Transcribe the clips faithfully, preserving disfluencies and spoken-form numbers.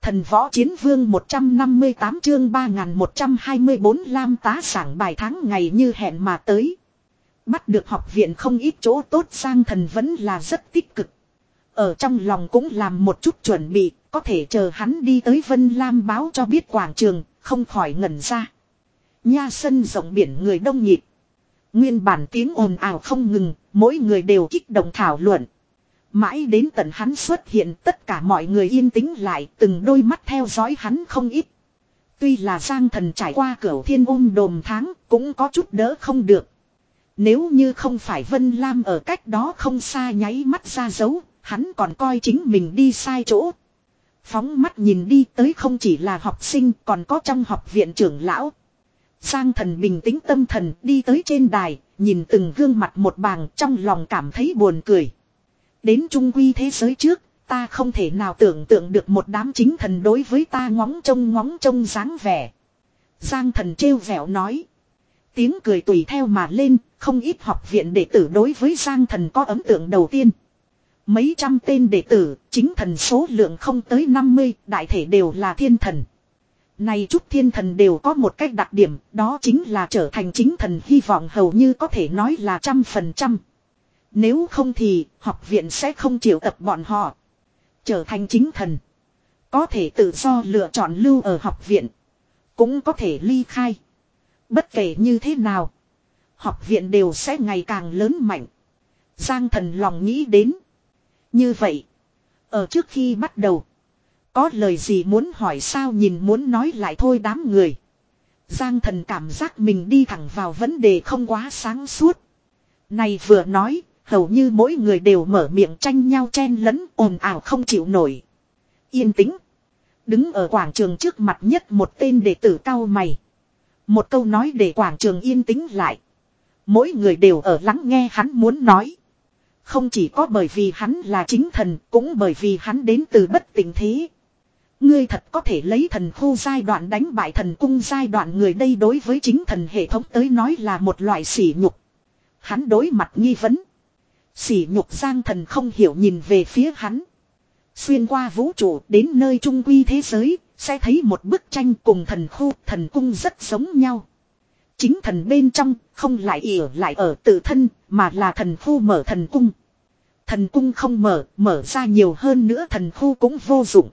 Thần võ chiến vương một trăm năm mươi tám chương ba nghìn một trăm hai mươi bốn Lam tá giảng bài tháng ngày như hẹn mà tới. Bắt được học viện không ít chỗ tốt, Giang Thần vẫn là rất tích cực. Ở trong lòng cũng làm một chút chuẩn bị, có thể chờ hắn đi tới Vân Lam báo cho biết quảng trường, không khỏi ngẩn ra. Nha sân rộng biển người đông nhịp. Nguyên bản tiếng ồn ào không ngừng, mỗi người đều kích động thảo luận. Mãi đến tận hắn xuất hiện, tất cả mọi người yên tĩnh lại, từng đôi mắt theo dõi hắn không ít. Tuy là Giang Thần trải qua cửu thiên ôm đồm tháng, cũng có chút đỡ không được. Nếu như không phải Vân Lam ở cách đó không xa nháy mắt ra dấu, hắn còn coi chính mình đi sai chỗ. Phóng mắt nhìn đi tới không chỉ là học sinh, còn có trong học viện trưởng lão. Giang Thần bình tĩnh tâm thần đi tới trên đài, nhìn từng gương mặt một bàng, trong lòng cảm thấy buồn cười. Đến trung quy thế giới trước, ta không thể nào tưởng tượng được một đám chính thần đối với ta ngóng trông ngóng trông dáng vẻ. Giang Thần trêu vẻo nói. Tiếng cười tùy theo mà lên, không ít học viện đệ tử đối với Giang Thần có ấn tượng đầu tiên. Mấy trăm tên đệ tử, chính thần số lượng không tới năm mươi, đại thể đều là thiên thần. Này chút thiên thần đều có một cách đặc điểm, đó chính là trở thành chính thần, hy vọng hầu như có thể nói là trăm phần trăm. Nếu không thì, học viện sẽ không triệu tập bọn họ. Trở thành chính thần. Có thể tự do lựa chọn lưu ở học viện. Cũng có thể ly khai. Bất kể như thế nào, học viện đều sẽ ngày càng lớn mạnh. Giang Thần lòng nghĩ đến. Như vậy, ở trước khi bắt đầu, có lời gì muốn hỏi sao, nhìn muốn nói lại thôi đám người. Giang Thần cảm giác mình đi thẳng vào vấn đề không quá sáng suốt. Này vừa nói, hầu như mỗi người đều mở miệng tranh nhau chen lẫn, ồn ào không chịu nổi. Yên tĩnh. Đứng ở quảng trường trước mặt nhất một tên đệ tử cau mày. Một câu nói để quảng trường yên tĩnh lại. Mỗi người đều ở lắng nghe hắn muốn nói. Không chỉ có bởi vì hắn là chính thần, cũng bởi vì hắn đến từ bất tỉnh thế. Ngươi thật có thể lấy thần khu giai đoạn đánh bại thần cung giai đoạn, người đây đối với chính thần hệ thống tới nói là một loại sỉ nhục. Hắn đối mặt nghi vấn. Sỉ nhục. Giang Thần không hiểu nhìn về phía hắn. Xuyên qua vũ trụ đến nơi trung quy thế giới, sẽ thấy một bức tranh cùng thần khu, thần cung rất giống nhau. Chính thần bên trong không lại ỉa lại ở tự thân, mà là thần khu mở thần cung. Thần cung không mở, mở ra nhiều hơn nữa thần khu cũng vô dụng.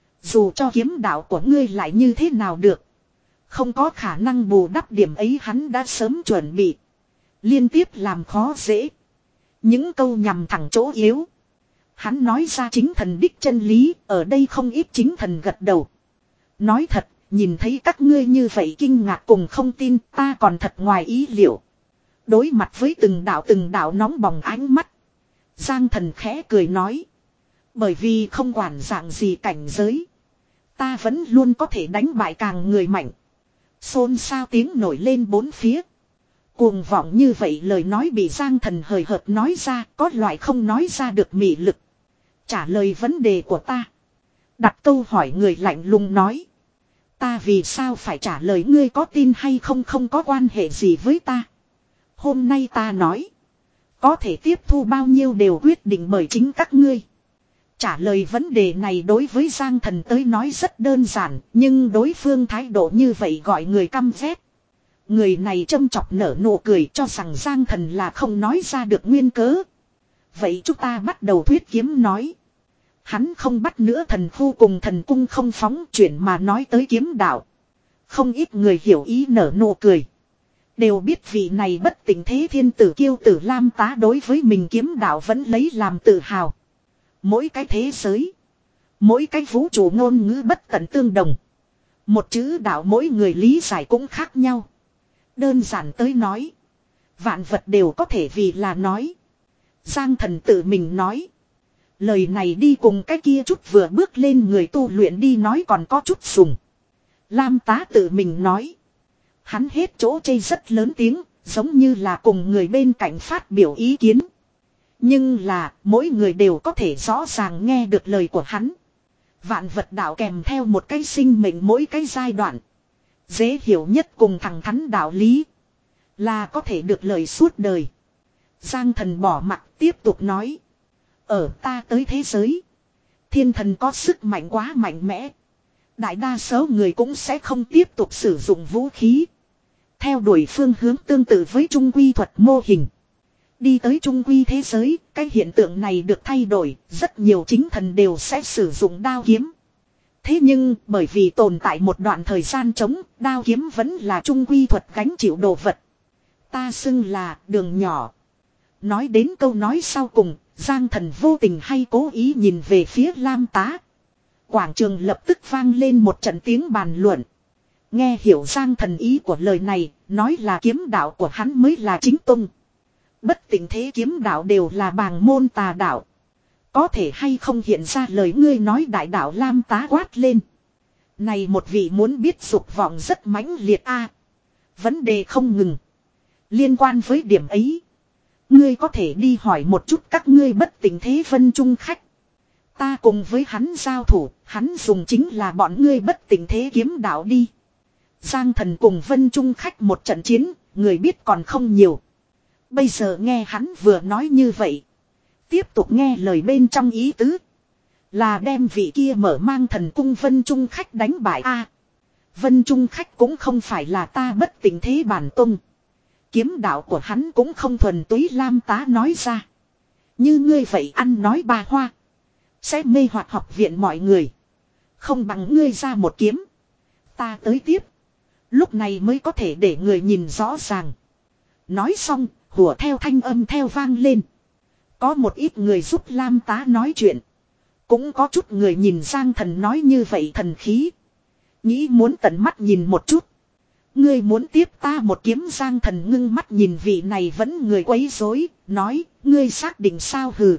Dù cho kiếm đạo của ngươi lại như thế nào được, không có khả năng bù đắp điểm ấy, hắn đã sớm chuẩn bị. Liên tiếp làm khó dễ. Những câu nhằm thẳng chỗ yếu. Hắn nói ra chính thần đích chân lý, ở đây không ít chính thần gật đầu. Nói thật, nhìn thấy các ngươi như vậy kinh ngạc cùng không tin, ta còn thật ngoài ý liệu. Đối mặt với từng đạo từng đạo nóng bỏng ánh mắt, Giang Thần khẽ cười nói. Bởi vì không quản dạng gì cảnh giới, ta vẫn luôn có thể đánh bại càng người mạnh. Xôn xao tiếng nổi lên bốn phía. Cuồng vọng như vậy lời nói bị Giang Thần hời hợt nói ra, có loại không nói ra được mị lực. Trả lời vấn đề của ta. Đặt câu hỏi người lạnh lùng nói. Ta vì sao phải trả lời ngươi, có tin hay không không có quan hệ gì với ta. Hôm nay ta nói. Có thể tiếp thu bao nhiêu đều quyết định bởi chính các ngươi. Trả lời vấn đề này đối với Giang Thần tới nói rất đơn giản, nhưng đối phương thái độ như vậy gọi người căm ghét. Người này châm chọc nở nụ cười, cho rằng Giang Thần là không nói ra được nguyên cớ. Vậy chúng ta bắt đầu thuyết kiếm nói. Hắn không bắt nữa thần khu cùng thần cung không phóng chuyển mà nói tới kiếm đạo. Không ít người hiểu ý nở nụ cười. Đều biết vị này bất tỉnh thế thiên tử kiêu tử Lam tá đối với mình kiếm đạo vẫn lấy làm tự hào. Mỗi cái thế giới, mỗi cái vũ trụ ngôn ngữ bất tận tương đồng. Một chữ đạo mỗi người lý giải cũng khác nhau. Đơn giản tới nói, vạn vật đều có thể vì là nói. Giang Thần tự mình nói. Lời này đi cùng cái kia chút vừa bước lên người tu luyện đi nói còn có chút sùng. Lam tá tự mình nói. Hắn hết chỗ chê rất lớn tiếng, giống như là cùng người bên cạnh phát biểu ý kiến. Nhưng là, mỗi người đều có thể rõ ràng nghe được lời của hắn. Vạn vật đạo kèm theo một cái sinh mệnh mỗi cái giai đoạn. Dễ hiểu nhất cùng thẳng thắn đạo lý. Là có thể được lời suốt đời. Giang Thần bỏ mặt tiếp tục nói. Ở ta tới thế giới, thiên thần có sức mạnh quá mạnh mẽ. Đại đa số người cũng sẽ không tiếp tục sử dụng vũ khí. Theo đuổi phương hướng tương tự với trung quy thuật mô hình. Đi tới trung quy thế giới, cái hiện tượng này được thay đổi, rất nhiều chính thần đều sẽ sử dụng đao kiếm. Thế nhưng, bởi vì tồn tại một đoạn thời gian trống, đao kiếm vẫn là trung quy thuật gánh chịu đồ vật. Ta xưng là đường nhỏ. Nói đến câu nói sau cùng, Giang Thần vô tình hay cố ý nhìn về phía Lam Tá. Quảng trường lập tức vang lên một trận tiếng bàn luận. Nghe hiểu Giang Thần ý của lời này, nói là kiếm đạo của hắn mới là chính tông. Bất tình thế kiếm đạo đều là bàng môn tà đạo. Có thể hay không hiện ra lời ngươi nói đại đạo Lam Tá quát lên. Này một vị muốn biết dục vọng rất mãnh liệt a. Vấn đề không ngừng. Liên quan với điểm ấy. Ngươi có thể đi hỏi một chút các ngươi bất tình thế Vân Trung khách. Ta cùng với hắn giao thủ, hắn dùng chính là bọn ngươi bất tình thế kiếm đạo đi. Giang Thần cùng Vân Trung khách một trận chiến, người biết còn không nhiều. Bây giờ nghe hắn vừa nói như vậy. Tiếp tục nghe lời bên trong ý tứ. Là đem vị kia mở mang thần cung Vân Trung khách đánh bại a. Vân Trung khách cũng không phải là ta bất tình thế bản tung. Kiếm đạo của hắn cũng không thuần túy. Lam Tá nói ra. Như ngươi vậy ăn nói ba hoa. Sẽ mê hoặc học viện mọi người. Không bằng ngươi ra một kiếm. Ta tới tiếp. Lúc này mới có thể để người nhìn rõ ràng. Nói xong, hùa theo thanh âm theo vang lên. Có một ít người giúp Lam Tá nói chuyện. Cũng có chút người nhìn Giang Thần nói như vậy thần khí. Nghĩ muốn tận mắt nhìn một chút. Ngươi muốn tiếp ta một kiếm. Giang Thần ngưng mắt nhìn vị này vẫn người quấy rối, nói, ngươi xác định sao hừ.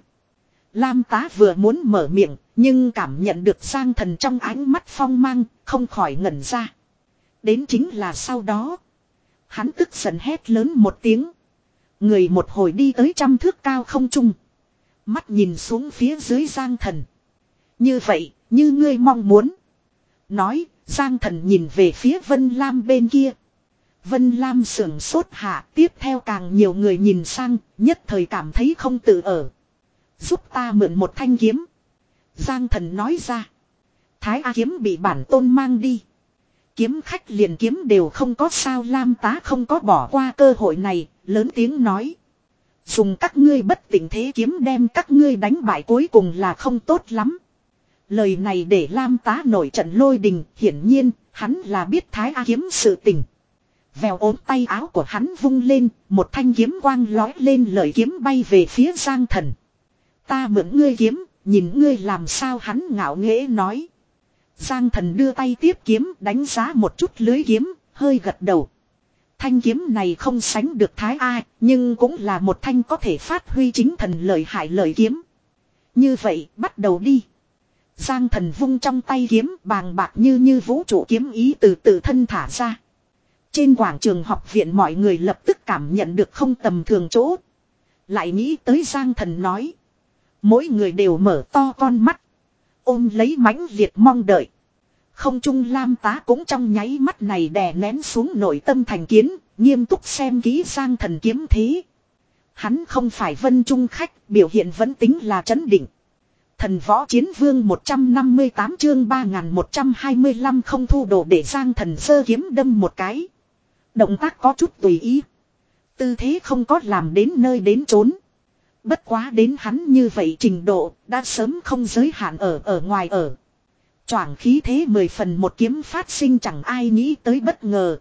Lam Tá vừa muốn mở miệng, nhưng cảm nhận được Giang Thần trong ánh mắt phong mang, không khỏi ngẩn ra. Đến chính là sau đó. Hắn tức giận hét lớn một tiếng. Người một hồi đi tới trăm thước cao không trung. Mắt nhìn xuống phía dưới Giang Thần. Như vậy, như ngươi mong muốn. Nói, Giang Thần nhìn về phía Vân Lam bên kia. Vân Lam sưởng sốt hạ, tiếp theo càng nhiều người nhìn sang, nhất thời cảm thấy không tự ở. Giúp ta mượn một thanh kiếm. Giang Thần nói ra. Thái A kiếm bị bản tôn mang đi. Kiếm khách liền kiếm đều không có sao. Lam Tá không có bỏ qua cơ hội này, lớn tiếng nói. Dùng các ngươi bất tỉnh thế kiếm đem các ngươi đánh bại cuối cùng là không tốt lắm. Lời này để Lam Tá nổi trận lôi đình, hiển nhiên, hắn là biết Thái A kiếm sự tình. Vèo ốm tay áo của hắn vung lên, một thanh kiếm quang lói lên lợi kiếm bay về phía Giang Thần. Ta mượn ngươi kiếm, nhìn ngươi làm sao. Hắn ngạo nghễ nói. Giang Thần đưa tay tiếp kiếm, đánh giá một chút lưới kiếm, hơi gật đầu. Thanh kiếm này không sánh được Thái A, nhưng cũng là một thanh có thể phát huy chính thần lợi hại lợi kiếm. Như vậy, bắt đầu đi. Giang Thần vung trong tay kiếm, bàng bạc như như vũ trụ kiếm ý từ tự thân thả ra. Trên quảng trường học viện mọi người lập tức cảm nhận được không tầm thường chỗ. Lại nghĩ tới Giang Thần nói. Mỗi người đều mở to con mắt. Ôm lấy mãnh liệt mong đợi. Không trung Lam Tá cũng trong nháy mắt này đè nén xuống nội tâm thành kiến, nghiêm túc xem kỹ Giang Thần kiếm thế. Hắn không phải Vân Trung khách, biểu hiện vẫn tính là trấn định. Thần võ chiến vương một trăm năm mươi tám chương ba nghìn một trăm hai mươi lăm không thu đồ để Giang Thần sơ kiếm đâm một cái. Động tác có chút tùy ý. Tư thế không có làm đến nơi đến chốn. Bất quá đến hắn như vậy trình độ đã sớm không giới hạn ở ở ngoài ở. Choảng khí thế mười phần một kiếm phát sinh chẳng ai nghĩ tới bất ngờ.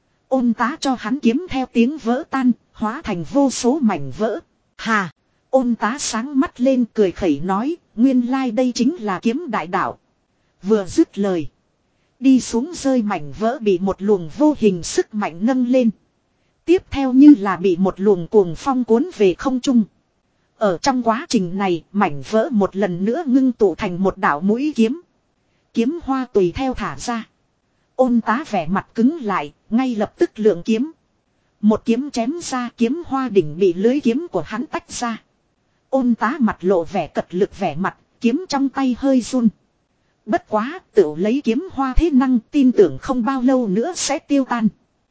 Ôn Tá cho hắn kiếm theo tiếng vỡ tan, hóa thành vô số mảnh vỡ. Hà! Ôn Tá sáng mắt lên cười khẩy nói, nguyên lai like đây chính là kiếm đại đạo. Vừa dứt lời. Đi xuống rơi mảnh vỡ bị một luồng vô hình sức mạnh nâng lên. Tiếp theo như là bị một luồng cuồng phong cuốn về không trung. Ở trong quá trình này, mảnh vỡ một lần nữa ngưng tụ thành một đạo mũi kiếm. Kiếm hoa tùy theo thả ra. Ôn Tá vẻ mặt cứng lại, ngay lập tức lượng kiếm. Một kiếm chém ra, kiếm hoa đỉnh bị lưới kiếm của hắn tách ra. Ôn Tá mặt lộ vẻ cật lực vẻ mặt, kiếm trong tay hơi run. Bất quá, tự lấy kiếm hoa thế năng tin tưởng không bao lâu nữa sẽ tiêu tan.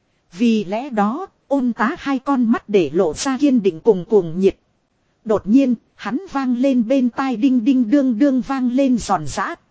Vì lẽ đó, Ôn Tá hai con mắt để lộ ra kiên định cùng cuồng nhiệt. Đột nhiên, hắn vang lên bên tai đinh đinh đương đương vang lên giòn giã,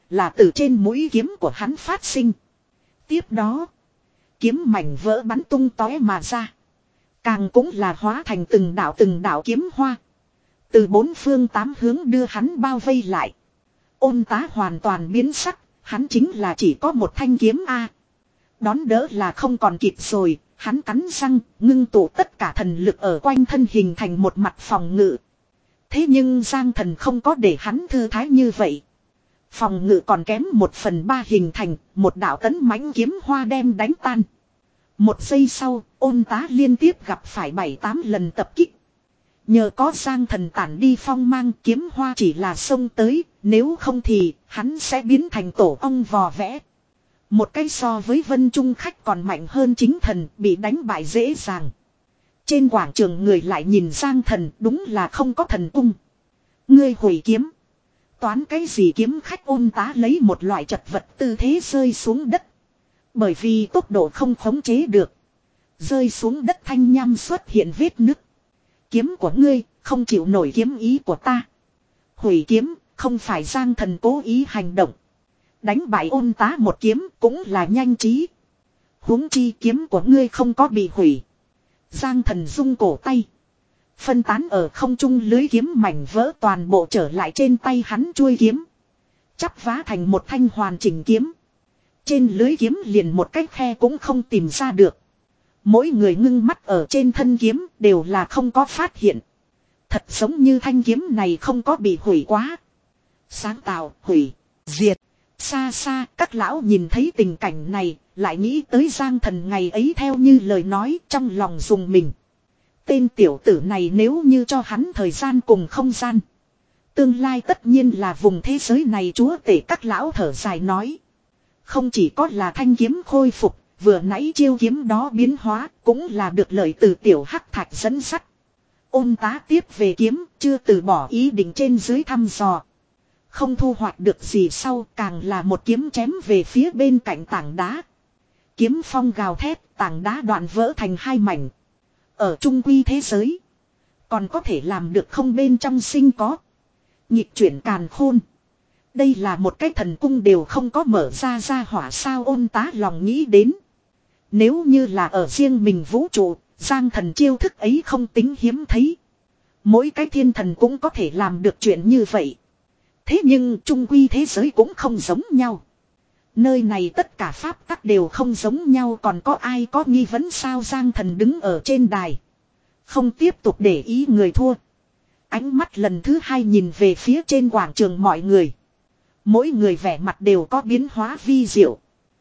là từ trên mũi kiếm của hắn phát sinh. Tiếp đó, kiếm mảnh vỡ bắn tung tóe mà ra. Càng cũng là hóa thành từng đạo từng đạo kiếm hoa. Từ bốn phương tám hướng đưa hắn bao vây lại. Ôn tá hoàn toàn biến sắc, hắn chính là chỉ có một thanh kiếm A. Đón đỡ là không còn kịp rồi, hắn cắn răng, ngưng tụ tất cả thần lực ở quanh thân hình thành một mặt phòng ngự. Thế nhưng Giang Thần không có để hắn thư thái như vậy. Phòng ngự còn kém một phần ba hình thành, một đạo tấn mãnh kiếm hoa đem đánh tan. Một giây sau, ôn tá liên tiếp gặp phải bảy tám lần tập kích. Nhờ có Giang Thần tản đi phong mang, kiếm hoa chỉ là xông tới, nếu không thì hắn sẽ biến thành tổ ong vò vẽ. Một cái so với Vân Trung khách còn mạnh hơn chính thần, bị đánh bại dễ dàng. Trên quảng trường người lại nhìn Giang Thần, đúng là không có thần cung. Ngươi hủy kiếm. Toán cái gì kiếm khách, ôn tá lấy một loại chật vật tư thế rơi xuống đất. Bởi vì tốc độ không khống chế được. Rơi xuống đất thanh nham xuất hiện vết nứt. Kiếm của ngươi không chịu nổi kiếm ý của ta. Hủy kiếm không phải Giang Thần cố ý hành động. Đánh bại ôn tá một kiếm cũng là nhanh trí. Huống chi kiếm của ngươi không có bị hủy. Giang Thần rung cổ tay. Phân tán ở không trung lưới kiếm mảnh vỡ toàn bộ trở lại trên tay hắn chuôi kiếm. Chắp vá thành một thanh hoàn chỉnh kiếm. Trên lưới kiếm liền một cái khe cũng không tìm ra được. Mỗi người ngưng mắt ở trên thân kiếm đều là không có phát hiện. Thật giống như thanh kiếm này không có bị hủy quá. Sáng tạo, hủy, diệt. Xa xa các lão nhìn thấy tình cảnh này, lại nghĩ tới Giang Thần ngày ấy theo như lời nói trong lòng dùng mình. Tên tiểu tử này nếu như cho hắn thời gian cùng không gian. Tương lai tất nhiên là vùng thế giới này chúa tể, các lão thở dài nói. Không chỉ có là thanh kiếm khôi phục, vừa nãy chiêu kiếm đó biến hóa cũng là được lợi từ tiểu hắc thạch dẫn sắt. Ôn tá tiếp về kiếm, chưa từ bỏ ý định trên dưới thăm dò. Không thu hoạch được gì sau, càng là một kiếm chém về phía bên cạnh tảng đá. Kiếm phong gào thét, tảng đá đoạn vỡ thành hai mảnh. Ở trung quy thế giới, còn có thể làm được không bên trong sinh có. Nhịp chuyển càn khôn. Đây là một cái thần cung đều không có mở ra ra hỏa sao, ôn tá lòng nghĩ đến. Nếu như là ở riêng mình vũ trụ, Giang Thần chiêu thức ấy không tính hiếm thấy. Mỗi cái thiên thần cũng có thể làm được chuyện như vậy. Thế nhưng trung quy thế giới cũng không giống nhau. Nơi này tất cả pháp tắc đều không giống nhau, còn có ai có nghi vấn sao? Giang Thần đứng ở trên đài, không tiếp tục để ý người thua. Ánh mắt lần thứ hai nhìn về phía trên quảng trường mọi người. Mỗi người vẻ mặt đều có biến hóa vi diệu.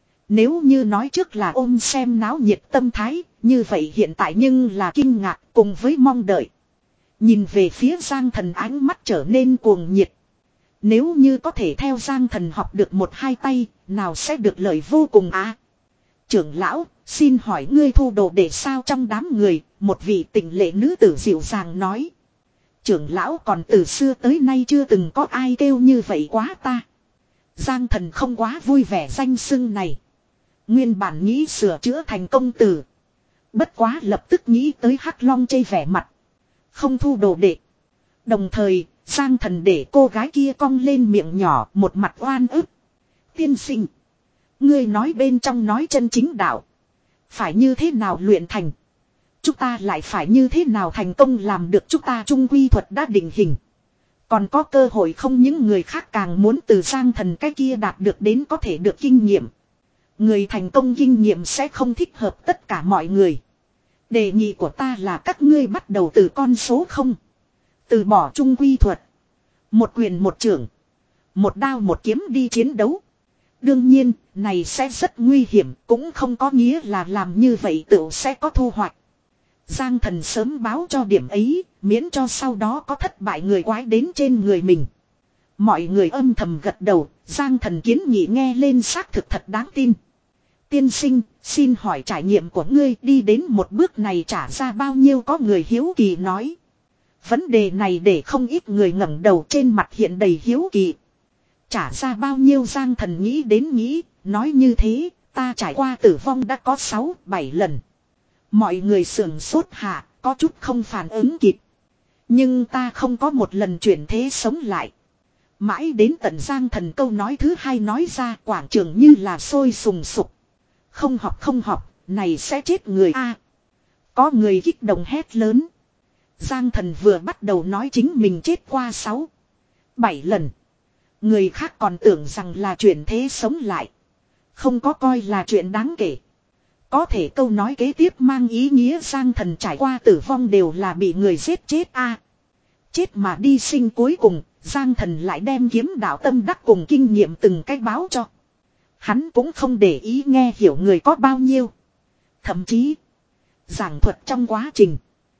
Nếu như nói trước là ôm xem náo nhiệt tâm thái, như vậy hiện tại nhưng là kinh ngạc cùng với mong đợi. Nhìn về phía Giang Thần ánh mắt trở nên cuồng nhiệt. Nếu như có thể theo Giang Thần học được một hai tay, nào sẽ được lợi vô cùng à? Trưởng lão, xin hỏi ngươi thu đồ để sao? Trong đám người, một vị tịnh lệ nữ tử dịu dàng nói. Trưởng lão còn từ xưa tới nay chưa từng có ai kêu như vậy quá ta. Giang Thần không quá vui vẻ danh xưng này. Nguyên bản nghĩ sửa chữa thành công tử. Bất quá lập tức nghĩ tới Hắc Long chây vẻ mặt. Không thu đồ đệ. Đồng thời, Giang Thần để cô gái kia cong lên miệng nhỏ, một mặt oan ức. Tiên sinh, ngươi nói bên trong nói chân chính đạo, phải như thế nào luyện thành? Chúng ta lại phải như thế nào thành công làm được? Chúng ta trung quy thuật đã định hình, còn có cơ hội không? Những người khác càng muốn từ Giang Thần cái kia đạt được đến có thể được kinh nghiệm. Người thành công kinh nghiệm sẽ không thích hợp tất cả mọi người. Đề nghị của ta là các ngươi bắt đầu từ con số không. Từ bỏ trung quy thuật. Một quyền một trưởng, một đao một kiếm đi chiến đấu. Đương nhiên, này sẽ rất nguy hiểm, cũng không có nghĩa là làm như vậy tự sẽ có thu hoạch. Giang Thần sớm báo cho điểm ấy, miễn cho sau đó có thất bại người quái đến trên người mình. Mọi người âm thầm gật đầu, Giang Thần kiến nghị nghe lên xác thực thật đáng tin. Tiên sinh, xin hỏi trải nghiệm của ngươi đi đến một bước này trả ra bao nhiêu? Có người hiếu kỳ nói. Vấn đề này để không ít người ngẩng đầu, trên mặt hiện đầy hiếu kỳ. Trả ra bao nhiêu? Giang Thần nghĩ đến nghĩ, nói như thế, ta trải qua tử vong đã có sáu, bảy lần. Mọi người sườn sốt hạ, có chút không phản ứng kịp. Nhưng ta không có một lần chuyển thế sống lại. Mãi đến tận Giang Thần câu nói thứ hai nói ra, quảng trường như là sôi sùng sục. Không học không học, này sẽ chết người a. Có người kích động hét lớn. Giang Thần vừa bắt đầu nói chính mình chết qua sáu, bảy lần. Người khác còn tưởng rằng là chuyện thế sống lại. Không có coi là chuyện đáng kể. Có thể câu nói kế tiếp mang ý nghĩa Giang Thần trải qua tử vong đều là bị người giết chết a. Chết mà đi sinh cuối cùng, Giang Thần lại đem kiếm đạo tâm đắc cùng kinh nghiệm từng cách báo cho. Hắn cũng không để ý nghe hiểu người có bao nhiêu. Thậm chí, giảng thuật trong quá trình,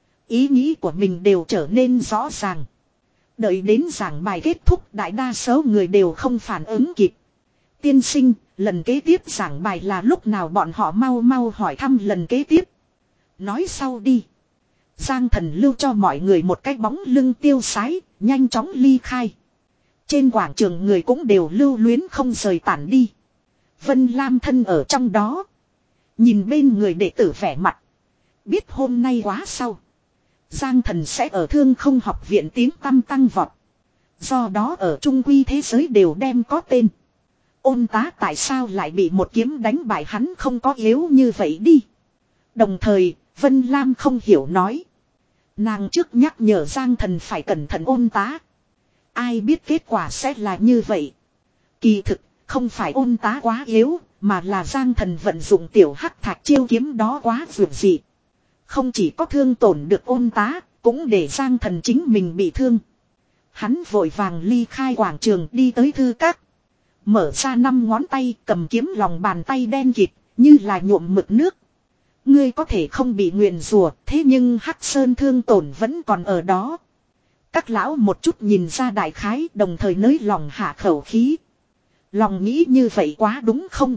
ý nghĩ của mình đều trở nên rõ ràng. Đợi đến giảng bài kết thúc, đại đa số người đều không phản ứng kịp. Tiên sinh, lần kế tiếp giảng bài là lúc nào, bọn họ mau mau hỏi thăm lần kế tiếp. Nói sau đi. Giang Thần lưu cho mọi người một cái bóng lưng tiêu sái, nhanh chóng ly khai. Trên quảng trường người cũng đều lưu luyến không rời tản đi. Vân Lam thân ở trong đó. Nhìn bên người đệ tử vẻ mặt. Biết hôm nay quá sau. Giang Thần sẽ ở Thương Không học viện tiếng tăm tăng vọt. Do đó ở trung quy thế giới đều đem có tên. Ôn tá tại sao lại bị một kiếm đánh bại, hắn không có yếu như vậy đi. Đồng thời, Vân Lam không hiểu nói. Nàng trước nhắc nhở Giang Thần phải cẩn thận ôn tá. Ai biết kết quả sẽ là như vậy. Kỳ thực, không phải ôn tá quá yếu, mà là Giang Thần vận dụng tiểu hắc thạch chiêu kiếm đó quá vượt dị. Không chỉ có thương tổn được ôn tá, cũng để Giang Thần chính mình bị thương. Hắn vội vàng ly khai quảng trường đi tới thư các. Mở ra năm ngón tay, cầm kiếm, lòng bàn tay đen kịt, như là nhuộm mực nước. Ngươi có thể không bị nguyền rủa, thế nhưng Hắc Sơn thương tổn vẫn còn ở đó. Các lão một chút nhìn ra đại khái, đồng thời nới lòng hạ khẩu khí. Lòng nghĩ như vậy quá đúng không?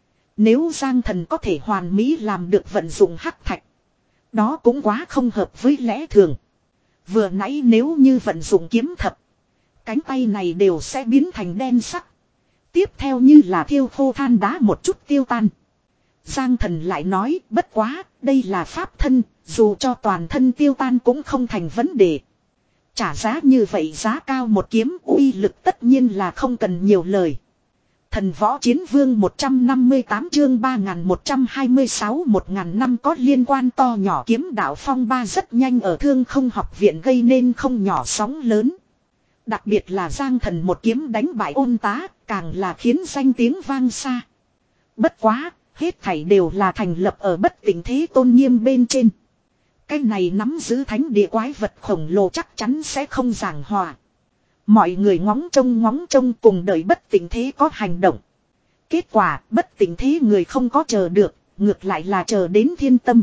Nếu Giang Thần có thể hoàn mỹ làm được vận dụng hắc thạch, đó cũng quá không hợp với lẽ thường. Vừa nãy nếu như vận dụng kiếm thập, cánh tay này đều sẽ biến thành đen sắc. Tiếp theo như là thiêu khô than đá một chút tiêu tan. Giang Thần lại nói, bất quá, đây là pháp thân, dù cho toàn thân tiêu tan cũng không thành vấn đề. Trả giá như vậy giá cao một kiếm, uy lực tất nhiên là không cần nhiều lời. Thần Võ Chiến Vương một trăm năm mươi tám chương ba nghìn một trăm hai mươi sáu một nghìn năm có liên quan to nhỏ kiếm đạo phong ba rất nhanh ở Thương Không học viện gây nên không nhỏ sóng lớn. Đặc biệt là Giang Thần một kiếm đánh bại ôn tá, càng là khiến danh tiếng vang xa. Bất quá, hết thảy đều là thành lập ở bất tỉnh thế tôn nghiêm bên trên. Cái này nắm giữ thánh địa quái vật khổng lồ chắc chắn sẽ không giảng hòa. Mọi người ngóng trông ngóng trông cùng đợi bất tỉnh thế có hành động. Kết quả bất tỉnh thế người không có chờ được, ngược lại là chờ đến Thiên Tâm.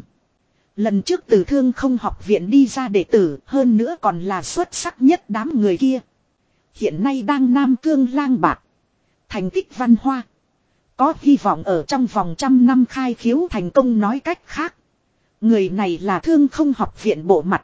Lần trước từ Thương Không học viện đi ra đệ tử, hơn nữa còn là xuất sắc nhất đám người kia. Hiện nay đang Nam Cương lang bạc. Thành tích văn hoa. Có hy vọng ở trong vòng trăm năm khai khiếu thành công, nói cách khác. Người này là Thương Không học viện bộ mặt.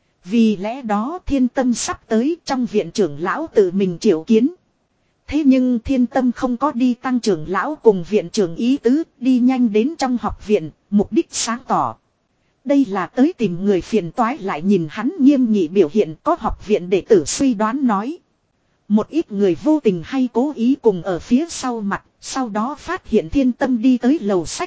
Vì lẽ đó Thiên Tâm sắp tới, trong viện trưởng lão tự mình triệu kiến. Thế nhưng Thiên Tâm không có đi tăng trưởng lão cùng viện trưởng ý tứ, đi nhanh đến trong học viện, mục đích sáng tỏ. Đây là tới tìm người phiền toái, lại nhìn hắn nghiêm nghị biểu hiện, có học viện đệ tử suy đoán nói. Một ít người vô tình hay cố ý cùng ở phía sau mặt, sau đó phát hiện Thiên Tâm đi tới lầu sách.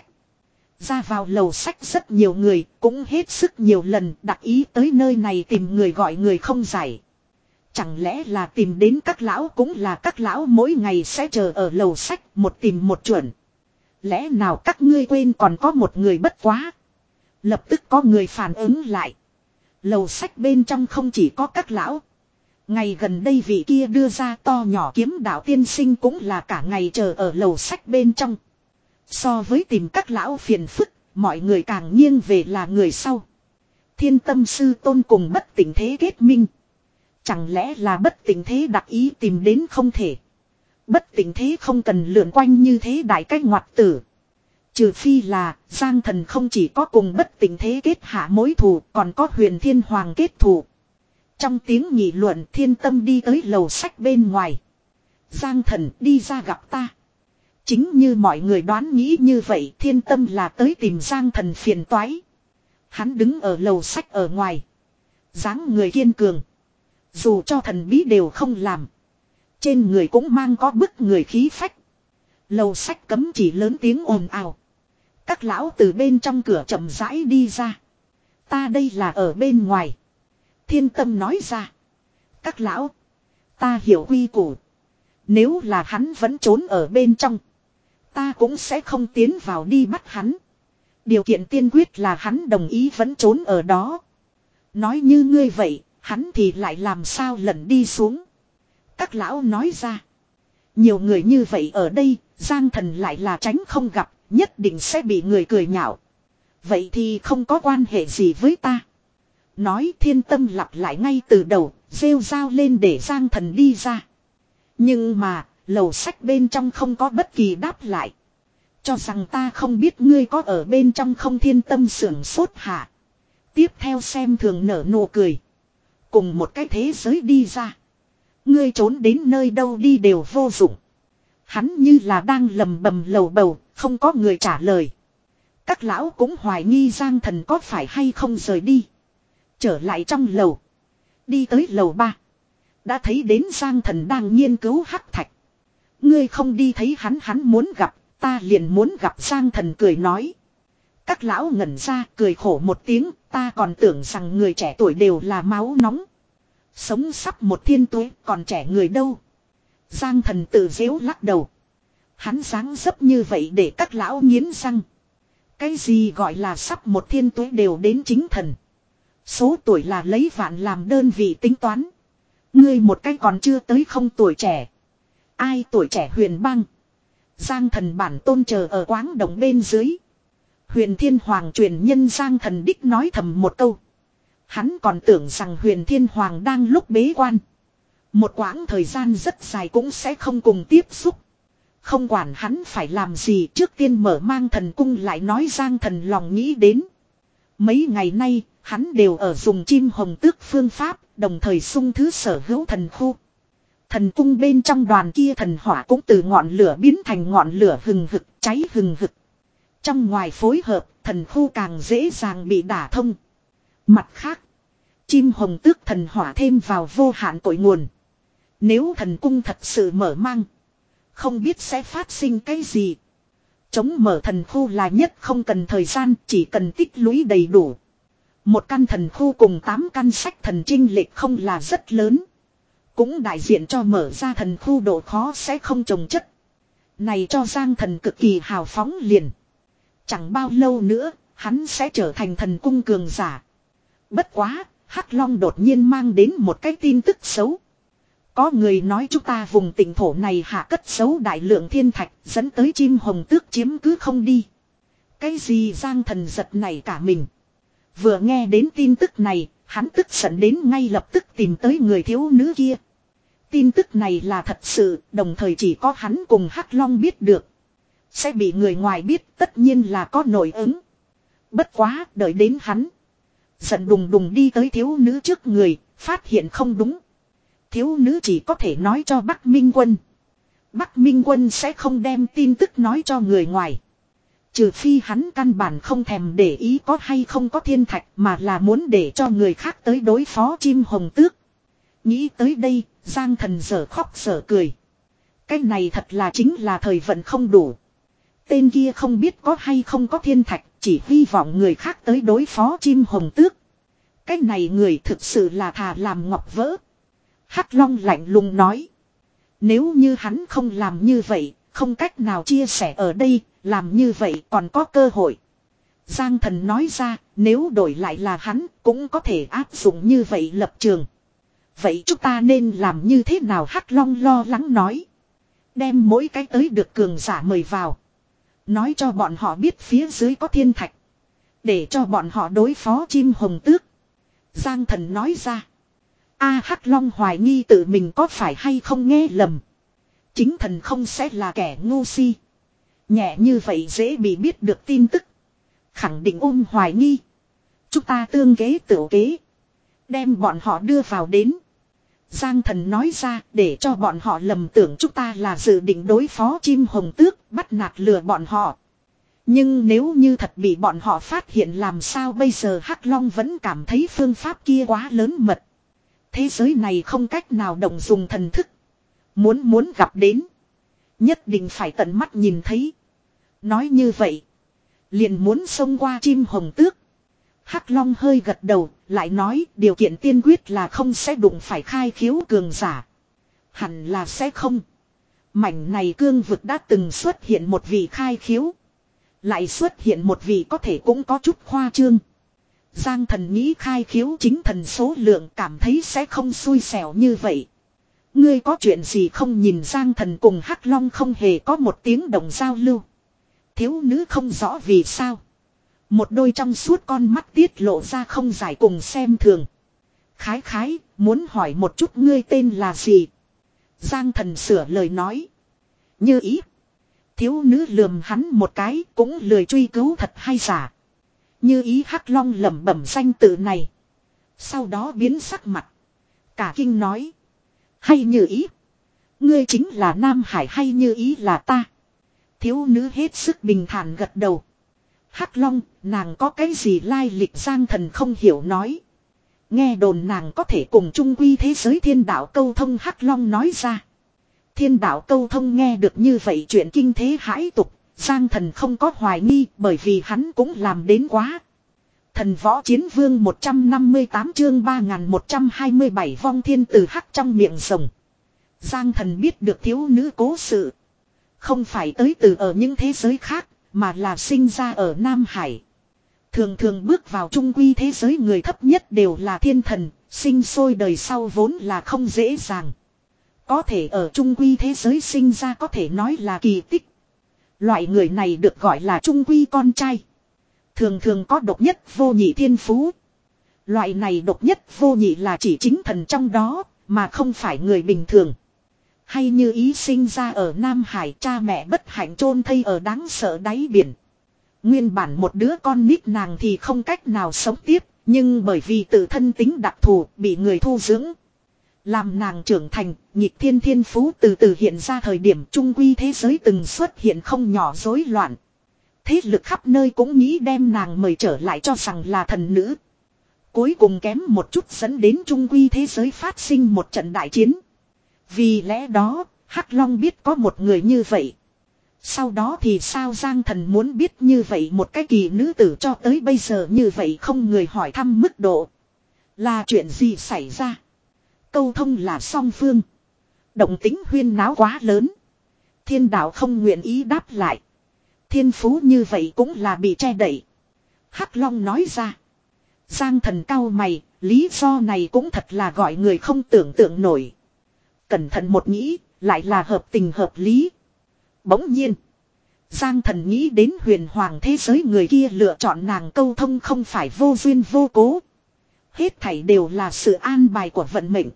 Ra vào lầu sách rất nhiều người, cũng hết sức nhiều lần đặc ý tới nơi này tìm người gọi người không giải. Chẳng lẽ là tìm đến các lão, cũng là các lão mỗi ngày sẽ chờ ở lầu sách, một tìm một chuẩn. Lẽ nào các ngươi quên còn có một người bất quá. Lập tức có người phản ứng lại. Lầu sách bên trong không chỉ có các lão. Ngày gần đây vị kia đưa ra to nhỏ kiếm đạo tiên sinh cũng là cả ngày chờ ở lầu sách bên trong. So với tìm các lão phiền phức, mọi người càng nghiêng về là người sau. Thiên Tâm sư tôn cùng bất tỉnh thế kết minh. Chẳng lẽ là bất tỉnh thế đặc ý tìm đến không thể. Bất tỉnh thế không cần lượn quanh như thế đại cách ngoặt tử. Trừ phi là Giang Thần không chỉ có cùng bất tỉnh thế kết hạ mối thù, còn có Huyền Thiên Hoàng kết thù. Trong tiếng nghị luận, Thiên Tâm đi tới lầu sách bên ngoài. Giang Thần đi ra gặp ta. Chính như mọi người đoán nghĩ như vậy, Thiên Tâm là tới tìm Giang Thần phiền toái. Hắn đứng ở lầu sách ở ngoài. Dáng người kiên cường. Dù cho thần bí đều không làm. Trên người cũng mang có bức người khí phách. Lầu sách cấm chỉ lớn tiếng ồn ào. Các lão từ bên trong cửa chậm rãi đi ra. Ta đây là ở bên ngoài. Thiên Tâm nói ra. Các lão. Ta hiểu quy củ. Nếu là hắn vẫn trốn ở bên trong. Ta cũng sẽ không tiến vào đi bắt hắn. Điều kiện tiên quyết là hắn đồng ý vẫn trốn ở đó. Nói như ngươi vậy, hắn thì lại làm sao lẩn đi xuống. Các lão nói ra. Nhiều người như vậy ở đây, Giang Thần lại là tránh không gặp, nhất định sẽ bị người cười nhạo. Vậy thì không có quan hệ gì với ta. Nói Thiên Tâm lặp lại ngay từ đầu, rêu rao lên để Giang Thần đi ra. Nhưng mà, lầu sách bên trong không có bất kỳ đáp lại. Cho rằng ta không biết ngươi có ở bên trong không. Thiên Tâm sưởng sốt hạ. Tiếp theo xem thường nở nụ cười. Cùng một cái thế giới đi ra. Ngươi trốn đến nơi đâu đi đều vô dụng. Hắn như là đang lầm bầm lầu bầu, không có người trả lời. Các lão cũng hoài nghi Giang Thần có phải hay không rời đi. Trở lại trong lầu. Đi tới lầu ba. Đã thấy đến Giang Thần đang nghiên cứu hắc thạch. Ngươi không đi thấy hắn, hắn muốn gặp, ta liền muốn gặp. Giang Thần cười nói. Các lão ngẩn ra cười khổ một tiếng. Ta còn tưởng rằng người trẻ tuổi đều là máu nóng. Sống sắp một thiên tuế còn trẻ người đâu. Giang Thần tự giễu lắc đầu. Hắn dáng dấp như vậy để các lão nghiến răng. Cái gì gọi là sắp một thiên tuế đều đến chính thần. Số tuổi là lấy vạn làm đơn vị tính toán. Ngươi một cái còn chưa tới không tuổi trẻ. Ai tuổi trẻ huyền băng. Giang Thần bản tôn chờ ở quáng đồng bên dưới. Huyền Thiên Hoàng truyền nhân Giang Thần đích nói thầm một câu. Hắn còn tưởng rằng Huyền Thiên Hoàng đang lúc bế quan. Một quãng thời gian rất dài cũng sẽ không cùng tiếp xúc. Không quản hắn phải làm gì, trước tiên mở mang thần cung lại nói. Giang Thần lòng nghĩ đến. Mấy ngày nay, hắn đều ở dùng chim hồng tước phương pháp, đồng thời sung thứ sở hữu thần khu. Thần cung bên trong đoàn kia thần hỏa cũng từ ngọn lửa biến thành ngọn lửa hừng hực, cháy hừng hực. Trong ngoài phối hợp, thần khu càng dễ dàng bị đả thông. Mặt khác, chim hồng tước thần hỏa thêm vào vô hạn cội nguồn. Nếu thần cung thật sự mở mang, không biết sẽ phát sinh cái gì. Chống mở thần khu là nhất không cần thời gian, chỉ cần tích lũy đầy đủ. Một căn thần khu cùng tám căn sách thần chênh lệch không là rất lớn. Cũng đại diện cho mở ra thần khu độ khó sẽ không chồng chất. Này cho Giang Thần cực kỳ hào phóng liền. Chẳng bao lâu nữa, hắn sẽ trở thành thần cung cường giả. Bất quá, Hắc Long đột nhiên mang đến một cái tin tức xấu. Có người nói chúng ta vùng tỉnh thổ này hạ cất giấu đại lượng thiên thạch, dẫn tới chim hồng tước chiếm cứ không đi. Cái gì? Giang Thần giật này cả mình. Vừa nghe đến tin tức này, hắn tức giận đến ngay lập tức tìm tới người thiếu nữ kia. Tin tức này là thật sự, đồng thời chỉ có hắn cùng Hắc Long biết được. Sẽ bị người ngoài biết, tất nhiên là có nội ứng. Bất quá, đợi đến hắn giận đùng đùng đi tới thiếu nữ trước người, phát hiện không đúng. Thiếu nữ chỉ có thể nói cho Bắc Minh Quân. Bắc Minh Quân sẽ không đem tin tức nói cho người ngoài. Trừ phi hắn căn bản không thèm để ý có hay không có thiên thạch, mà là muốn để cho người khác tới đối phó chim hồng tước. Nghĩ tới đây, Giang Thần dở khóc dở cười. Cái này thật là chính là thời vận không đủ. Tên kia không biết có hay không có thiên thạch, chỉ hy vọng người khác tới đối phó chim hồng tước. Cái này người thực sự là thà làm ngọc vỡ. Hắc Long lạnh lùng nói. Nếu như hắn không làm như vậy, không cách nào chia sẻ ở đây, làm như vậy còn có cơ hội. Giang Thần nói ra, nếu đổi lại là hắn, cũng có thể áp dụng như vậy lập trường. Vậy chúng ta nên làm như thế nào? Hắc Long lo lắng nói. Đem mỗi cái tới được cường giả mời vào. Nói cho bọn họ biết phía dưới có thiên thạch. Để cho bọn họ đối phó chim hồng tước. Giang Thần nói ra. A Hắc Long hoài nghi tự mình có phải hay không nghe lầm. Chính thần không sẽ là kẻ ngu si. Nhẹ như vậy dễ bị biết được tin tức. Khẳng định ôm hoài nghi. Chúng ta tương kế tự kế. Đem bọn họ đưa vào đến. Giang Thần nói ra để cho bọn họ lầm tưởng chúng ta là dự định đối phó chim hồng tước, bắt nạt lừa bọn họ. Nhưng nếu như thật bị bọn họ phát hiện làm sao bây giờ? Hắc Long vẫn cảm thấy phương pháp kia quá lớn mật. Thế giới này không cách nào động dùng thần thức. Muốn muốn gặp đến. Nhất định phải tận mắt nhìn thấy. Nói như vậy. Liền muốn xông qua chim hồng tước. Hắc Long hơi gật đầu. Lại nói điều kiện tiên quyết là không sẽ đụng phải khai khiếu cường giả. Hẳn là sẽ không. Mảnh này cương vực đã từng xuất hiện một vị khai khiếu. Lại xuất hiện một vị có thể cũng có chút khoa trương. Giang Thần nghĩ khai khiếu chính thần số lượng cảm thấy sẽ không xui xẻo như vậy. Ngươi có chuyện gì không nhìn Giang Thần cùng Hắc Long không hề có một tiếng đồng giao lưu. Thiếu nữ không rõ vì sao. Một đôi trong suốt con mắt tiết lộ ra không giải cùng xem thường. Khái khái, muốn hỏi một chút ngươi tên là gì? Giang Thần sửa lời nói. Như ý. Thiếu nữ lườm hắn một cái cũng lười truy cứu thật hay giả. Như ý. Hắc Long lẩm bẩm danh tự này. Sau đó biến sắc mặt. Cả kinh nói. Hay Như ý. Ngươi chính là Nam Hải hay Như ý là ta. Thiếu nữ hết sức bình thản gật đầu. Hắc Long, nàng có cái gì lai lịch? Giang Thần không hiểu nói. Nghe đồn nàng có thể cùng chung quy thế giới thiên đạo câu thông. Hắc Long nói ra. Thiên đạo câu thông nghe được như vậy chuyện kinh thế hãi tục. Giang Thần không có hoài nghi bởi vì hắn cũng làm đến quá. Thần võ chiến vương một trăm năm mươi tám chương ba nghìn một trăm hai mươi bảy vong thiên từ hắc trong miệng rồng. Giang Thần biết được thiếu nữ cố sự. Không phải tới từ ở những thế giới khác, mà là sinh ra ở Nam Hải. Thường thường bước vào trung quy thế giới người thấp nhất đều là thiên thần, sinh sôi đời sau vốn là không dễ dàng. Có thể ở trung quy thế giới sinh ra có thể nói là kỳ tích. Loại người này được gọi là trung quy con trai. Thường thường có độc nhất vô nhị thiên phú. Loại này độc nhất vô nhị là chỉ chính thần trong đó, mà không phải người bình thường. Hay Như ý sinh ra ở Nam Hải, cha mẹ bất hạnh chôn thây ở đáng sợ đáy biển. Nguyên bản một đứa con nít nàng thì không cách nào sống tiếp, nhưng bởi vì tự thân tính đặc thù bị người thu dưỡng. Làm nàng trưởng thành, nhịp thiên thiên phú từ từ hiện ra thời điểm trung quy thế giới từng xuất hiện không nhỏ rối loạn. Thế lực khắp nơi cũng nghĩ đem nàng mời trở lại cho rằng là thần nữ. Cuối cùng kém một chút dẫn đến trung quy thế giới phát sinh một trận đại chiến. Vì lẽ đó, Hắc Long biết có một người như vậy. Sau đó thì sao? Giang Thần muốn biết như vậy một cái kỳ nữ tử cho tới bây giờ như vậy không người hỏi thăm mức độ. Là chuyện gì xảy ra? Câu thông là song phương. Động tính huyên náo quá lớn. Thiên đạo không nguyện ý đáp lại. Thiên phú như vậy cũng là bị che đậy. Hắc Long nói ra. Giang Thần cau mày, lý do này cũng thật là gọi người không tưởng tượng nổi. Cẩn thận một nghĩ, lại là hợp tình hợp lý. Bỗng nhiên, Giang Thần nghĩ đến huyền hoàng thế giới người kia lựa chọn nàng câu thông không phải vô duyên vô cố. Hết thảy đều là sự an bài của vận mệnh.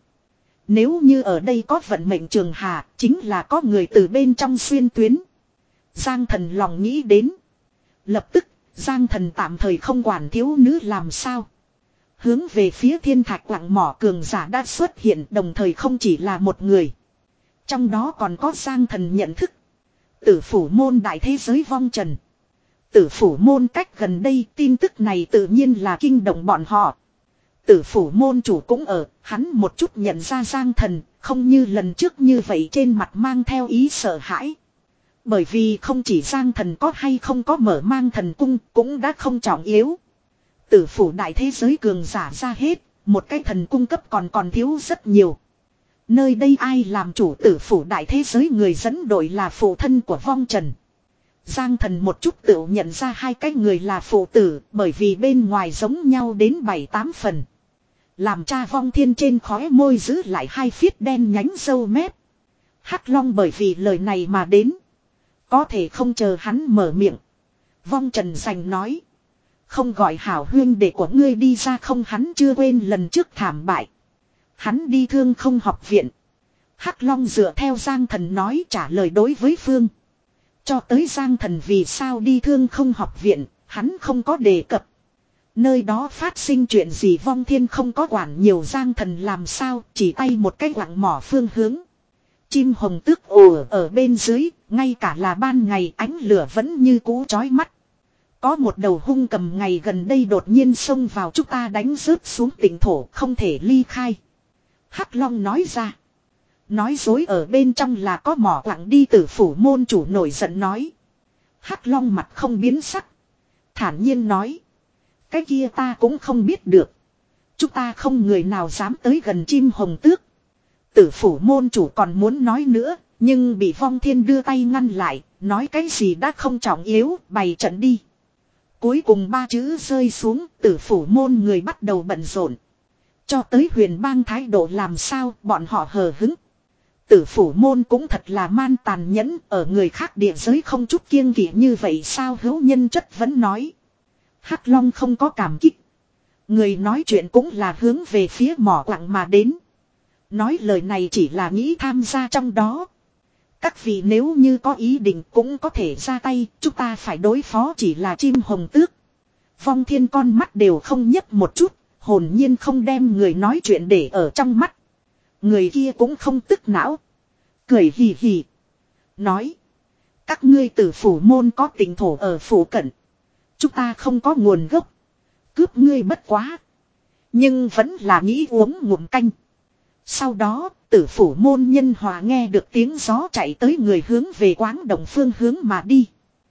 Nếu như ở đây có vận mệnh trường hà, chính là có người từ bên trong xuyên tuyến. Giang Thần lòng nghĩ đến. Lập tức, Giang Thần tạm thời không quản thiếu nữ làm sao. Hướng về phía thiên thạch lặng mỏ cường giả đã xuất hiện, đồng thời không chỉ là một người. Trong đó còn có Giang Thần nhận thức. Tử phủ môn đại thế giới vong trần. Tử phủ môn cách gần đây, tin tức này tự nhiên là kinh động bọn họ. Tử phủ môn chủ cũng ở, hắn một chút nhận ra Giang Thần, không như lần trước như vậy trên mặt mang theo ý sợ hãi. Bởi vì không chỉ Giang Thần có hay không có mở mang thần cung cũng đã không trọng yếu. Tử phủ đại thế giới cường giả ra hết, một cái thần cung cấp còn còn thiếu rất nhiều. Nơi đây ai làm chủ tử phủ đại thế giới người dẫn đội là phụ thân của vong trần. Giang Thần một chút tự nhận ra hai cái người là phụ tử, bởi vì bên ngoài giống nhau đến bảy tám phần. Làm cha vong thiên trên khóe môi giữ lại hai phiết đen nhánh râu mép. Hắc Long bởi vì lời này mà đến. Có thể không chờ hắn mở miệng. Vong trần sành nói. Không gọi hảo huyên để của ngươi đi ra không, hắn chưa quên lần trước thảm bại. Hắn đi Thương Không học viện. Hắc Long dựa theo Giang Thần nói trả lời đối với Phương. Cho tới Giang Thần vì sao đi Thương Không học viện, hắn không có đề cập. Nơi đó phát sinh chuyện gì Vong Thiên không có quản nhiều. Giang Thần làm sao, chỉ tay một cái quặng mỏ phương hướng. Chim hồng tước ồ ở bên dưới, ngay cả là ban ngày ánh lửa vẫn như cũ chói mắt. Có một đầu hung cầm ngày gần đây đột nhiên xông vào chúng ta đánh rớt xuống tỉnh thổ, không thể ly khai. Hắc Long nói ra. Nói dối ở bên trong là có mỏ quặng đi, Tử phủ môn chủ nổi giận nói. Hắc Long mặt không biến sắc. Thản nhiên nói. Cái kia ta cũng không biết được. Chúng ta không người nào dám tới gần chim hồng tước. Tử phủ môn chủ còn muốn nói nữa. Nhưng bị Vong Thiên đưa tay ngăn lại. Nói cái gì đã không trọng yếu, bày trận đi. Cuối cùng ba chữ rơi xuống. Tử phủ môn người bắt đầu bận rộn. Cho tới Huyền Bang thái độ làm sao, bọn họ hờ hứng. Tử phủ môn cũng thật là man tàn nhẫn, ở người khác địa giới không chút kiêng kỵ như vậy sao, Hữu Nhân chất vấn nói. Hắc Long không có cảm kích. Người nói chuyện cũng là hướng về phía mỏ quặng mà đến. Nói lời này chỉ là nghĩ tham gia trong đó. Các vị nếu như có ý định cũng có thể ra tay, chúng ta phải đối phó chỉ là chim hồng tước. Vong Thiên con mắt đều không nhấp một chút, hồn nhiên không đem người nói chuyện để ở trong mắt. Người kia cũng không tức não. Cười hì hì. Nói. Các ngươi Tử phủ môn có tỉnh thổ ở phủ cận. Chúng ta không có nguồn gốc. Cướp ngươi bất quá. Nhưng vẫn là nghĩ uống ngụm canh. Sau đó, Tử phủ môn nhân hòa nghe được tiếng gió chạy tới người hướng về Quáng Động phương hướng mà đi.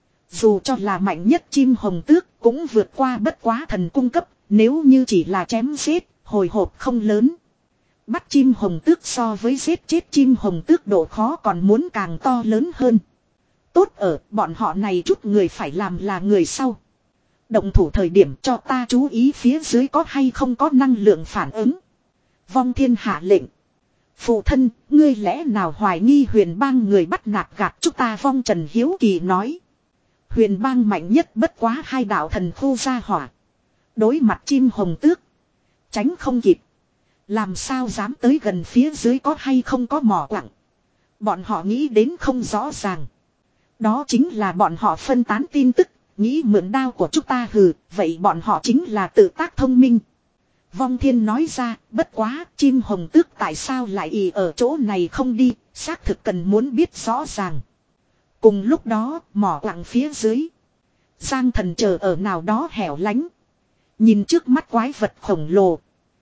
Dù cho là mạnh nhất chim hồng tước cũng vượt qua bất quá thần cung cấp. Nếu như chỉ là chém giết, hồi hộp không lớn. Bắt chim hồng tước so với giết chết chim hồng tước độ khó còn muốn càng to lớn hơn. Tốt ở bọn họ này chút người phải làm là người sau. Động thủ thời điểm cho ta chú ý phía dưới có hay không có năng lượng phản ứng. Vong Thiên hạ lệnh. Phụ thân, ngươi lẽ nào hoài nghi Huyền Bang người bắt nạt gạt chúng ta? Vong Trần hiếu kỳ nói. Huyền Bang mạnh nhất bất quá hai đạo thần khu gia hỏa. Đối mặt chim hồng tước. Tránh không kịp. Làm sao dám tới gần phía dưới có hay không có mỏ quặng. Bọn họ nghĩ đến không rõ ràng. Đó chính là bọn họ phân tán tin tức. Nghĩ mượn đao của chúng ta hừ. Vậy bọn họ chính là tự tác thông minh. Vong Thiên nói ra. Bất quá chim hồng tước tại sao lại ì ở chỗ này không đi. Xác thực cần muốn biết rõ ràng. Cùng lúc đó mỏ quặng phía dưới. Giang Thần chờ ở nào đó hẻo lánh. Nhìn trước mắt quái vật khổng lồ.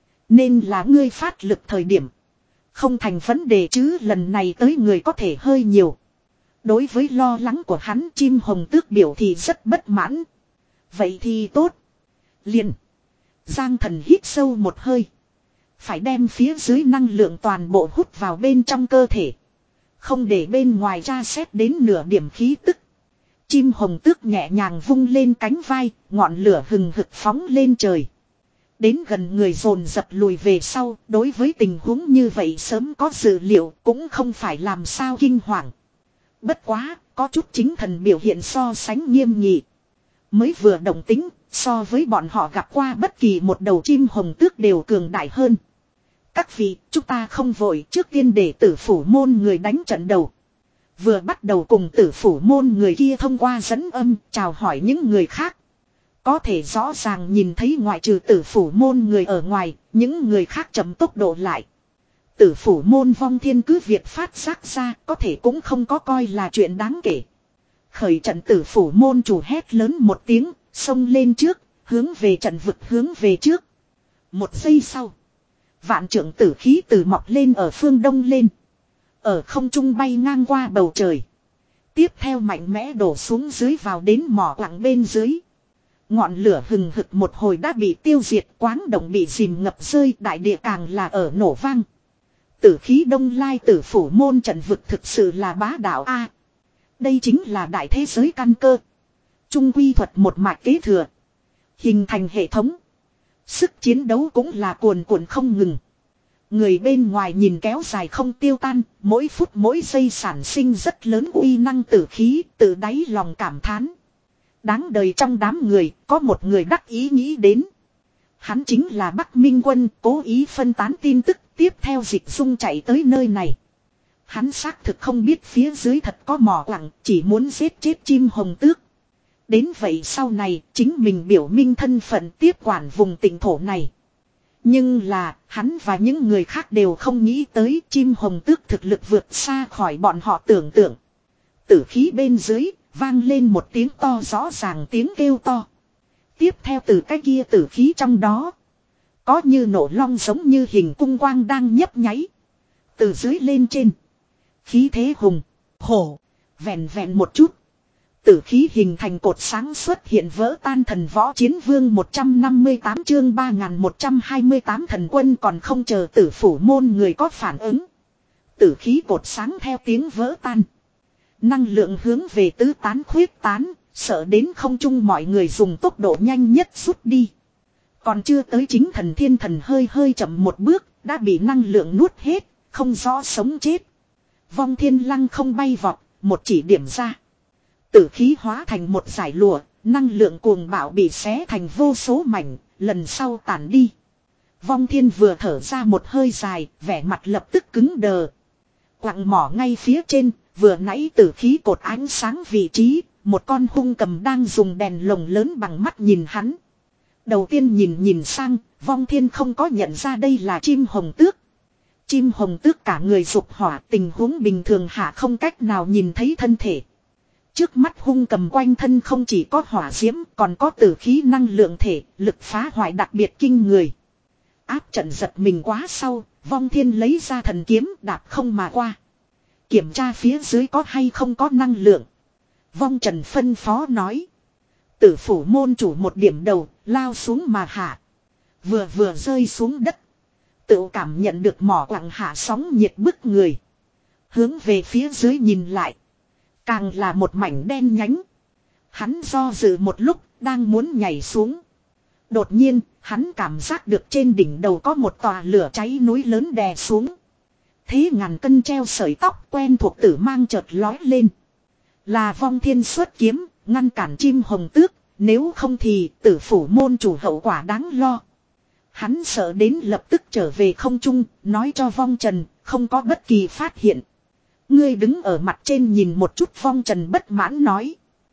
Nên là ngươi phát lực thời điểm. Không thành vấn đề chứ, lần này tới người có thể hơi nhiều. Đối với lo lắng của hắn, chim hồng tước biểu thì rất bất mãn. Vậy thì tốt. Liền. Giang Thần hít sâu một hơi. Phải đem phía dưới năng lượng toàn bộ hút vào bên trong cơ thể. Không để bên ngoài ra xét đến nửa điểm khí tức. Chim hồng tước nhẹ nhàng vung lên cánh vai, ngọn lửa hừng hực phóng lên trời. Đến gần người dồn dập lùi về sau, đối với tình huống như vậy sớm có dự liệu cũng không phải làm sao kinh hoàng. Bất quá, có chút chính thần biểu hiện so sánh nghiêm nghị. Mới vừa động tính, so với bọn họ gặp qua bất kỳ một đầu chim hồng tước đều cường đại hơn. Các vị, chúng ta không vội, trước tiên để Tử phủ môn người đánh trận đầu. Vừa bắt đầu cùng Tử phủ môn người kia thông qua dẫn âm, chào hỏi những người khác. Có thể rõ ràng nhìn thấy ngoại trừ Tử phủ môn người ở ngoài, những người khác chậm tốc độ lại. Tử phủ môn Vong Thiên cứ việc phát giác ra, có thể cũng không có coi là chuyện đáng kể. Khởi trận Tử phủ môn chủ hét lớn một tiếng, xông lên trước, hướng về trận vực hướng về trước. Một giây sau, vạn trượng tử khí từ mọc lên ở phương đông lên. Ở không trung bay ngang qua bầu trời. Tiếp theo mạnh mẽ đổ xuống dưới vào đến mỏ quặng bên dưới. Ngọn lửa hừng hực một hồi đã bị tiêu diệt, Quáng Động bị dìm ngập rơi, đại địa càng là ở nổ vang. Tử khí đông lai Tử phủ môn trận vực thực sự là bá đạo a. À, đây chính là đại thế giới căn cơ. Trung quy thuật một mạch kế thừa. Hình thành hệ thống. Sức chiến đấu cũng là cuồn cuộn không ngừng. Người bên ngoài nhìn kéo dài không tiêu tan, mỗi phút mỗi giây sản sinh rất lớn uy năng tử khí, từ đáy lòng cảm thán. Đáng đời trong đám người, có một người đắc ý nghĩ đến. Hắn chính là Bắc Minh Quân, cố ý phân tán tin tức, tiếp theo Dịch Dung chạy tới nơi này. Hắn xác thực không biết phía dưới thật có mỏ quặng, chỉ muốn giết chết chim hồng tước. Đến vậy sau này, chính mình biểu minh thân phận tiếp quản vùng tỉnh thổ này. Nhưng là, hắn và những người khác đều không nghĩ tới chim hồng tước thực lực vượt xa khỏi bọn họ tưởng tượng. Tử khí bên dưới, vang lên một tiếng to rõ ràng tiếng kêu to. Tiếp theo từ cái kia tử khí trong đó, có như nổ long giống như hình cung quang đang nhấp nháy. Từ dưới lên trên. Khí thế hùng, hổ, vẹn vẹn một chút. Tử khí hình thành cột sáng xuất hiện vỡ tan thần võ chiến vương một trăm năm mươi tám chương ba nghìn một trăm hai mươi tám thần quân còn không chờ tử phủ môn người có phản ứng. Tử khí cột sáng theo tiếng vỡ tan. Năng lượng hướng về tứ tán khuyết tán, sợ đến không trung mọi người dùng tốc độ nhanh nhất rút đi. Còn chưa tới chính thần thiên thần hơi hơi chậm một bước, đã bị năng lượng nuốt hết, không rõ sống chết. Vong thiên lăng không bay vọt, một chỉ điểm ra. Tử khí hóa thành một dải lụa, năng lượng cuồng bạo bị xé thành vô số mảnh, lần sau tản đi. Vong thiên vừa thở ra một hơi dài, vẻ mặt lập tức cứng đờ. Quặng mỏ ngay phía trên, vừa nãy tử khí cột ánh sáng vị trí, một con hung cầm đang dùng đèn lồng lớn bằng mắt nhìn hắn. Đầu tiên nhìn nhìn sang, Vong thiên không có nhận ra đây là chim hồng tước. Chim hồng tước cả người dục hỏa, tình huống bình thường hạ không cách nào nhìn thấy thân thể. Trước mắt hung cầm quanh thân không chỉ có hỏa diễm, còn có tử khí năng lượng thể, lực phá hoại đặc biệt kinh người. Áp trận giật mình quá sau, Vong thiên lấy ra thần kiếm đạp không mà qua. Kiểm tra phía dưới có hay không có năng lượng. Vong Trần phân phó nói. Tử phủ môn chủ một điểm đầu, lao xuống mà hạ. Vừa vừa rơi xuống đất. Tự cảm nhận được mỏ quặng hạ sóng nhiệt bức người. Hướng về phía dưới nhìn lại. Càng là một mảnh đen nhánh. Hắn do dự một lúc, đang muốn nhảy xuống. Đột nhiên, hắn cảm giác được trên đỉnh đầu có một tòa lửa cháy núi lớn đè xuống. Thế ngàn cân treo sợi tóc quen thuộc tử mang chợt lói lên. Là Vong thiên xuất kiếm, ngăn cản chim hồng tước, nếu không thì tử phủ môn chủ hậu quả đáng lo. Hắn sợ đến lập tức trở về không trung, nói cho Vong Trần, không có bất kỳ phát hiện. Ngươi đứng ở mặt trên nhìn một chút, Vong Trần bất mãn nói.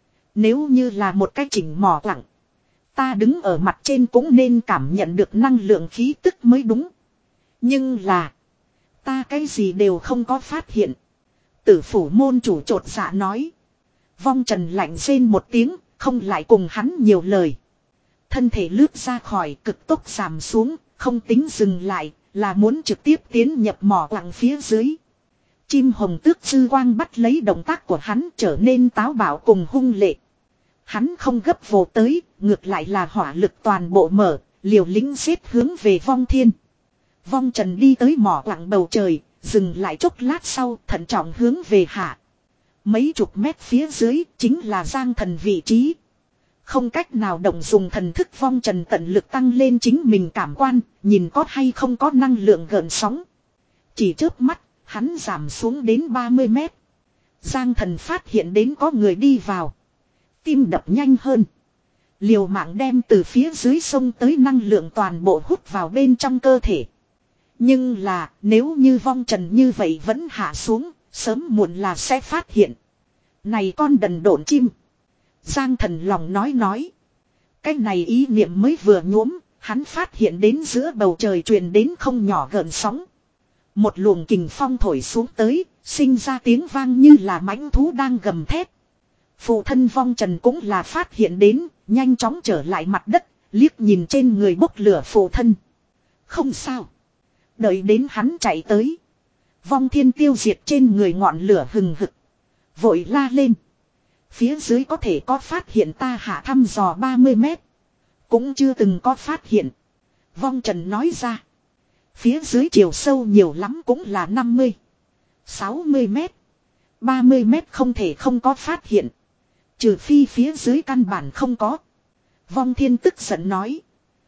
Nếu như là một cái chỉnh mỏ quặng, ta đứng ở mặt trên cũng nên cảm nhận được năng lượng khí tức mới đúng. Nhưng là, ta cái gì đều không có phát hiện. Tử phủ môn chủ chột dạ nói. Vong Trần lạnh rên một tiếng, không lại cùng hắn nhiều lời. Thân thể lướt ra khỏi, cực tốc giảm xuống, không tính dừng lại, là muốn trực tiếp tiến nhập mỏ quặng phía dưới. Chim hồng tước sư quang bắt lấy động tác của hắn, trở nên táo bạo cùng hung lệ. Hắn không gấp vồ tới, ngược lại là hỏa lực toàn bộ mở, liều lĩnh xếp hướng về Vong thiên. Vong Trần đi tới mỏ quặng bầu trời, dừng lại chốc lát sau, thận trọng hướng về hạ. Mấy chục mét phía dưới chính là Giang Thần vị trí. Không cách nào động dùng thần thức, Vong Trần tận lực tăng lên chính mình cảm quan, nhìn có hay không có năng lượng gợn sóng. Chỉ chớp mắt, hắn giảm xuống đến ba mươi mét. Giang Thần phát hiện đến có người đi vào. Tim đập nhanh hơn. Liều mạng đem từ phía dưới sông tới năng lượng toàn bộ hút vào bên trong cơ thể. Nhưng là, nếu như Vong Trần như vậy vẫn hạ xuống, sớm muộn là sẽ phát hiện. Này con đần độn chim. Giang Thần lòng nói nói. Cái này ý niệm mới vừa nhuốm, hắn phát hiện đến giữa bầu trời truyền đến không nhỏ gợn sóng. Một luồng kình phong thổi xuống tới, sinh ra tiếng vang như là mãnh thú đang gầm thét. Phụ thân Vong Trần cũng là phát hiện đến, nhanh chóng trở lại mặt đất, liếc nhìn trên người bốc lửa phụ thân. Không sao. Đợi đến hắn chạy tới. Vong thiên tiêu diệt trên người ngọn lửa hừng hực. Vội la lên. Phía dưới có thể có phát hiện ta hạ thăm dò ba mươi mét. Cũng chưa từng có phát hiện. Vong Trần nói ra. Phía dưới chiều sâu nhiều lắm cũng là năm mươi, sáu mươi mét. ba mươi mét không thể không có phát hiện. Trừ phi phía dưới căn bản không có. Vong thiên tức giận nói.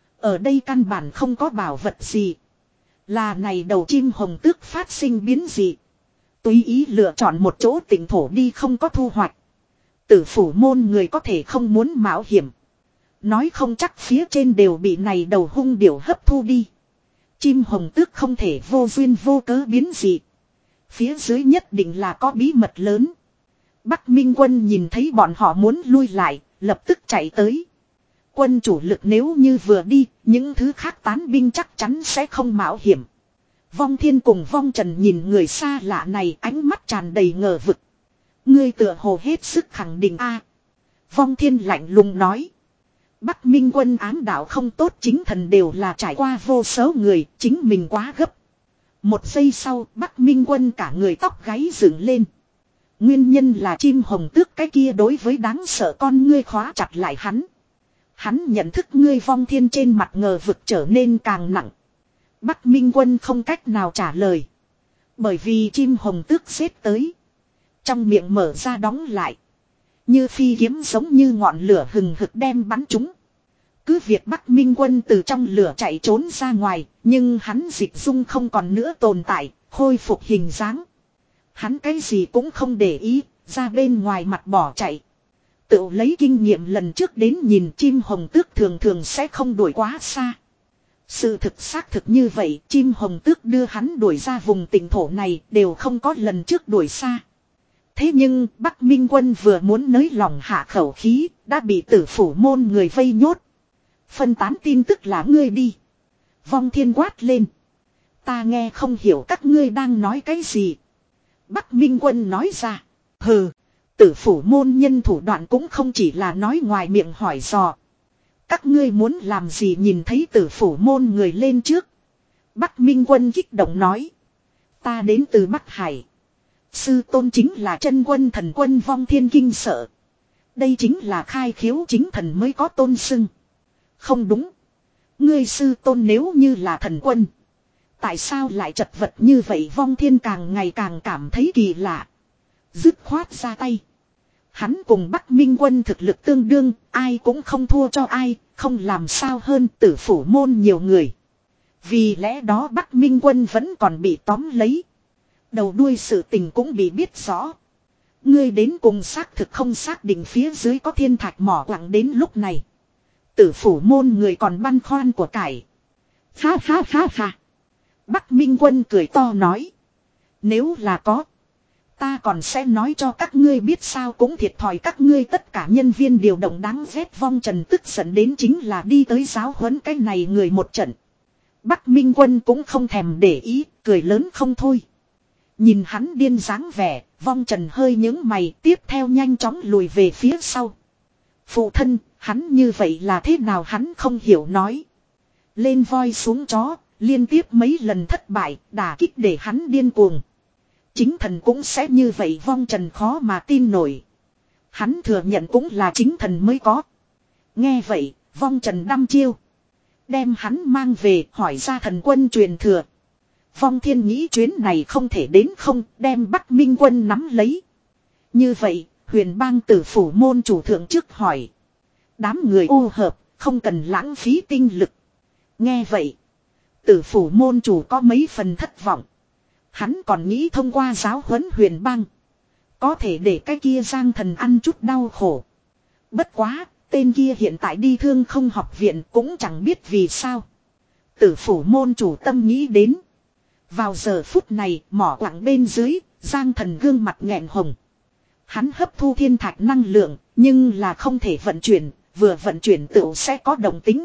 Ở đây căn bản không có bảo vật gì. Là này đầu chim hồng tước phát sinh biến dị. Tùy ý lựa chọn một chỗ tỉnh thổ đi không có thu hoạch. Tử phủ môn người có thể không muốn mạo hiểm. Nói không chắc phía trên đều bị này đầu hung điểu hấp thu đi. Chim hồng tước không thể vô duyên vô cớ biến dị. Phía dưới nhất định là có bí mật lớn. Bắc Minh quân nhìn thấy bọn họ muốn lui lại, lập tức chạy tới. Quân chủ lực nếu như vừa đi, những thứ khác tán binh chắc chắn sẽ không mạo hiểm. Vong Thiên cùng Vong Trần nhìn người xa lạ này, ánh mắt tràn đầy ngờ vực. Ngươi tựa hồ hết sức khẳng định a. Vong Thiên lạnh lùng nói. Bắc Minh quân ám đạo không tốt, chính thần đều là trải qua vô số người, chính mình quá gấp. Một giây sau, Bắc Minh Quân cả người tóc gáy dựng lên. Nguyên nhân là chim hồng tước cái kia đối với đáng sợ con ngươi khóa chặt lại hắn. Hắn nhận thức ngươi vong thiên trên mặt ngờ vực trở nên càng nặng. Bắc Minh Quân không cách nào trả lời. Bởi vì chim hồng tước xếp tới. Trong miệng mở ra đóng lại. Như phi kiếm giống như ngọn lửa hừng hực đem bắn chúng. Cứ việc Bắc Minh Quân từ trong lửa chạy trốn ra ngoài. Nhưng hắn dịch dung không còn nữa tồn tại. Khôi phục hình dáng. Hắn cái gì cũng không để ý. Ra bên ngoài mặt bỏ chạy. Tự lấy kinh nghiệm lần trước đến nhìn chim hồng tước thường thường sẽ không đuổi quá xa. Sự thực xác thực như vậy, chim hồng tước đưa hắn đuổi ra vùng tỉnh thổ này đều không có lần trước đuổi xa. Thế nhưng Bắc Minh Quân vừa muốn nới lỏng hạ khẩu khí, đã bị tử phủ môn người vây nhốt. Phân tán tin tức là ngươi đi. Vong Thiên quát lên. Ta nghe không hiểu các ngươi đang nói cái gì. Bắc Minh Quân nói ra. Hừ, tử phủ môn nhân thủ đoạn cũng không chỉ là nói ngoài miệng hỏi dò. Các ngươi muốn làm gì nhìn thấy tử phủ môn người lên trước. Bắc Minh Quân kích động nói. Ta đến từ Bắc Hải. Sư tôn chính là chân quân thần quân Vong Thiên kinh sợ. Đây chính là khai khiếu chính thần mới có tôn xưng. Không đúng. Ngươi sư tôn nếu như là thần quân. Tại sao lại chật vật như vậy? Vong Thiên càng ngày càng cảm thấy kỳ lạ. Dứt khoát ra tay. Hắn cùng Bắc Minh Quân thực lực tương đương, ai cũng không thua cho ai, không làm sao hơn tử phủ môn nhiều người. Vì lẽ đó Bắc Minh Quân vẫn còn bị tóm lấy. Đầu đuôi sự tình cũng bị biết rõ. Ngươi đến cùng xác thực không xác định phía dưới có thiên thạch mỏ quặng đến lúc này. Tử phủ môn người còn băn khoăn của cải. Ha ha ha ha. Bắc Minh Quân cười to nói. Nếu là có. Ta còn sẽ nói cho các ngươi biết sao cũng thiệt thòi các ngươi tất cả nhân viên điều động đáng ghét. Vong Trần tức giận đến chính là đi tới giáo huấn cái này người một trận. Bắc Minh Quân cũng không thèm để ý, cười lớn không thôi. Nhìn hắn điên dáng vẻ, Vong Trần hơi nhướng mày tiếp theo nhanh chóng lùi về phía sau. Phụ thân, hắn như vậy là thế nào hắn không hiểu nói. Lên voi xuống chó, liên tiếp mấy lần thất bại, đả kích để hắn điên cuồng. Chính thần cũng sẽ như vậy. Vong Trần khó mà tin nổi. Hắn thừa nhận cũng là chính thần mới có. Nghe vậy, Vong Trần đăm chiêu. Đem hắn mang về hỏi ra thần quân truyền thừa. Vong Thiên nghĩ chuyến này không thể đến không, đem Bắc Minh Quân nắm lấy. Như vậy, huyền bang tử phủ môn chủ thượng trước hỏi. Đám người ô hợp, không cần lãng phí tinh lực. Nghe vậy, tử phủ môn chủ có mấy phần thất vọng. Hắn còn nghĩ thông qua giáo huấn huyền bang. Có thể để cái kia Giang Thần ăn chút đau khổ. Bất quá, tên kia hiện tại đi Thương Không học viện cũng chẳng biết vì sao. Tử phủ môn chủ tâm nghĩ đến. Vào giờ phút này, mỏ quặng bên dưới, Giang Thần gương mặt nghẹn hồng. Hắn hấp thu thiên thạch năng lượng, nhưng là không thể vận chuyển, vừa vận chuyển tựu sẽ có động tính.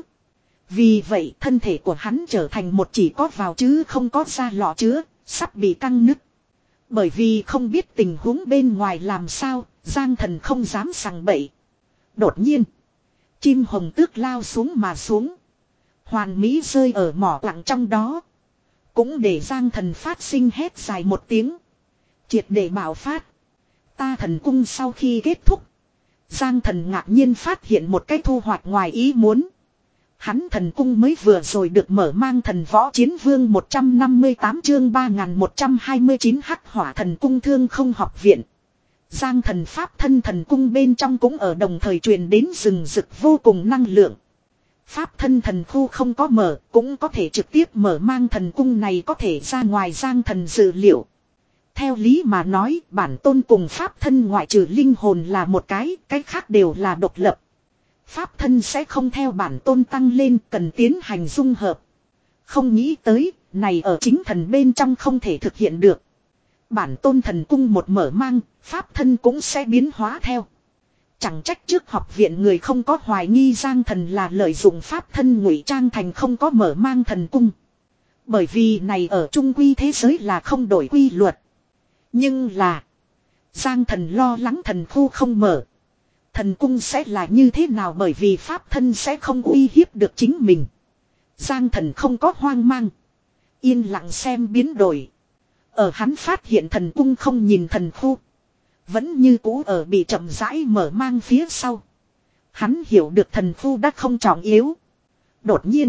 Vì vậy, thân thể của hắn trở thành một chỉ có vào chứ không có ra lọ chứa. Sắp bị căng nứt. Bởi vì không biết tình huống bên ngoài làm sao, Giang Thần không dám sằng bậy. Đột nhiên, chim hồng tước lao xuống mà xuống. Hoàn mỹ rơi ở mỏ quặng trong đó. Cũng để Giang Thần phát sinh hét dài một tiếng. Triệt để bạo phát. Ta thần cung sau khi kết thúc. Giang Thần ngạc nhiên phát hiện một cái thu hoạch ngoài ý muốn. Hắn thần cung mới vừa rồi được mở mang thần võ chiến vương một trăm năm mươi tám chương ba nghìn một trăm hai mươi chín hắc hỏa thần cung Thương Không học viện. Giang Thần pháp thân thần cung bên trong cũng ở đồng thời truyền đến rừng rực vô cùng năng lượng. Pháp thân thần khu không có mở, cũng có thể trực tiếp mở mang thần cung này có thể ra ngoài Giang Thần dự liệu. Theo lý mà nói, bản tôn cùng pháp thân ngoại trừ linh hồn là một cái, cái khác đều là độc lập. Pháp thân sẽ không theo bản tôn tăng lên, cần tiến hành dung hợp. Không nghĩ tới, này ở chính thần bên trong không thể thực hiện được. Bản tôn thần cung một mở mang, pháp thân cũng sẽ biến hóa theo. Chẳng trách trước học viện người không có hoài nghi Giang Thần là lợi dụng pháp thân ngụy trang thành không có mở mang thần cung. Bởi vì này ở trung quy thế giới là không đổi quy luật. Nhưng là Giang Thần lo lắng thần khu không mở. Thần cung sẽ là như thế nào bởi vì pháp thân sẽ không uy hiếp được chính mình. Giang Thần không có hoang mang. Yên lặng xem biến đổi. Ở hắn phát hiện thần cung không nhìn thần khu. Vẫn như cũ ở bị chậm rãi mở mang phía sau. Hắn hiểu được thần khu đã không trọng yếu. Đột nhiên.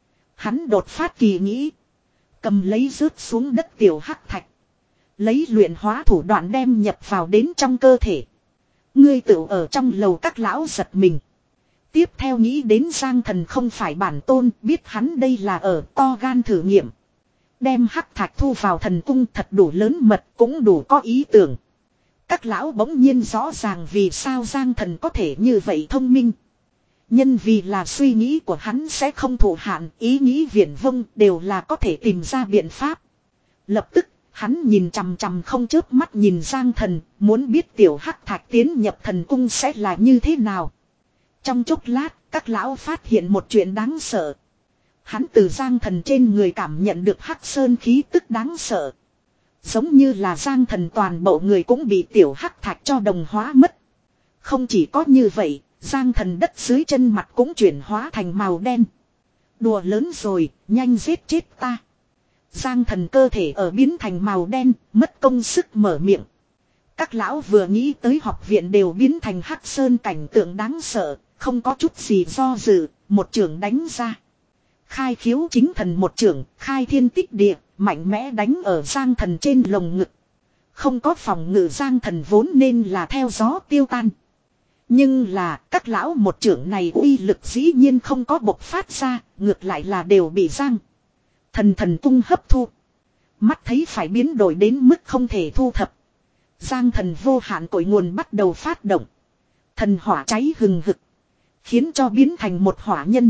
Hắn đột phát kỳ nghĩ. Cầm lấy rớt xuống đất tiểu hắc thạch. Lấy luyện hóa thủ đoạn đem nhập vào đến trong cơ thể. Ngươi tự ở trong lầu các lão giật mình. Tiếp theo nghĩ đến Giang Thần không phải bản tôn, biết hắn đây là ở to gan thử nghiệm. Đem hắc thạch thu vào thần cung thật đủ lớn mật, cũng đủ có ý tưởng. Các lão bỗng nhiên rõ ràng vì sao Giang Thần có thể như vậy thông minh. Nhân vì là suy nghĩ của hắn sẽ không thụ hạn, ý nghĩ viển vông đều là có thể tìm ra biện pháp. Lập tức, hắn nhìn chằm chằm không chớp mắt nhìn Giang Thần, muốn biết tiểu hắc thạch tiến nhập thần cung sẽ là như thế nào. Trong chốc lát, các lão phát hiện một chuyện đáng sợ. Hắn từ Giang Thần trên người cảm nhận được hắc sơn khí tức đáng sợ. Giống như là Giang Thần toàn bộ người cũng bị tiểu hắc thạch cho đồng hóa mất. Không chỉ có như vậy, Giang Thần đất dưới chân mặt cũng chuyển hóa thành màu đen. Đùa lớn rồi, nhanh giết chết ta. Giang Thần cơ thể ở biến thành màu đen, mất công sức mở miệng. Các lão vừa nghĩ tới học viện đều biến thành hắc sơn cảnh tượng đáng sợ, không có chút gì do dự, một trường đánh ra. Khai khiếu chính thần một trường, khai thiên tích địa, mạnh mẽ đánh ở Giang Thần trên lồng ngực. Không có phòng ngự Giang Thần vốn nên là theo gió tiêu tan. Nhưng là các lão một trưởng này uy lực dĩ nhiên không có bộc phát ra, ngược lại là đều bị Giang Thần thần cung hấp thu. Mắt thấy phải biến đổi đến mức không thể thu thập. Giang Thần vô hạn cội nguồn bắt đầu phát động. Thần hỏa cháy hừng hực. Khiến cho biến thành một hỏa nhân.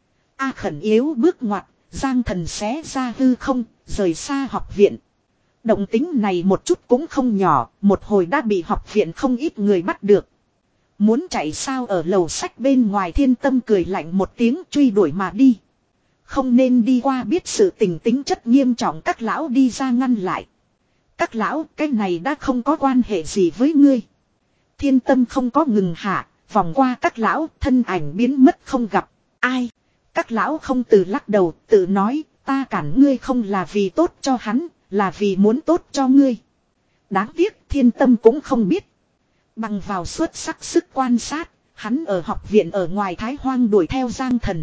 A khẩn yếu bước ngoặt, Giang Thần xé ra hư không, rời xa học viện. Động tính này một chút cũng không nhỏ, một hồi đã bị học viện không ít người bắt được. Muốn chạy sao ở lầu sách bên ngoài Thiên Tâm cười lạnh một tiếng truy đuổi mà đi. Không nên đi qua biết sự tình tính chất nghiêm trọng các lão đi ra ngăn lại. Các lão cái này đã không có quan hệ gì với ngươi. Thiên Tâm không có ngừng hạ, vòng qua các lão thân ảnh biến mất không gặp. Ai? Các lão không từ lắc đầu tự nói ta cản ngươi không là vì tốt cho hắn, là vì muốn tốt cho ngươi. Đáng tiếc Thiên Tâm cũng không biết. Bằng vào xuất sắc sức quan sát, hắn ở học viện ở ngoài Thái Hoang đuổi theo Giang Thần.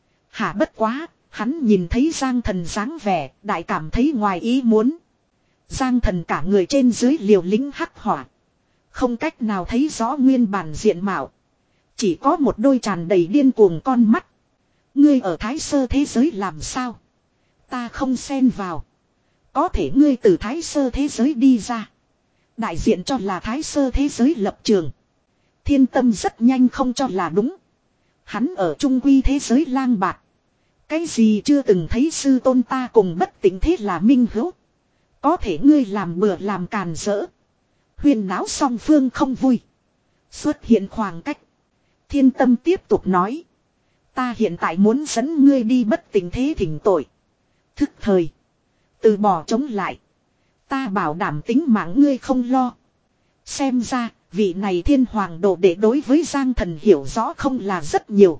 Hả bất quá, hắn nhìn thấy Giang Thần dáng vẻ, đại cảm thấy ngoài ý muốn. Giang Thần cả người trên dưới liều lĩnh hắc hỏa. Không cách nào thấy rõ nguyên bản diện mạo. Chỉ có một đôi tràn đầy điên cuồng con mắt. Ngươi ở Thái Sơ thế giới làm sao? Ta không xen vào. Có thể ngươi từ Thái Sơ thế giới đi ra. Đại diện cho là Thái Sơ thế giới lập trường. Thiên Tâm rất nhanh không cho là đúng. Hắn ở trung quy thế giới lang bạt. Cái gì chưa từng thấy sư tôn ta cùng bất tỉnh thế là minh hữu. Có thể ngươi làm bừa làm càn rỡ. Huyền náo song phương không vui. Xuất hiện khoảng cách. Thiên Tâm tiếp tục nói. Ta hiện tại muốn dẫn ngươi đi bất tỉnh thế thỉnh tội. Thức thời. Từ bỏ chống lại. Ta bảo đảm tính mạng ngươi không lo. Xem ra, vị này thiên hoàng độ để đối với Giang Thần hiểu rõ không là rất nhiều.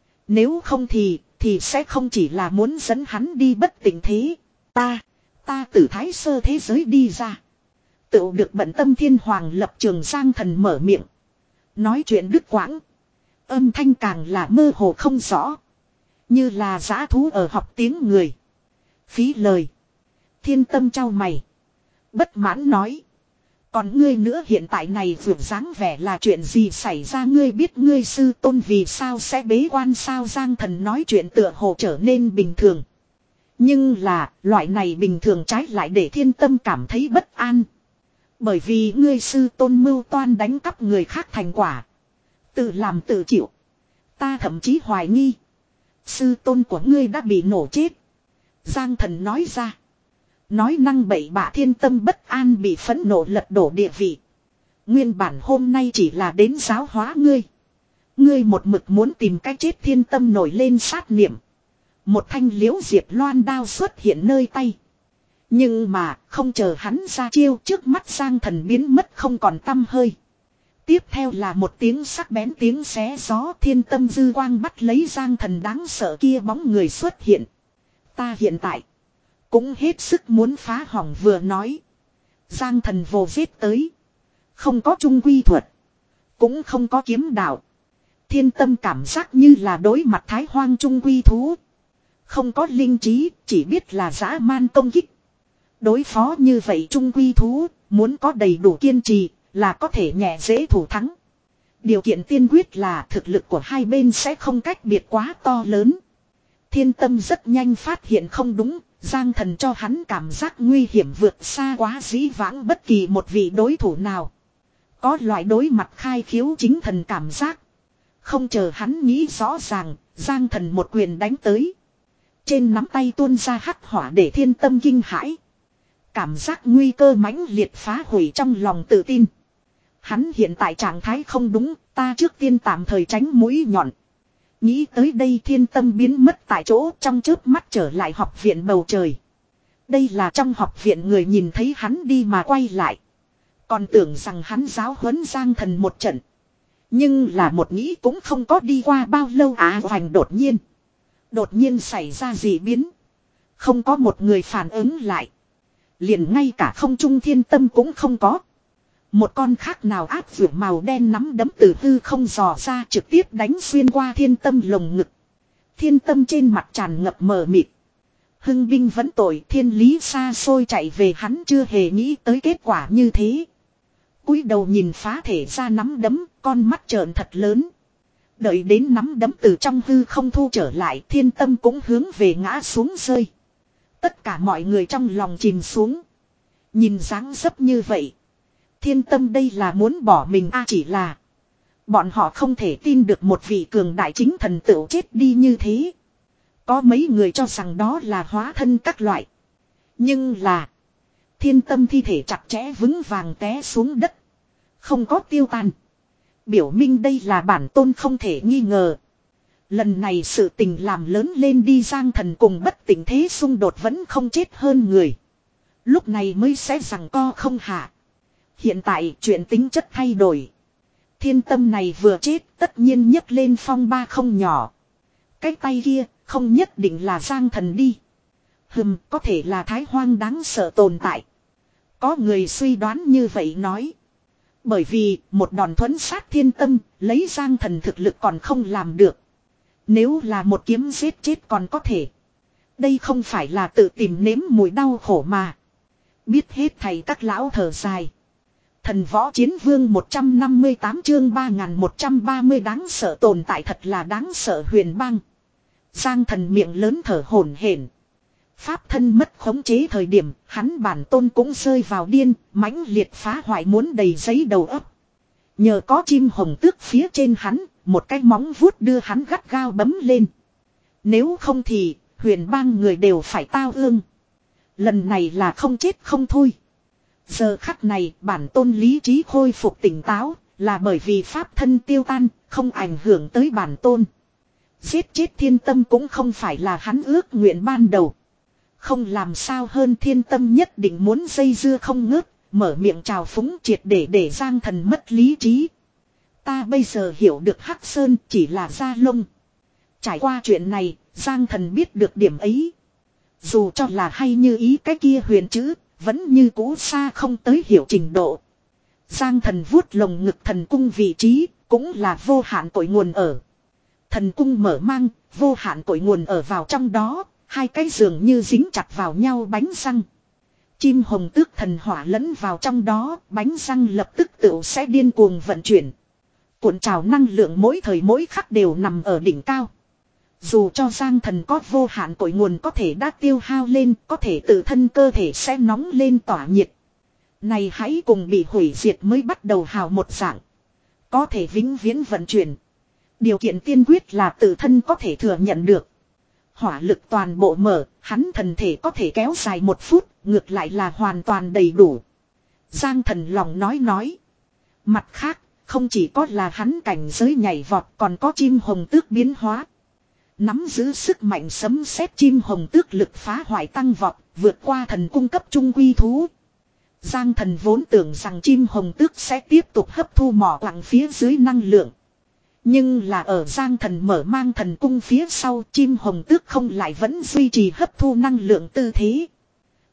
Nếu không thì, thì sẽ không chỉ là muốn dẫn hắn đi bất tỉnh thế. Ta, ta từ Thái Sơ thế giới đi ra. Tự được bận tâm thiên hoàng lập trường Giang Thần mở miệng. Nói chuyện đứt quãng. Âm thanh càng là mơ hồ không rõ. Như là dã thú ở học tiếng người. Phí lời. Thiên Tâm trao mày. Bất mãn nói. Còn ngươi nữa hiện tại này vượt dáng vẻ là chuyện gì xảy ra ngươi biết ngươi sư tôn vì sao sẽ bế quan sao Giang Thần nói chuyện tựa hồ trở nên bình thường. Nhưng là loại này bình thường trái lại để Thiên Tâm cảm thấy bất an. Bởi vì ngươi sư tôn mưu toan đánh cắp người khác thành quả. Tự làm tự chịu. Ta thậm chí hoài nghi. Sư tôn của ngươi đã bị nổ chết. Giang Thần nói ra. Nói năng bậy bạ Thiên Tâm bất an bị phẫn nộ lật đổ địa vị. Nguyên bản hôm nay chỉ là đến giáo hóa ngươi. Ngươi một mực muốn tìm cách chết Thiên Tâm nổi lên sát niệm. Một thanh liễu diệp loan đao xuất hiện nơi tay. Nhưng mà không chờ hắn ra chiêu trước mắt Giang Thần biến mất không còn tăm hơi. Tiếp theo là một tiếng sắc bén tiếng xé gió Thiên Tâm dư quang bắt lấy Giang Thần đáng sợ kia bóng người xuất hiện. Ta hiện tại cũng hết sức muốn phá hỏng vừa nói. Giang thần vồ giết tới. Không có trung quy thuật. Cũng không có kiếm đạo. Thiên tâm cảm giác như là đối mặt thái hoang trung quy thú. Không có linh trí, chỉ biết là dã man công kích. Đối phó như vậy trung quy thú, muốn có đầy đủ kiên trì, là có thể nhẹ dễ thủ thắng. Điều kiện tiên quyết là thực lực của hai bên sẽ không cách biệt quá to lớn. Thiên tâm rất nhanh phát hiện không đúng, Giang thần cho hắn cảm giác nguy hiểm vượt xa quá dĩ vãng bất kỳ một vị đối thủ nào. Có loại đối mặt khai khiếu chính thần cảm giác. Không chờ hắn nghĩ rõ ràng, Giang thần một quyền đánh tới. Trên nắm tay tuôn ra hắc hỏa để thiên tâm kinh hãi. Cảm giác nguy cơ mãnh liệt phá hủy trong lòng tự tin. Hắn hiện tại trạng thái không đúng, ta trước tiên tạm thời tránh mũi nhọn. Nghĩ tới đây thiên tâm biến mất tại chỗ trong chớp mắt trở lại học viện bầu trời. Đây là trong học viện người nhìn thấy hắn đi mà quay lại. Còn tưởng rằng hắn giáo huấn Giang thần một trận. Nhưng là một nghĩ cũng không có đi qua bao lâu á hoành đột nhiên. Đột nhiên xảy ra dị biến. Không có một người phản ứng lại. Liền ngay cả không trung thiên tâm cũng không có. Một con khác nào áp vượt màu đen nắm đấm từ hư không dò ra trực tiếp đánh xuyên qua thiên tâm lồng ngực. Thiên tâm trên mặt tràn ngập mờ mịt. Hưng binh vẫn tội thiên lý xa xôi chạy về hắn chưa hề nghĩ tới kết quả như thế. Cúi đầu nhìn phá thể ra nắm đấm, con mắt trợn thật lớn. Đợi đến nắm đấm từ trong hư không thu trở lại thiên tâm cũng hướng về ngã xuống rơi. Tất cả mọi người trong lòng chìm xuống. Nhìn dáng dấp như vậy. Thiên tâm đây là muốn bỏ mình a à, chỉ là. Bọn họ không thể tin được một vị cường đại chính thần tựu chết đi như thế. Có mấy người cho rằng đó là hóa thân các loại. Nhưng là. Thiên tâm thi thể chặt chẽ vững vàng té xuống đất. Không có tiêu tan. Biểu minh đây là bản tôn không thể nghi ngờ. Lần này sự tình làm lớn lên đi Giang thần cùng bất tỉnh thế xung đột vẫn không chết hơn người. Lúc này mới sẽ rằng co không hạ. Hiện tại chuyện tính chất thay đổi. Thiên tâm này vừa chết tất nhiên nhấc lên phong ba không nhỏ. Cái tay kia không nhất định là Giang thần đi. Hừm có thể là thái hoang đáng sợ tồn tại. Có người suy đoán như vậy nói. Bởi vì một đòn thuẫn sát thiên tâm lấy Giang thần thực lực còn không làm được. Nếu là một kiếm giết chết còn có thể. Đây không phải là tự tìm nếm mùi đau khổ mà. Biết hết thầy các lão thở dài. Thần võ chiến vương một trăm năm mươi tám chương ba nghìn một trăm ba mươi đáng sợ tồn tại thật là đáng sợ huyền bang. Giang thần miệng lớn thở hổn hển. Pháp thân mất khống chế thời điểm hắn bản tôn cũng rơi vào điên, mãnh liệt phá hoại muốn đầy giấy đầu óc. Nhờ có chim hồng tước phía trên hắn, một cái móng vuốt đưa hắn gắt gao bấm lên. Nếu không thì huyền bang người đều phải tao ương. Lần này là không chết không thôi. Giờ khắc này bản tôn lý trí khôi phục tỉnh táo là bởi vì pháp thân tiêu tan, không ảnh hưởng tới bản tôn. Giết chết thiên tâm cũng không phải là hắn ước nguyện ban đầu. Không làm sao hơn thiên tâm nhất định muốn dây dưa không ngớt, mở miệng trào phúng triệt để để Giang thần mất lý trí. Ta bây giờ hiểu được Hắc Sơn chỉ là da lông. Trải qua chuyện này, Giang thần biết được điểm ấy. Dù cho là hay như ý cái kia huyền chữ, vẫn như cũ xa không tới hiểu trình độ. Giang thần vuốt lồng ngực thần cung vị trí, cũng là vô hạn cội nguồn ở. Thần cung mở mang, vô hạn cội nguồn ở vào trong đó, hai cái giường như dính chặt vào nhau bánh răng. Chim hồng tước thần hỏa lẫn vào trong đó, bánh răng lập tức tựu sẽ điên cuồng vận chuyển. Cuộn trào năng lượng mỗi thời mỗi khắc đều nằm ở đỉnh cao. Dù cho Giang thần có vô hạn cội nguồn có thể đã tiêu hao lên, có thể tự thân cơ thể sẽ nóng lên tỏa nhiệt. Này hãy cùng bị hủy diệt mới bắt đầu hào một dạng. Có thể vĩnh viễn vận chuyển. Điều kiện tiên quyết là tự thân có thể thừa nhận được. Hỏa lực toàn bộ mở, hắn thần thể có thể kéo dài một phút, ngược lại là hoàn toàn đầy đủ. Giang thần lòng nói nói. Mặt khác, không chỉ có là hắn cảnh giới nhảy vọt còn có chim hồng tước biến hóa. Nắm giữ sức mạnh sấm sét chim hồng tước lực phá hoại tăng vọt, vượt qua thần cung cấp trung quy thú. Giang thần vốn tưởng rằng chim hồng tước sẽ tiếp tục hấp thu mỏ quặng phía dưới năng lượng. Nhưng là ở Giang thần mở mang thần cung phía sau chim hồng tước không lại vẫn duy trì hấp thu năng lượng tư thế.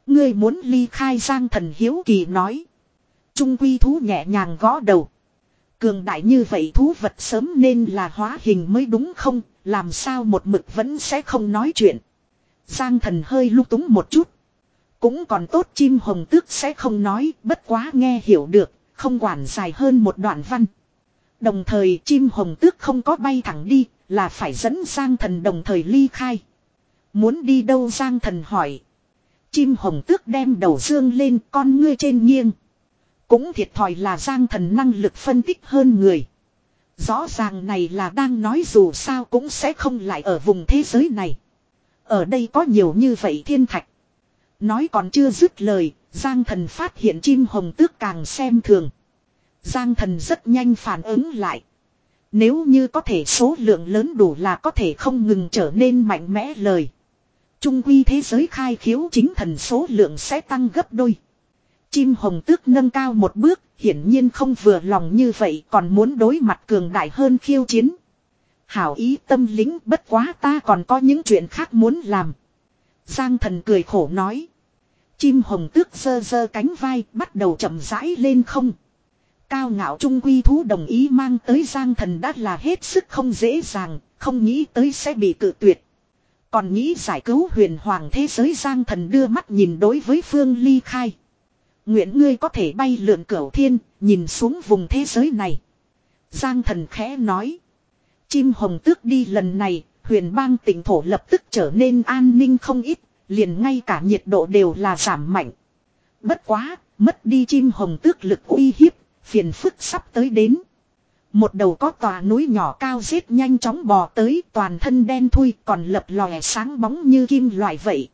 Ngươi muốn ly khai Giang Thần hiếu kỳ nói. Trung quy thú nhẹ nhàng gõ đầu. Cường đại như vậy thú vật sớm nên là hóa hình mới đúng không, làm sao một mực vẫn sẽ không nói chuyện. Giang Thần hơi lung túng một chút. Cũng còn tốt chim hồng tước sẽ không nói, bất quá nghe hiểu được, không quản dài hơn một đoạn văn. Đồng thời chim hồng tước không có bay thẳng đi, là phải dẫn Giang Thần đồng thời ly khai. Muốn đi đâu Giang Thần hỏi. Chim hồng tước đem đầu dương lên, con ngươi trên nghiêng. Cũng thiệt thòi là Giang Thần năng lực phân tích hơn người. Rõ ràng này là đang nói dù sao cũng sẽ không lại ở vùng thế giới này. Ở đây có nhiều như vậy thiên thạch. Nói còn chưa dứt lời, Giang Thần phát hiện chim hồng tước càng xem thường. Giang Thần rất nhanh phản ứng lại. Nếu như có thể số lượng lớn đủ là có thể không ngừng trở nên mạnh mẽ lời. Trung quy thế giới khai khiếu chính thần số lượng sẽ tăng gấp đôi. Chim hồng tước nâng cao một bước, hiển nhiên không vừa lòng như vậy còn muốn đối mặt cường đại hơn khiêu chiến. Hảo ý tâm lính bất quá ta còn có những chuyện khác muốn làm. Giang Thần cười khổ nói. Chim hồng tước giơ giơ cánh vai bắt đầu chậm rãi lên không. Cao ngạo trung quy thú đồng ý mang tới Giang Thần đã là hết sức không dễ dàng, không nghĩ tới sẽ bị cự tuyệt. Còn nghĩ giải cứu huyền hoàng thế giới Giang Thần đưa mắt nhìn đối với Phương Ly khai. Nguyện ngươi có thể bay lượn cửu thiên, nhìn xuống vùng thế giới này. Giang Thần khẽ nói. Chim hồng tước đi lần này, huyền bang tỉnh thổ lập tức trở nên an ninh không ít, liền ngay cả nhiệt độ đều là giảm mạnh. Bất quá, mất đi chim hồng tước lực uy hiếp, phiền phức sắp tới đến. Một đầu có tòa núi nhỏ cao giết nhanh chóng bò tới, toàn thân đen thui còn lập lòe sáng bóng như kim loại vậy.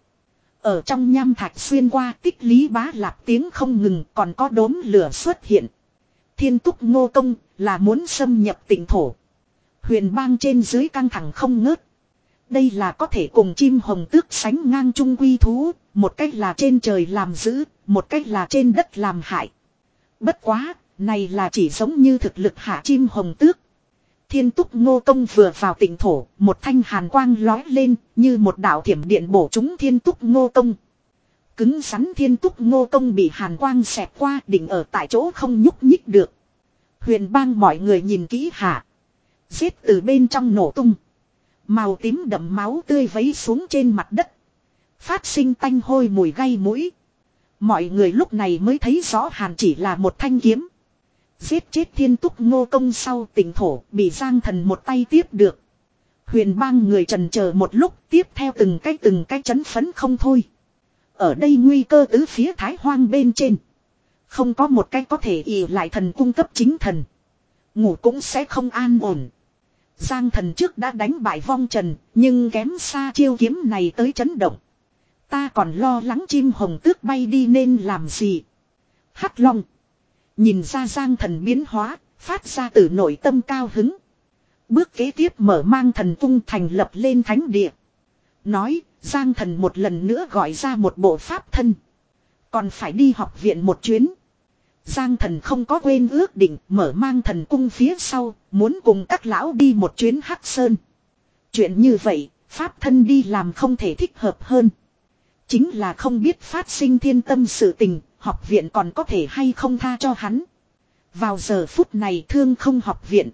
Ở trong nham thạch xuyên qua tích lý bá lạp tiếng không ngừng còn có đốm lửa xuất hiện. Thiên túc ngô công là muốn xâm nhập tỉnh thổ. Huyền bang trên dưới căng thẳng không ngớt. Đây là có thể cùng chim hồng tước sánh ngang trung quy thú, một cách là trên trời làm dữ, một cách là trên đất làm hại. Bất quá, này là chỉ giống như thực lực hạ chim hồng tước. Thiên túc ngô công vừa vào tỉnh thổ, một thanh hàn quang lói lên, như một đạo thiểm điện bổ trúng thiên túc ngô công. Cứng rắn thiên túc ngô công bị hàn quang xẹt qua đỉnh ở tại chỗ không nhúc nhích được. Huyền bang mọi người nhìn kỹ hạ. Giết từ bên trong nổ tung. Màu tím đậm máu tươi vấy xuống trên mặt đất. Phát sinh tanh hôi mùi gây mũi. Mọi người lúc này mới thấy rõ hàn chỉ là một thanh kiếm. Giết chết thiên túc ngô công sau tỉnh thổ bị Giang Thần một tay tiếp được. Huyền bang người trần chờ một lúc tiếp theo từng cái từng cái chấn phấn không thôi. Ở đây nguy cơ tứ phía thái hoang bên trên. Không có một cái có thể ỷ lại thần cung cấp chính thần. Ngủ cũng sẽ không an ổn. Giang Thần trước đã đánh bại vong trần, nhưng kém xa chiêu kiếm này tới chấn động. Ta còn lo lắng chim hồng tước bay đi nên làm gì. Hắc Long. Nhìn ra Giang Thần biến hóa, phát ra từ nội tâm cao hứng. Bước kế tiếp mở mang thần cung thành lập lên thánh địa. Nói, Giang Thần một lần nữa gọi ra một bộ pháp thân. Còn phải đi học viện một chuyến. Giang Thần không có quên ước định mở mang thần cung phía sau, muốn cùng các lão đi một chuyến Hắc Sơn. Chuyện như vậy, pháp thân đi làm không thể thích hợp hơn. Chính là không biết phát sinh thiên tâm sự tình, học viện còn có thể hay không tha cho hắn. Vào giờ phút này thương không học viện.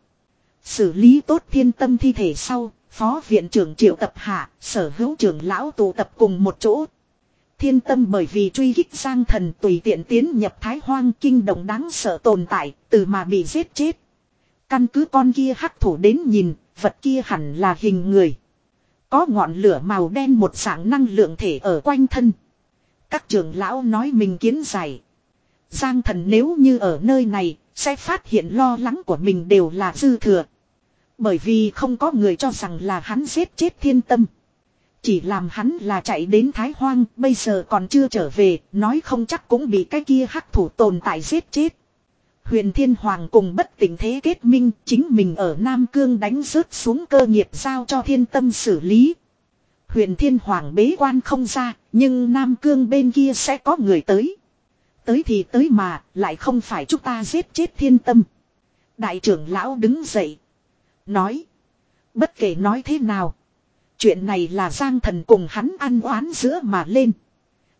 Xử lý tốt thiên tâm thi thể sau, phó viện trưởng triệu tập hạ, sở hữu trưởng lão tụ tập cùng một chỗ. Thiên tâm bởi vì truy kích Giang Thần tùy tiện tiến nhập thái hoang kinh động đáng sợ tồn tại, từ mà bị giết chết. Căn cứ con kia hắc thủ đến nhìn, vật kia hẳn là hình người. Có ngọn lửa màu đen một dạng năng lượng thể ở quanh thân. Các trưởng lão nói mình kiến giải. Giang Thần nếu như ở nơi này, sẽ phát hiện lo lắng của mình đều là dư thừa. Bởi vì không có người cho rằng là hắn giết chết thiên tâm. Chỉ làm hắn là chạy đến Thái Hoang, bây giờ còn chưa trở về, nói không chắc cũng bị cái kia hắc thủ tồn tại giết chết. Huyền Thiên Hoàng cùng bất tỉnh thế kết minh, chính mình ở Nam Cương đánh rớt xuống cơ nghiệp giao cho thiên tâm xử lý. Huyền Thiên Hoàng bế quan không ra, nhưng Nam Cương bên kia sẽ có người tới. Tới thì tới mà, lại không phải chúng ta giết chết thiên tâm. Đại trưởng lão đứng dậy. Nói. Bất kể nói thế nào. Chuyện này là Giang Thần cùng hắn ăn oán giữa mà lên.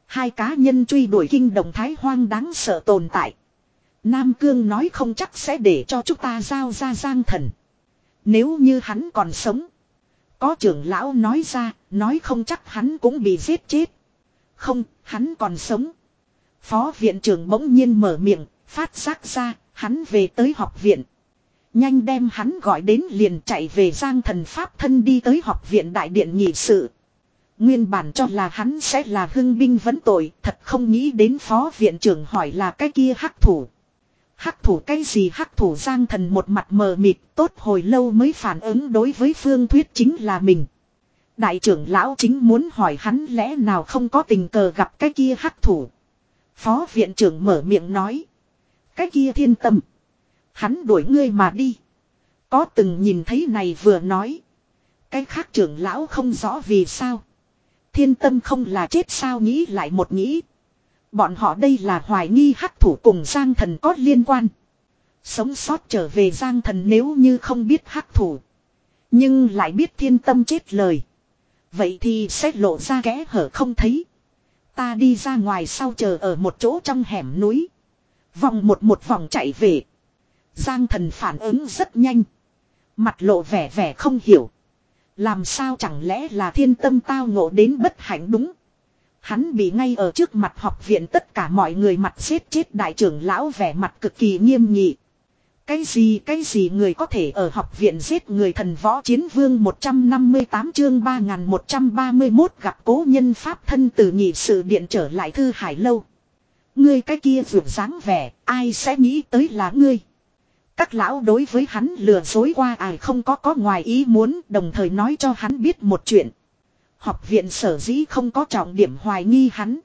Hai cá nhân truy đuổi kinh động Thái Hoang đáng sợ tồn tại. Nam Cương nói không chắc sẽ để cho chúng ta giao ra Giang Thần. Nếu như hắn còn sống. Có trưởng lão nói ra, nói không chắc hắn cũng bị giết chết. Không, hắn còn sống. Phó viện trưởng bỗng nhiên mở miệng, phát giác ra, hắn về tới học viện. Nhanh đem hắn gọi đến liền chạy về Giang Thần pháp thân đi tới học viện đại điện nghị sự. Nguyên bản cho là hắn sẽ là hưng binh vấn tội, thật không nghĩ đến phó viện trưởng hỏi là cái kia hắc thủ. Hắc thủ cái gì hắc thủ Giang Thần một mặt mờ mịt, tốt hồi lâu mới phản ứng đối với Phương Thuyết chính là mình. Đại trưởng lão chính muốn hỏi hắn lẽ nào không có tình cờ gặp cái kia hắc thủ. Phó viện trưởng mở miệng nói. Cái kia Thiên Tâm. Hắn đuổi ngươi mà đi. Có từng nhìn thấy này vừa nói. Cái khác trưởng lão không rõ vì sao. Thiên Tâm không là chết sao nghĩ lại một nghĩ. Bọn họ đây là hoài nghi hắc thủ cùng Giang Thần có liên quan. Sống sót trở về Giang Thần nếu như không biết hắc thủ. Nhưng lại biết Thiên Tâm chết lời. Vậy thì sẽ lộ ra kẽ hở không thấy. Ta đi ra ngoài sau chờ ở một chỗ trong hẻm núi. Vòng một một vòng chạy về. Giang Thần phản ứng rất nhanh. Mặt lộ vẻ vẻ không hiểu. Làm sao chẳng lẽ là Thiên Tâm tao ngộ đến bất hạnh đúng. Hắn bị ngay ở trước mặt học viện tất cả mọi người mặt giết chết đại trưởng lão vẻ mặt cực kỳ nghiêm nghị. Cái gì cái gì người có thể ở học viện giết người Thần Võ Chiến Vương một trăm năm mươi tám chương ba nghìn một trăm ba mươi mốt gặp cố nhân pháp thân từ nghị sự điện trở lại Thư Hải Lâu. Ngươi cái kia vượt dáng vẻ, ai sẽ nghĩ tới là ngươi. Các lão đối với hắn lừa dối qua ai không có có ngoài ý muốn, đồng thời nói cho hắn biết một chuyện. Học viện sở dĩ không có trọng điểm hoài nghi hắn.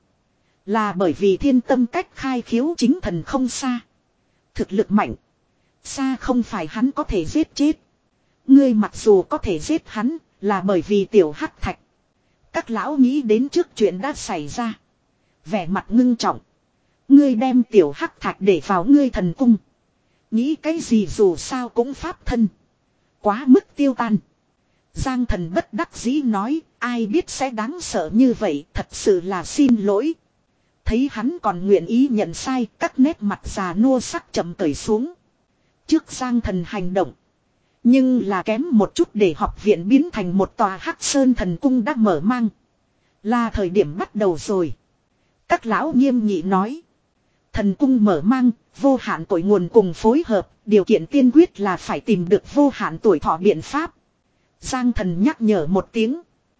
Là bởi vì Thiên Tâm cách khai khiếu chính thần không xa. Thực lực mạnh. Xa không phải hắn có thể giết chết. Ngươi mặc dù có thể giết hắn, là bởi vì tiểu hắc thạch. Các lão nghĩ đến trước chuyện đã xảy ra. Vẻ mặt ngưng trọng. Ngươi đem tiểu hắc thạch để vào ngươi thần cung. Nghĩ cái gì dù sao cũng pháp thân. Quá mức tiêu tan. Giang Thần bất đắc dĩ nói, ai biết sẽ đáng sợ như vậy, thật sự là xin lỗi. Thấy hắn còn nguyện ý nhận sai, các nét mặt già nua sắc chậm cởi xuống. Trước Giang Thần hành động. Nhưng là kém một chút để học viện biến thành một tòa Hắc Sơn thần cung đã mở mang. Là thời điểm bắt đầu rồi. Các lão nghiêm nghị nói. Thần cung mở mang, vô hạn cội nguồn cùng phối hợp, điều kiện tiên quyết là phải tìm được vô hạn tuổi thọ biện pháp. Giang Thần nhắc nhở một tiếng.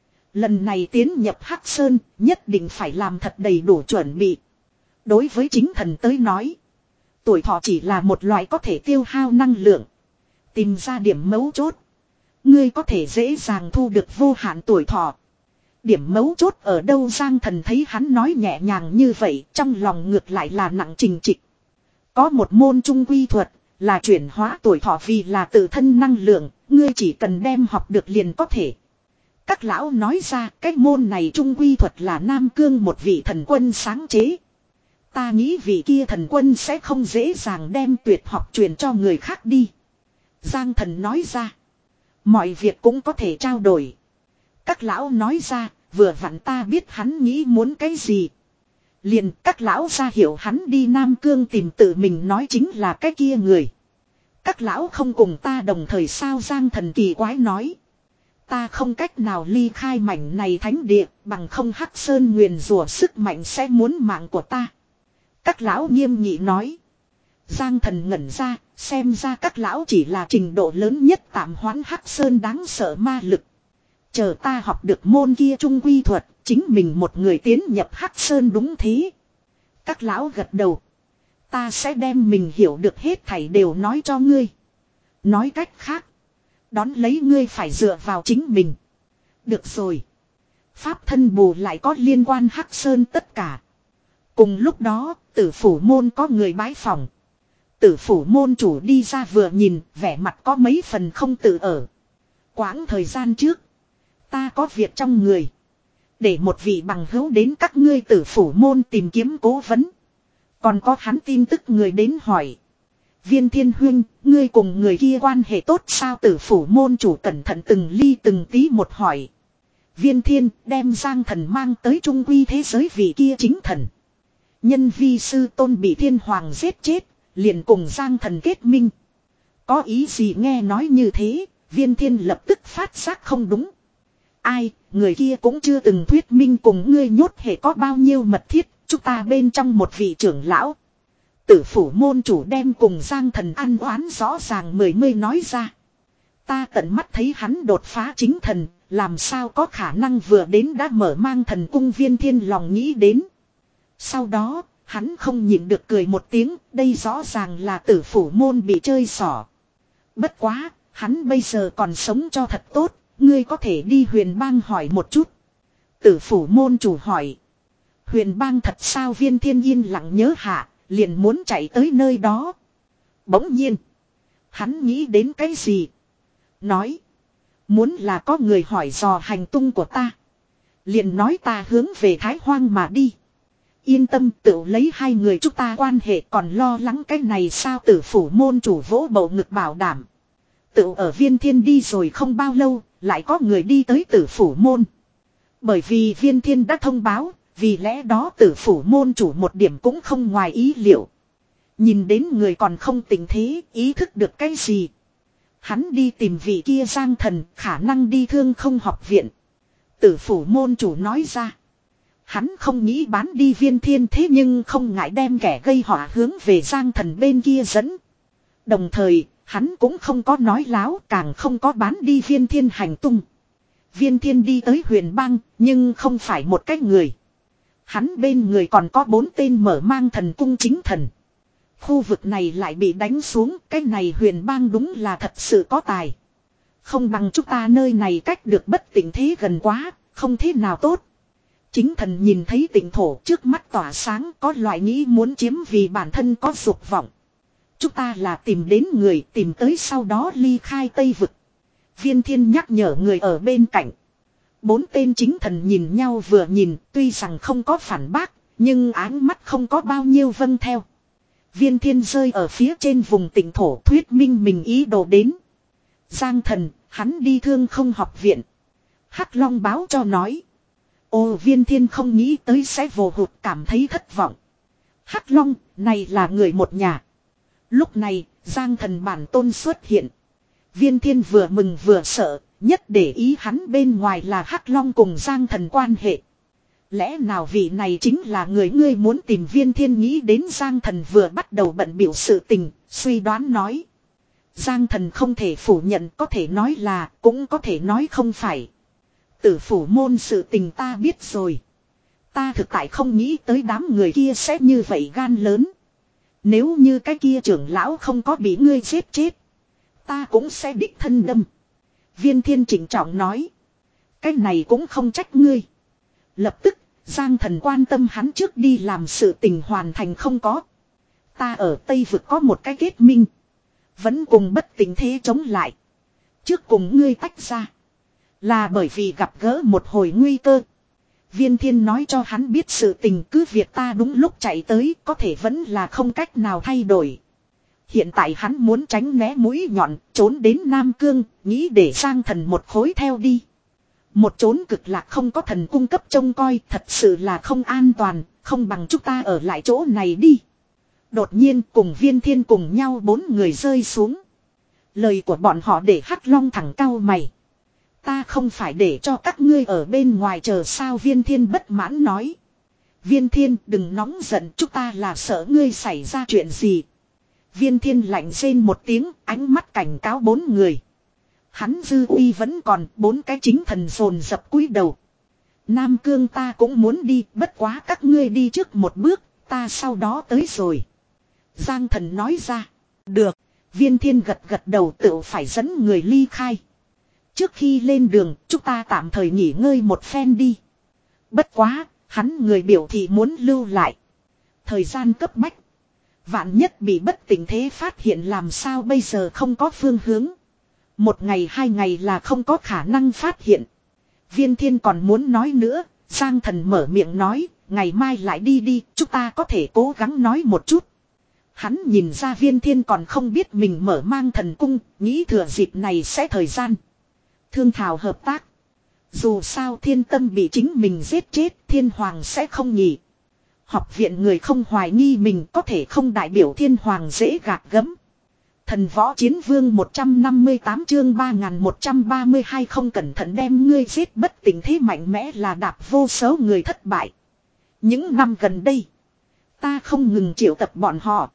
Lần này tiến nhập Hắc Sơn, nhất định phải làm thật đầy đủ chuẩn bị. Đối với chính thần tới nói, tuổi thọ chỉ là một loại có thể tiêu hao năng lượng. Tìm ra điểm mấu chốt. Ngươi có thể dễ dàng thu được vô hạn tuổi thọ. Điểm mấu chốt ở đâu Giang Thần thấy hắn nói nhẹ nhàng như vậy, trong lòng ngược lại là nặng trình trịch. Có một môn trung quy thuật, là chuyển hóa tuổi thọ vì là tự thân năng lượng, ngươi chỉ cần đem học được liền có thể. Các lão nói ra cái môn này trung quy thuật là Nam Cương một vị thần quân sáng chế. Ta nghĩ vị kia thần quân sẽ không dễ dàng đem tuyệt học truyền cho người khác đi. Giang Thần nói ra. Mọi việc cũng có thể trao đổi. Các lão nói ra, vừa vặn ta biết hắn nghĩ muốn cái gì. Liền các lão ra hiểu hắn đi Nam Cương tìm tự mình nói chính là cái kia người. Các lão không cùng ta đồng thời sao Giang Thần kỳ quái nói. Ta không cách nào ly khai mảnh này thánh địa, bằng không Hắc Sơn nguyền rủa sức mạnh sẽ muốn mạng của ta. Các lão nghiêm nghị nói. Giang Thần ngẩn ra, xem ra các lão chỉ là trình độ lớn nhất tạm hoãn Hắc Sơn đáng sợ ma lực. Chờ ta học được môn kia trung quy thuật, chính mình một người tiến nhập Hắc Sơn đúng thế. Các lão gật đầu. Ta sẽ đem mình hiểu được hết thảy đều nói cho ngươi. Nói cách khác. Đón lấy ngươi phải dựa vào chính mình. Được rồi. Pháp thân bù lại có liên quan Hắc Sơn tất cả. Cùng lúc đó, Tử Phủ môn có người bái phỏng. Tử Phủ môn chủ đi ra vừa nhìn, vẻ mặt có mấy phần không tự ở. Quãng thời gian trước. Ta có việc trong người. Để một vị bằng hữu đến các ngươi Tử Phủ môn tìm kiếm cố vấn. Còn có hắn tin tức người đến hỏi. Viên Thiên Huynh, ngươi cùng người kia quan hệ tốt sao Tử Phủ môn chủ cẩn thận từng ly từng tí một hỏi. Viên Thiên đem Giang Thần mang tới trung quy thế giới vị kia chính thần. Nhân vi sư tôn bị thiên hoàng giết chết, liền cùng Giang Thần kết minh. Có ý gì nghe nói như thế, Viên Thiên lập tức phát giác không đúng. Ai, người kia cũng chưa từng thuyết minh cùng ngươi nhốt hệ có bao nhiêu mật thiết, chúng ta bên trong một vị trưởng lão. Tử phủ môn chủ đem cùng Giang Thần ăn oán rõ ràng mười mươi nói ra. Ta tận mắt thấy hắn đột phá chính thần, làm sao có khả năng vừa đến đã mở mang thần cung. Viên Thiên lòng nghĩ đến. Sau đó, hắn không nhịn được cười một tiếng, đây rõ ràng là tử phủ môn bị chơi xỏ. Bất quá, hắn bây giờ còn sống cho thật tốt, ngươi có thể đi huyền bang hỏi một chút. Tử phủ môn chủ hỏi. Huyền bang thật sao? Viên Thiên yên lặng nhớ hạ, liền muốn chạy tới nơi đó. Bỗng nhiên, hắn nghĩ đến cái gì? Nói, muốn là có người hỏi dò hành tung của ta, liền nói ta hướng về Thái Hoang mà đi. Yên tâm, tự lấy hai người chúng ta quan hệ, còn lo lắng cái này sao? Tử phủ môn chủ vỗ bầu ngực bảo đảm. Tự ở Viên Thiên đi rồi không bao lâu, lại có người đi tới tử phủ môn. Bởi vì Viên Thiên đã thông báo, vì lẽ đó tử phủ môn chủ một điểm cũng không ngoài ý liệu. Nhìn đến người còn không tỉnh thế, ý thức được cái gì? Hắn đi tìm vị kia Giang Thần, khả năng đi Thương Không học viện. Tử phủ môn chủ nói ra. Hắn không nghĩ bán đi Viên Thiên, thế nhưng không ngại đem kẻ gây họa hướng về Giang Thần bên kia dẫn. Đồng thời, hắn cũng không có nói láo, càng không có bán đi Viên Thiên hành tung. Viên Thiên đi tới huyền bang, nhưng không phải một cái người. Hắn bên người còn có bốn tên mở mang thần cung chính thần. Khu vực này lại bị đánh xuống, cái này huyền bang đúng là thật sự có tài. Không bằng chúng ta nơi này cách được bất tỉnh thế gần quá, không thế nào tốt. Chính thần nhìn thấy tỉnh thổ trước mắt tỏa sáng, có loại nghĩ muốn chiếm vì bản thân có dục vọng. Chúng ta là tìm đến người, tìm tới sau đó ly khai Tây Vực. Viên Thiên nhắc nhở người ở bên cạnh. Bốn tên chính thần nhìn nhau vừa nhìn, tuy rằng không có phản bác, nhưng áng mắt không có bao nhiêu vâng theo. Viên Thiên rơi ở phía trên vùng tỉnh thổ thuyết minh mình ý đồ đến. Giang Thần, hắn đi Thương Không học viện. Hắc Long báo cho nói. Ô, Viên Thiên không nghĩ tới sẽ vồ hụt, cảm thấy thất vọng. Hắc Long, này là người một nhà. Lúc này, Giang Thần bản tôn xuất hiện. Viên Thiên vừa mừng vừa sợ, nhất để ý hắn bên ngoài là Hắc Long cùng Giang Thần quan hệ. Lẽ nào vị này chính là người ngươi muốn tìm? Viên Thiên nghĩ đến Giang Thần vừa bắt đầu bận biểu sự tình, suy đoán nói. Giang Thần không thể phủ nhận, có thể nói là, cũng có thể nói không phải. Tử phủ môn sự tình ta biết rồi. Ta thực tại không nghĩ tới đám người kia sẽ như vậy gan lớn. Nếu như cái kia trưởng lão không có bị ngươi giết chết, ta cũng sẽ đích thân đâm. Viên Thiên chỉnh trọng nói. Cái này cũng không trách ngươi. Lập tức, Giang Thần quan tâm hắn trước đi làm sự tình hoàn thành không có. Ta ở Tây Vực có một cái kết minh. Vẫn cùng bất tình thế chống lại. Trước cùng ngươi tách ra. Là bởi vì gặp gỡ một hồi nguy cơ. Viên Thiên nói cho hắn biết sự tình, cứ việc ta đúng lúc chạy tới có thể vẫn là không cách nào thay đổi. Hiện tại hắn muốn tránh né mũi nhọn, trốn đến Nam Cương, nghĩ để Giang Thần một khối theo đi. Một trốn cực lạc không có thần cung cấp trông coi, thật sự là không an toàn, không bằng chúng ta ở lại chỗ này đi. Đột nhiên cùng Viên Thiên cùng nhau bốn người rơi xuống. Lời của bọn họ để Hắc Long thẳng cau mày. Ta không phải để cho các ngươi ở bên ngoài chờ sao? Viên Thiên bất mãn nói. Viên Thiên đừng nóng giận, chúng ta là sợ ngươi xảy ra chuyện gì. Viên Thiên lạnh rên một tiếng, ánh mắt cảnh cáo bốn người. Hắn dư uy vẫn còn, bốn cái chính thần dồn dập cúi đầu. Nam Cương ta cũng muốn đi, bất quá các ngươi đi trước một bước, ta sau đó tới rồi. Giang Thần nói ra. Được. Viên Thiên gật gật đầu, tự phải dẫn người ly khai. Trước khi lên đường, chúng ta tạm thời nghỉ ngơi một phen đi. Bất quá, hắn người biểu thị muốn lưu lại. Thời gian cấp bách. Vạn nhất bị bất tỉnh thế phát hiện làm sao bây giờ, không có phương hướng. Một ngày hai ngày là không có khả năng phát hiện. Viên Thiên còn muốn nói nữa, Giang Thần mở miệng nói, ngày mai lại đi đi, chúng ta có thể cố gắng nói một chút. Hắn nhìn ra Viên Thiên còn không biết mình mở mang thần cung, nghĩ thừa dịp này sẽ thời gian thương thảo hợp tác. Dù sao thiên tâm bị chính mình giết chết, thiên hoàng sẽ không nhỉ. Học viện người không hoài nghi mình có thể không đại biểu thiên hoàng dễ gạt gẫm. Thần võ chiến vương một trăm năm mươi tám chương ba nghìn một trăm ba mươi hai không cẩn thận đem ngươi giết bất tỉnh thế mạnh mẽ là đạp vô số người thất bại. Những năm gần đây, ta không ngừng triệu tập bọn họ.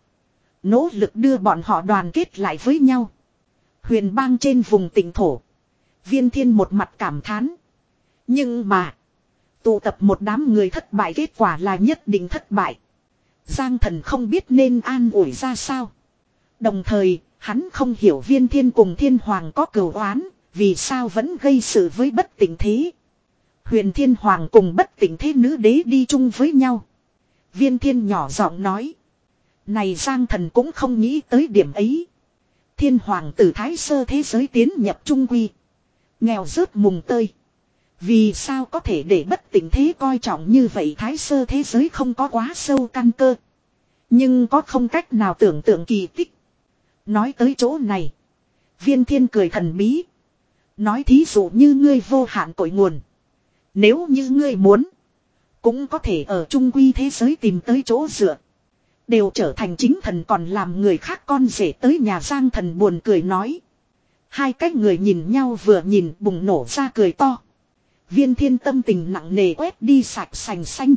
Nỗ lực đưa bọn họ đoàn kết lại với nhau. Huyền bang trên vùng tỉnh thổ. Viên Thiên một mặt cảm thán. Nhưng mà, tụ tập một đám người thất bại kết quả là nhất định thất bại. Giang Thần không biết nên an ủi ra sao. Đồng thời, hắn không hiểu Viên Thiên cùng Thiên Hoàng có cừu oán, vì sao vẫn gây sự với bất tỉnh thế. Huyền Thiên Hoàng cùng bất tỉnh thế nữ đế đi chung với nhau. Viên Thiên nhỏ giọng nói. Này Giang Thần cũng không nghĩ tới điểm ấy. Thiên Hoàng từ Thái Sơ thế giới tiến nhập Trung Quy. Nghèo rớt mùng tơi. Vì sao có thể để bất tỉnh thế coi trọng như vậy Thái Sơ thế giới không có quá sâu căn cơ. Nhưng có không cách nào tưởng tượng kỳ tích. Nói tới chỗ này. Viên Thiên cười thần bí. Nói thí dụ như ngươi vô hạn cội nguồn. Nếu như ngươi muốn. Cũng có thể ở Trung Quy thế giới tìm tới chỗ dựa. Đều trở thành chính thần còn làm người khác con rể tới nhà Giang Thần buồn cười nói. Hai cách người nhìn nhau vừa nhìn bùng nổ ra cười to. Viên Thiên tâm tình nặng nề quét đi sạch sành xanh.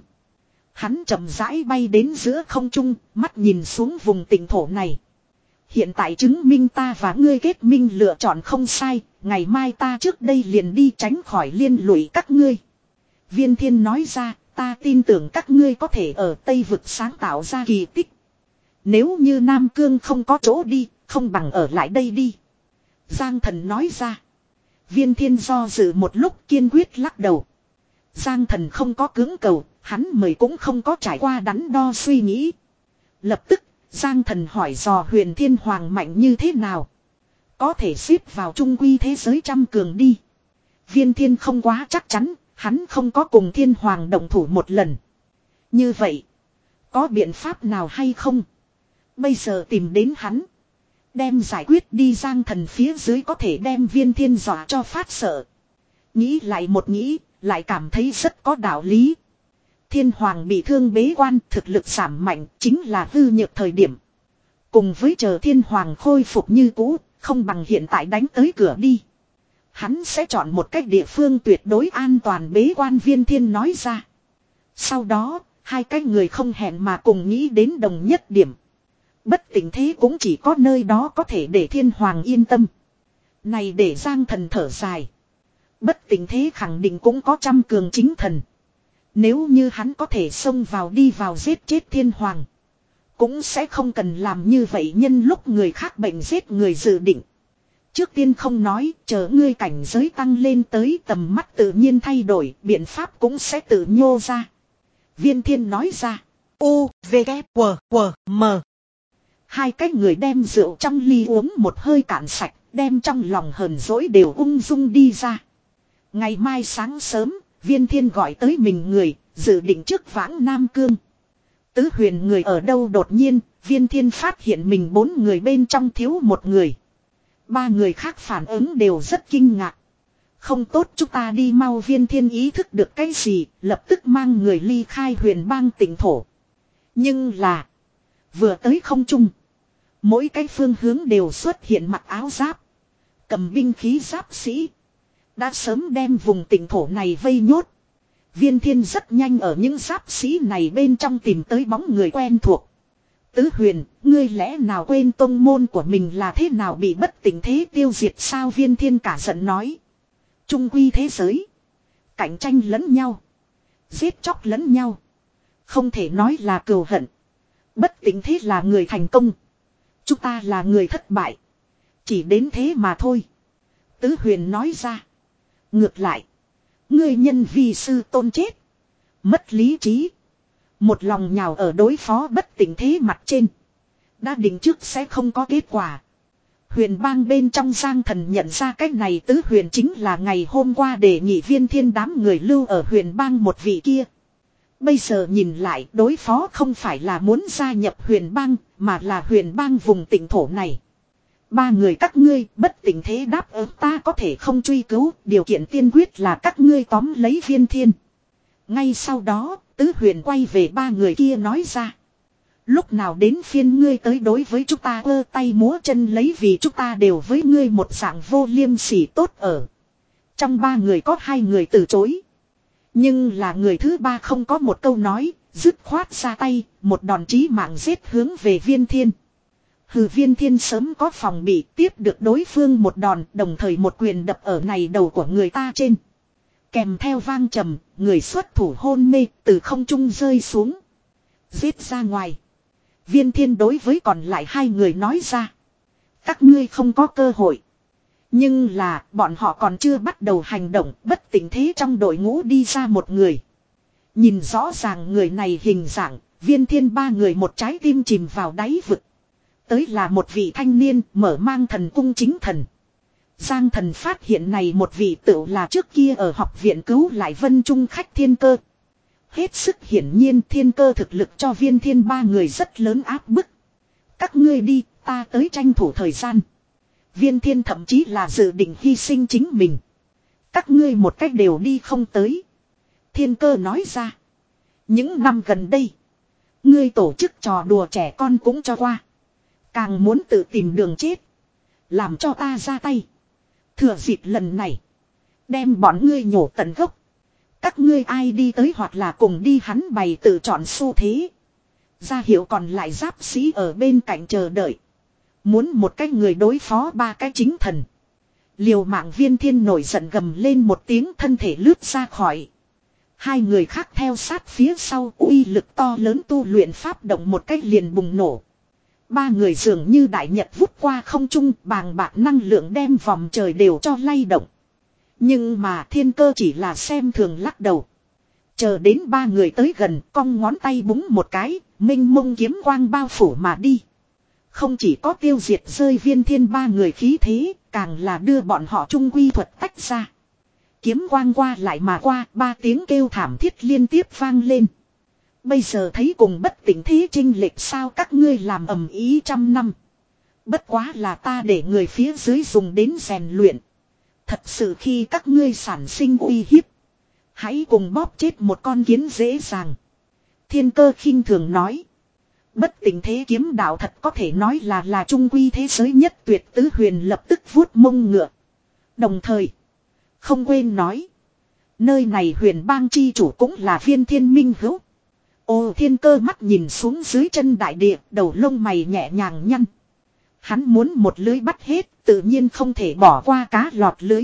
Hắn chậm rãi bay đến giữa không trung, mắt nhìn xuống vùng tỉnh thổ này. Hiện tại chứng minh ta và ngươi kết minh lựa chọn không sai, ngày mai ta trước đây liền đi tránh khỏi liên lụy các ngươi. Viên Thiên nói ra, ta tin tưởng các ngươi có thể ở Tây Vực sáng tạo ra kỳ tích. Nếu như Nam Cương không có chỗ đi, không bằng ở lại đây đi. Giang Thần nói ra. Viên Thiên do dự một lúc kiên quyết lắc đầu. Giang Thần không có cưỡng cầu, hắn mời cũng không có trải qua đắn đo suy nghĩ. Lập tức, Giang Thần hỏi dò Huyền Thiên Hoàng mạnh như thế nào. Có thể xếp vào Trung Quy thế giới trăm cường đi. Viên Thiên không quá chắc chắn, hắn không có cùng Thiên Hoàng động thủ một lần. Như vậy, có biện pháp nào hay không? Bây giờ tìm đến hắn. Đem giải quyết đi Giang Thần phía dưới có thể đem Viên Thiên dọa cho phát sợ. Nghĩ lại một nghĩ, lại cảm thấy rất có đạo lý. Thiên Hoàng bị thương bế quan thực lực giảm mạnh chính là hư nhược thời điểm. Cùng với chờ Thiên Hoàng khôi phục như cũ, không bằng hiện tại đánh tới cửa đi. Hắn sẽ chọn một cách địa phương tuyệt đối an toàn bế quan Viên Thiên nói ra. Sau đó, hai cái người không hẹn mà cùng nghĩ đến đồng nhất điểm. Bất tỉnh thế cũng chỉ có nơi đó có thể để Thiên Hoàng yên tâm. Này để Giang Thần thở dài. Bất tỉnh thế khẳng định cũng có trăm cường chính thần. Nếu như hắn có thể xông vào đi vào giết chết Thiên Hoàng. Cũng sẽ không cần làm như vậy nhân lúc người khác bệnh giết người dự định. Trước tiên không nói, chờ ngươi cảnh giới tăng lên tới tầm mắt tự nhiên thay đổi, biện pháp cũng sẽ tự nhô ra. Viên Thiên nói ra. U, V, K, W, W, M. Hai cái người đem rượu trong ly uống một hơi cạn sạch, đem trong lòng hờn dỗi đều ung dung đi ra. Ngày mai sáng sớm, Viên Thiên gọi tới mình người, dự định trước vãng Nam Cương. Tứ huyền người ở đâu đột nhiên, Viên Thiên phát hiện mình bốn người bên trong thiếu một người. Ba người khác phản ứng đều rất kinh ngạc. Không tốt chúng ta đi mau Viên Thiên ý thức được cái gì, lập tức mang người ly khai huyền bang tỉnh thổ. Nhưng là, vừa tới không trung. Mỗi cái phương hướng đều xuất hiện mặc áo giáp. Cầm binh khí giáp sĩ. Đã sớm đem vùng tỉnh thổ này vây nhốt. Viên Thiên rất nhanh ở những giáp sĩ này bên trong tìm tới bóng người quen thuộc. Tứ huyền, ngươi lẽ nào quên tông môn của mình là thế nào bị bất tỉnh thế tiêu diệt sao Viên Thiên cả giận nói. Trung quy thế giới. Cạnh tranh lẫn nhau. Giết chóc lẫn nhau. Không thể nói là cừu hận. Bất tỉnh thế là người thành công. Chúng ta là người thất bại. Chỉ đến thế mà thôi. Tứ huyền nói ra. Ngược lại. Ngươi nhân vi sư tôn chết. Mất lý trí. Một lòng nhào ở đối phó bất tỉnh thế mặt trên. Đã định trước sẽ không có kết quả. Huyền bang bên trong Giang Thần nhận ra cách này tứ huyền chính là ngày hôm qua để nhị Viên Thiên đám người lưu ở huyền bang một vị kia. Bây giờ nhìn lại đối phó không phải là muốn gia nhập huyền bang mà là huyền bang vùng tỉnh thổ này. Ba người các ngươi bất tình thế đáp ứng ta có thể không truy cứu, điều kiện tiên quyết là các ngươi tóm lấy Viên Thiên. Ngay sau đó, Tứ Huyền quay về ba người kia nói ra. Lúc nào đến phiên ngươi tới đối với chúng ta ơ tay múa chân lấy, vì chúng ta đều với ngươi một dạng vô liêm sỉ tốt ở. Trong ba người có hai người từ chối. Nhưng là người thứ ba không có một câu nói, dứt khoát ra tay, một đòn chí mạng giết hướng về Viên Thiên. Hừ, Viên Thiên sớm có phòng bị, tiếp được đối phương một đòn, đồng thời một quyền đập ở này đầu của người ta trên. Kèm theo vang trầm, người xuất thủ hôn mê, từ không trung rơi xuống. Giết ra ngoài. Viên Thiên đối với còn lại hai người nói ra. Các ngươi không có cơ hội. Nhưng là, bọn họ còn chưa bắt đầu hành động, bất tỉnh thế trong đội ngũ đi ra một người. Nhìn rõ ràng người này hình dạng, Viên Thiên ba người một trái tim chìm vào đáy vực. Tới là một vị thanh niên mở mang thần cung chính thần. Giang Thần phát hiện này một vị tựu là trước kia ở học viện cứu lại Vân Trung khách Thiên Cơ. Hết sức hiển nhiên Thiên Cơ thực lực cho Viên Thiên ba người rất lớn áp bức. Các ngươi đi, ta tới tranh thủ thời gian. Viên Thiên thậm chí là dự định hy sinh chính mình. Các ngươi một cách đều đi không tới. Thiên Cơ nói ra. Những năm gần đây, ngươi tổ chức trò đùa trẻ con cũng cho qua. Càng muốn tự tìm đường chết. Làm cho ta ra tay. Thừa dịp lần này, đem bọn ngươi nhổ tận gốc. Các ngươi ai đi tới hoặc là cùng đi, hắn bày tự chọn xu thế. Ra hiệu còn lại giáp sĩ ở bên cạnh chờ đợi. Muốn một cái người đối phó ba cái chính thần. Liều mạng Viên Thiên nổi giận gầm lên một tiếng, thân thể lướt ra khỏi. Hai người khác theo sát phía sau, uy lực to lớn tu luyện pháp động một cách liền bùng nổ. Ba người dường như đại nhật vút qua không trung, bàng bạc năng lượng đem vòng trời đều cho lay động. Nhưng mà Thiên Cơ chỉ là xem thường lắc đầu. Chờ đến ba người tới gần, cong ngón tay búng một cái, minh mông kiếm quang bao phủ mà đi. Không chỉ có tiêu diệt rơi Viên Thiên ba người khí thế, càng là đưa bọn họ trung quy thuật tách ra. Kiếm quang qua lại mà qua, ba tiếng kêu thảm thiết liên tiếp vang lên. Bây giờ thấy cùng bất tỉnh thế trinh lệch sao, các ngươi làm ầm ý trăm năm. Bất quá là ta để người phía dưới dùng đến rèn luyện. Thật sự khi các ngươi sản sinh uy hiếp, hãy cùng bóp chết một con kiến dễ dàng. Thiên Cơ khinh thường nói. Bất tỉnh thế kiếm đạo thật có thể nói là là trung quy thế giới nhất tuyệt. Tứ Huyền lập tức vuốt mông ngựa. Đồng thời, không quên nói. Nơi này Huyền bang chi chủ cũng là Viên Thiên minh hữu. Ô, Thiên Cơ mắt nhìn xuống dưới chân đại địa, đầu lông mày nhẹ nhàng nhăn. Hắn muốn một lưới bắt hết, tự nhiên không thể bỏ qua cá lọt lưới.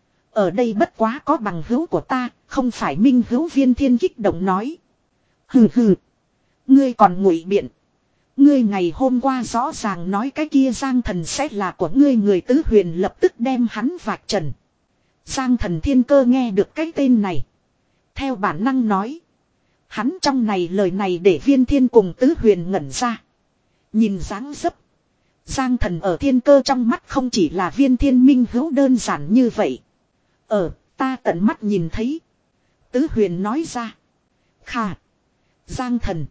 Ở đây bất quá có bằng hữu của ta, không phải minh hữu. Viên Thiên kích động nói. Hừ hừ, ngươi còn ngụy biện. Ngươi ngày hôm qua rõ ràng nói cái kia Giang Thần sẽ là của ngươi người. Tứ Huyền lập tức đem hắn vạch trần. Giang Thần. Thiên Cơ nghe được cái tên này, theo bản năng nói. Hắn trong này lời này để Viên Thiên cùng Tứ Huyền ngẩn ra. Nhìn dáng dấp, Giang Thần ở Thiên Cơ trong mắt không chỉ là Viên Thiên minh hữu đơn giản như vậy. Ờ, ta tận mắt nhìn thấy. Tứ Huyền nói ra. Khà, Giang Thần,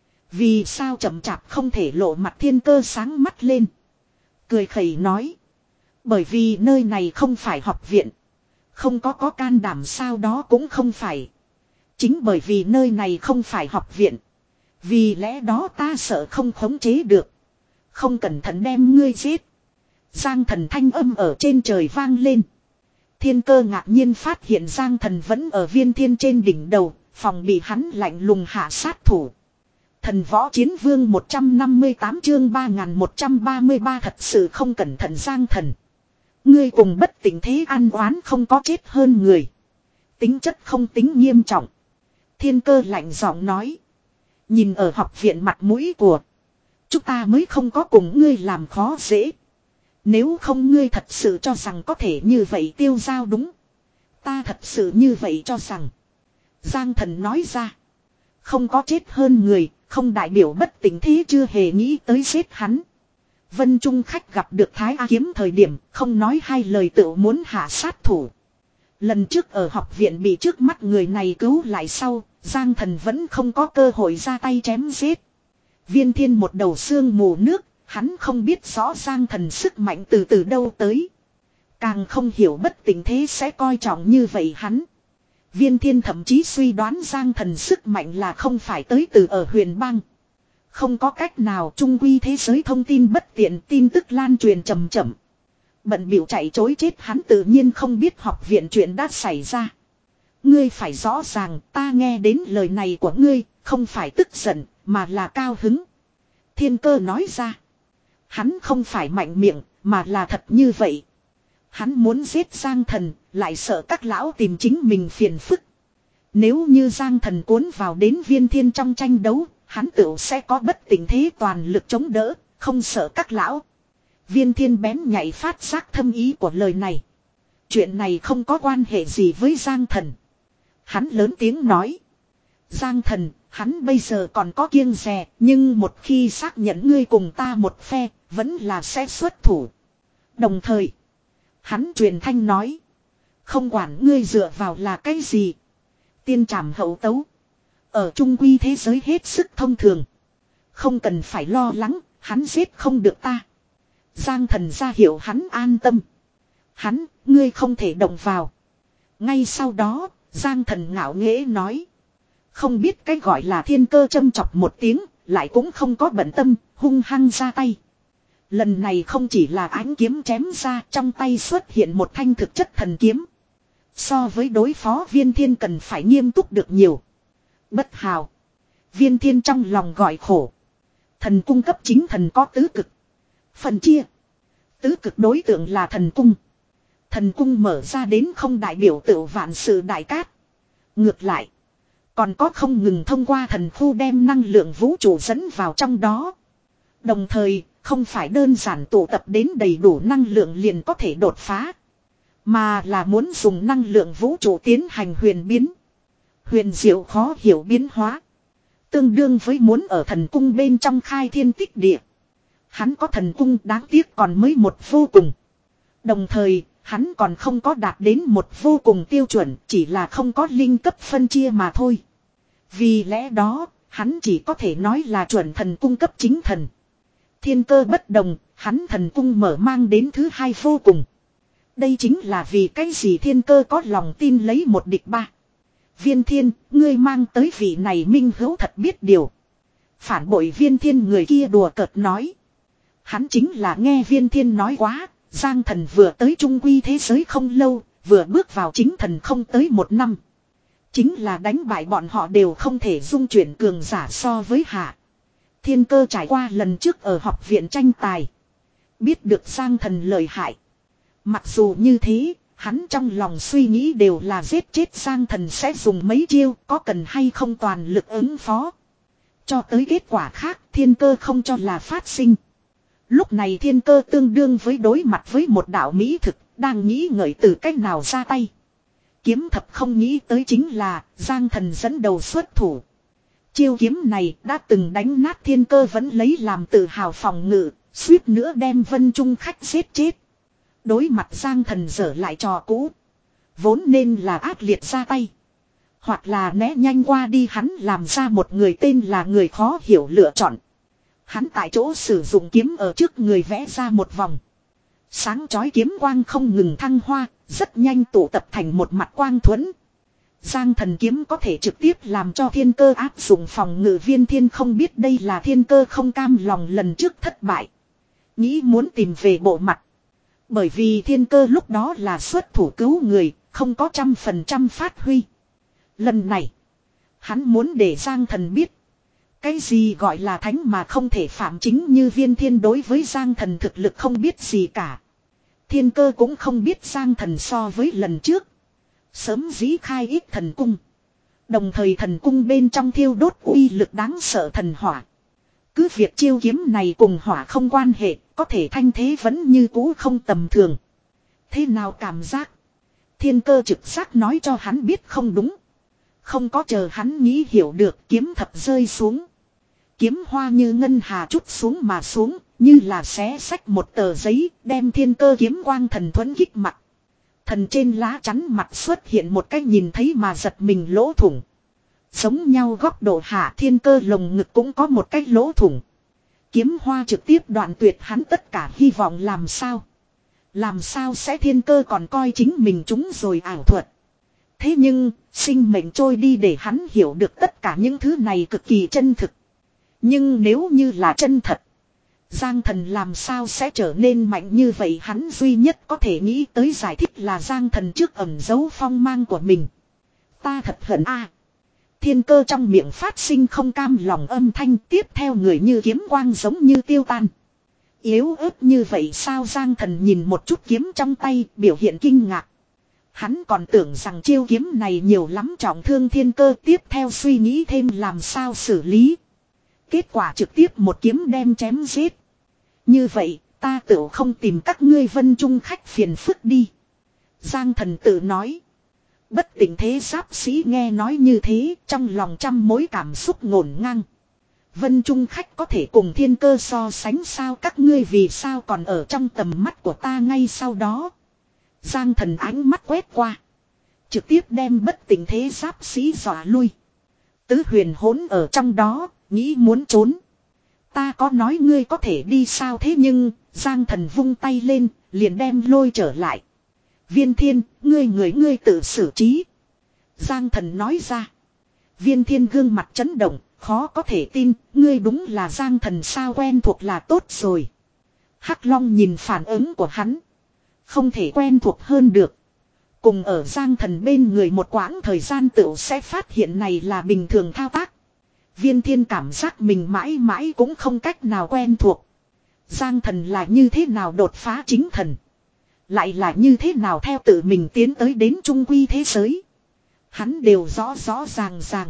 vì sao chậm chạp không thể lộ mặt? Thiên Cơ sáng mắt lên, cười khẩy nói. Bởi vì nơi này không phải học viện. Không có có can đảm sao? Đó cũng không phải. Chính bởi vì nơi này không phải học viện, vì lẽ đó ta sợ không khống chế được, không cẩn thận đem ngươi giết. Giang Thần thanh âm ở trên trời vang lên. Thiên Cơ ngạc nhiên phát hiện Giang Thần vẫn ở Viên Thiên trên đỉnh đầu, phòng bị hắn lạnh lùng hạ sát thủ. Thần Võ Chiến Vương một trăm năm mươi tám chương ba nghìn một trăm ba mươi ba thật sự không cẩn thận. Giang Thần, ngươi cùng bất tỉnh thế ăn oán không có chết hơn người. Tính chất không tính nghiêm trọng. Thiên Cơ lạnh giọng nói. Nhìn ở học viện mặt mũi của chúng ta mới không có cùng ngươi làm khó dễ. Nếu không ngươi thật sự cho rằng có thể như vậy tiêu dao? Đúng, ta thật sự như vậy cho rằng. Giang Thần nói ra. Không có chết hơn người, không đại biểu bất tỉnh thế chưa hề nghĩ tới giết hắn. Vân Trung khách gặp được Thái A Kiếm thời điểm, không nói hai lời tự muốn hạ sát thủ. Lần trước ở học viện bị trước mắt người này cứu lại sau, Giang Thần vẫn không có cơ hội ra tay chém giết. Viên Thiên một đầu xương mù nước, Hắn không biết rõ Giang Thần sức mạnh từ từ đâu tới. Càng không hiểu bất tình thế sẽ coi trọng như vậy hắn. Viên Thiên thậm chí suy đoán Giang Thần sức mạnh là không phải tới từ ở huyền bang. Không có cách nào, trung quy thế giới thông tin bất tiện, tin tức lan truyền chậm chậm. Bận biểu chạy chối chết, hắn tự nhiên không biết học viện chuyện đã xảy ra. Ngươi phải rõ ràng, ta nghe đến lời này của ngươi, không phải tức giận, mà là cao hứng. Thiên Cơ nói ra. Hắn không phải mạnh miệng, mà là thật như vậy. Hắn muốn giết Giang Thần, lại sợ các lão tìm chính mình phiền phức. Nếu như Giang Thần cuốn vào đến Viên Thiên trong tranh đấu, hắn tự sẽ có bất tình thế toàn lực chống đỡ, không sợ các lão. Viên Thiên bén nhạy phát giác thâm ý của lời này. Chuyện này không có quan hệ gì với Giang Thần. Hắn lớn tiếng nói. Giang Thần, hắn bây giờ còn có kiêng dè, nhưng một khi xác nhận ngươi cùng ta một phe, vẫn là sẽ xuất thủ. Đồng thời, hắn truyền thanh nói. Không quản ngươi dựa vào là cái gì. Tiên trảm hậu tấu. Ở trung quy thế giới hết sức thông thường. Không cần phải lo lắng, hắn giết không được ta. Giang Thần ra hiệu hắn an tâm. Hắn, ngươi không thể động vào. Ngay sau đó, Giang Thần ngạo nghễ nói. Không biết cái gọi là Thiên Cơ châm chọc một tiếng, lại cũng không có bận tâm, hung hăng ra tay. Lần này không chỉ là ánh kiếm chém ra, trong tay xuất hiện một thanh thực chất thần kiếm. So với đối phó Viên Thiên cần phải nghiêm túc được nhiều. Bất hào. Viên Thiên trong lòng gọi khổ. Thần cung cấp chính thần có tứ cực. Phần chia. Tứ cực đối tượng là thần cung. Thần cung mở ra đến không đại biểu tự vạn sự đại cát. Ngược lại. Còn có không ngừng thông qua thần khu đem năng lượng vũ trụ dẫn vào trong đó. Đồng thời, không phải đơn giản tụ tập đến đầy đủ năng lượng liền có thể đột phá. Mà là muốn dùng năng lượng vũ trụ tiến hành huyền biến. Huyền diệu khó hiểu biến hóa. Tương đương với muốn ở thần cung bên trong khai thiên tích địa. Hắn có thần cung đáng tiếc còn mới một vô cùng. Đồng thời, hắn còn không có đạt đến một vô cùng tiêu chuẩn, chỉ là không có linh cấp phân chia mà thôi. Vì lẽ đó, hắn chỉ có thể nói là chuẩn thần cung cấp chính thần. Thiên Cơ bất đồng, hắn thần cung mở mang đến thứ hai vô cùng. Đây chính là vì cái gì Thiên Cơ có lòng tin lấy một địch ba. Viên Thiên, ngươi mang tới vị này minh hữu thật biết điều. Phản bội Viên Thiên người kia đùa cợt nói. Hắn chính là nghe Viên Thiên nói quá, Giang Thần vừa tới trung quy thế giới không lâu, vừa bước vào chính thần không tới một năm. Chính là đánh bại bọn họ đều không thể dung chuyển cường giả so với hạ. Thiên Cơ trải qua lần trước ở học viện tranh tài. Biết được Giang Thần lợi hại. Mặc dù như thế, hắn trong lòng suy nghĩ đều là giết chết Giang Thần sẽ dùng mấy chiêu, có cần hay không toàn lực ứng phó. Cho tới kết quả khác, Thiên Cơ không cho là phát sinh. Lúc này Thiên Cơ tương đương với đối mặt với một đạo mỹ thực, đang nghĩ ngợi từ cách nào ra tay. Kiếm thập không nghĩ tới chính là, Giang Thần dẫn đầu xuất thủ. Chiêu kiếm này đã từng đánh nát Thiên Cơ vẫn lấy làm tự hào phòng ngự, suýt nữa đem Vân Trung khách giết chết. Đối mặt Giang Thần dở lại trò cũ. Vốn nên là ác liệt ra tay. Hoặc là né nhanh qua đi, hắn làm ra một người tên là người khó hiểu lựa chọn. Hắn tại chỗ sử dụng kiếm ở trước người vẽ ra một vòng. Sáng chói kiếm quang không ngừng thăng hoa, rất nhanh tụ tập thành một mặt quang thuẫn. Giang Thần kiếm có thể trực tiếp làm cho Thiên Cơ áp dụng phòng ngự. Viên Thiên không biết đây là Thiên Cơ không cam lòng lần trước thất bại. Nghĩ muốn tìm về bộ mặt. Bởi vì Thiên Cơ lúc đó là xuất thủ cứu người, không có trăm phần trăm phát huy. Lần này, hắn muốn để Giang Thần biết. Cái gì gọi là thánh mà không thể phạm, chính như Viên Thiên đối với Giang Thần thực lực không biết gì cả. Thiên Cơ cũng không biết Giang Thần so với lần trước. Sớm dĩ khai ít thần cung. Đồng thời thần cung bên trong thiêu đốt uy lực đáng sợ thần hỏa. Cứ việc chiêu kiếm này cùng hỏa không quan hệ, có thể thanh thế vẫn như cũ không tầm thường. Thế nào cảm giác? Thiên Cơ trực giác nói cho hắn biết không đúng. Không có chờ hắn nghĩ hiểu được, kiếm thập rơi xuống. Kiếm hoa như ngân hà trút xuống mà xuống, như là xé xách một tờ giấy, đem Thiên Cơ kiếm quang thần thuẫn kích mặt. Thần trên lá chắn mặt xuất hiện một cái nhìn thấy mà giật mình lỗ thủng. Giống nhau góc độ hạ, Thiên Cơ lồng ngực cũng có một cái lỗ thủng. Kiếm hoa trực tiếp đoạn tuyệt hắn tất cả hy vọng làm sao. Làm sao sẽ thiên cơ còn coi chính mình chúng rồi ảo thuật. Thế nhưng, sinh mệnh trôi đi để hắn hiểu được tất cả những thứ này cực kỳ chân thực. Nhưng nếu như là chân thật, Giang Thần làm sao sẽ trở nên mạnh như vậy, hắn duy nhất có thể nghĩ tới giải thích là Giang Thần trước ẩn giấu phong mang của mình. Ta thật hận a. Thiên cơ trong miệng phát sinh không cam lòng âm thanh, tiếp theo người như kiếm quang giống như tiêu tan. Yếu ớt như vậy sao? Giang Thần nhìn một chút kiếm trong tay, biểu hiện kinh ngạc. Hắn còn tưởng rằng chiêu kiếm này nhiều lắm trọng thương thiên cơ, tiếp theo suy nghĩ thêm làm sao xử lý. Kết quả trực tiếp một kiếm đem chém giết. Như vậy, ta tự không tìm các ngươi Vân Trung khách phiền phức đi. Giang Thần tự nói. Bất tỉnh thế giáp sĩ nghe nói như thế, trong lòng trăm mối cảm xúc ngổn ngang. Vân Trung khách có thể cùng thiên cơ so sánh sao, các ngươi vì sao còn ở trong tầm mắt của ta ngay sau đó. Giang Thần ánh mắt quét qua. Trực tiếp đem bất tỉnh thế giáp sĩ dọa lui. Tứ huyền hỗn ở trong đó, nghĩ muốn trốn. Ta có nói ngươi có thể đi sao, thế nhưng, Giang Thần vung tay lên, liền đem lôi trở lại. Viên Thiên, ngươi người ngươi tự xử trí. Giang Thần nói ra. Viên Thiên gương mặt chấn động, khó có thể tin, ngươi đúng là Giang Thần sao, quen thuộc là tốt rồi. Hắc Long nhìn phản ứng của hắn. Không thể quen thuộc hơn được. Cùng ở Giang Thần bên người một quãng thời gian tựu sẽ phát hiện này là bình thường thao tác. Viên Thiên cảm giác mình mãi mãi cũng không cách nào quen thuộc. Giang Thần là như thế nào đột phá chính thần. Lại là như thế nào theo tự mình tiến tới đến trung quy thế giới. Hắn đều rõ rõ ràng ràng.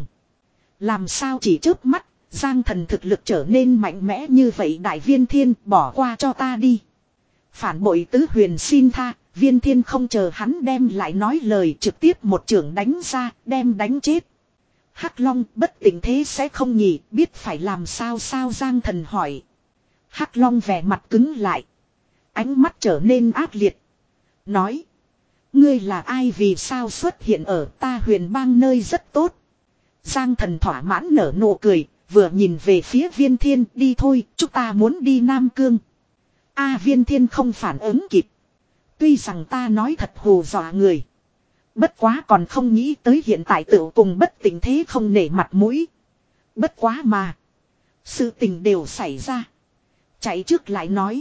Làm sao chỉ chớp mắt, Giang Thần thực lực trở nên mạnh mẽ như vậy. Đại Viên Thiên, bỏ qua cho ta đi. Phản bội tứ huyền xin tha. Viên Thiên không chờ hắn đem lại nói lời, trực tiếp một chưởng đánh ra, đem đánh chết. Hắc Long, bất tỉnh thế sẽ không nhỉ, biết phải làm sao sao? Giang Thần hỏi. Hắc Long vẻ mặt cứng lại. Ánh mắt trở nên ác liệt. Nói. Ngươi là ai, vì sao xuất hiện ở ta Huyền Bang nơi rất tốt. Giang Thần thỏa mãn nở nụ cười, vừa nhìn về phía Viên Thiên, đi thôi, chúng ta muốn đi Nam Cương. A Viên Thiên không phản ứng kịp. Tuy rằng ta nói thật hù dọa người. Bất quá còn không nghĩ tới hiện tại tự cùng bất tỉnh thế không nể mặt mũi. Bất quá mà. Sự tình đều xảy ra. Chạy trước lại nói.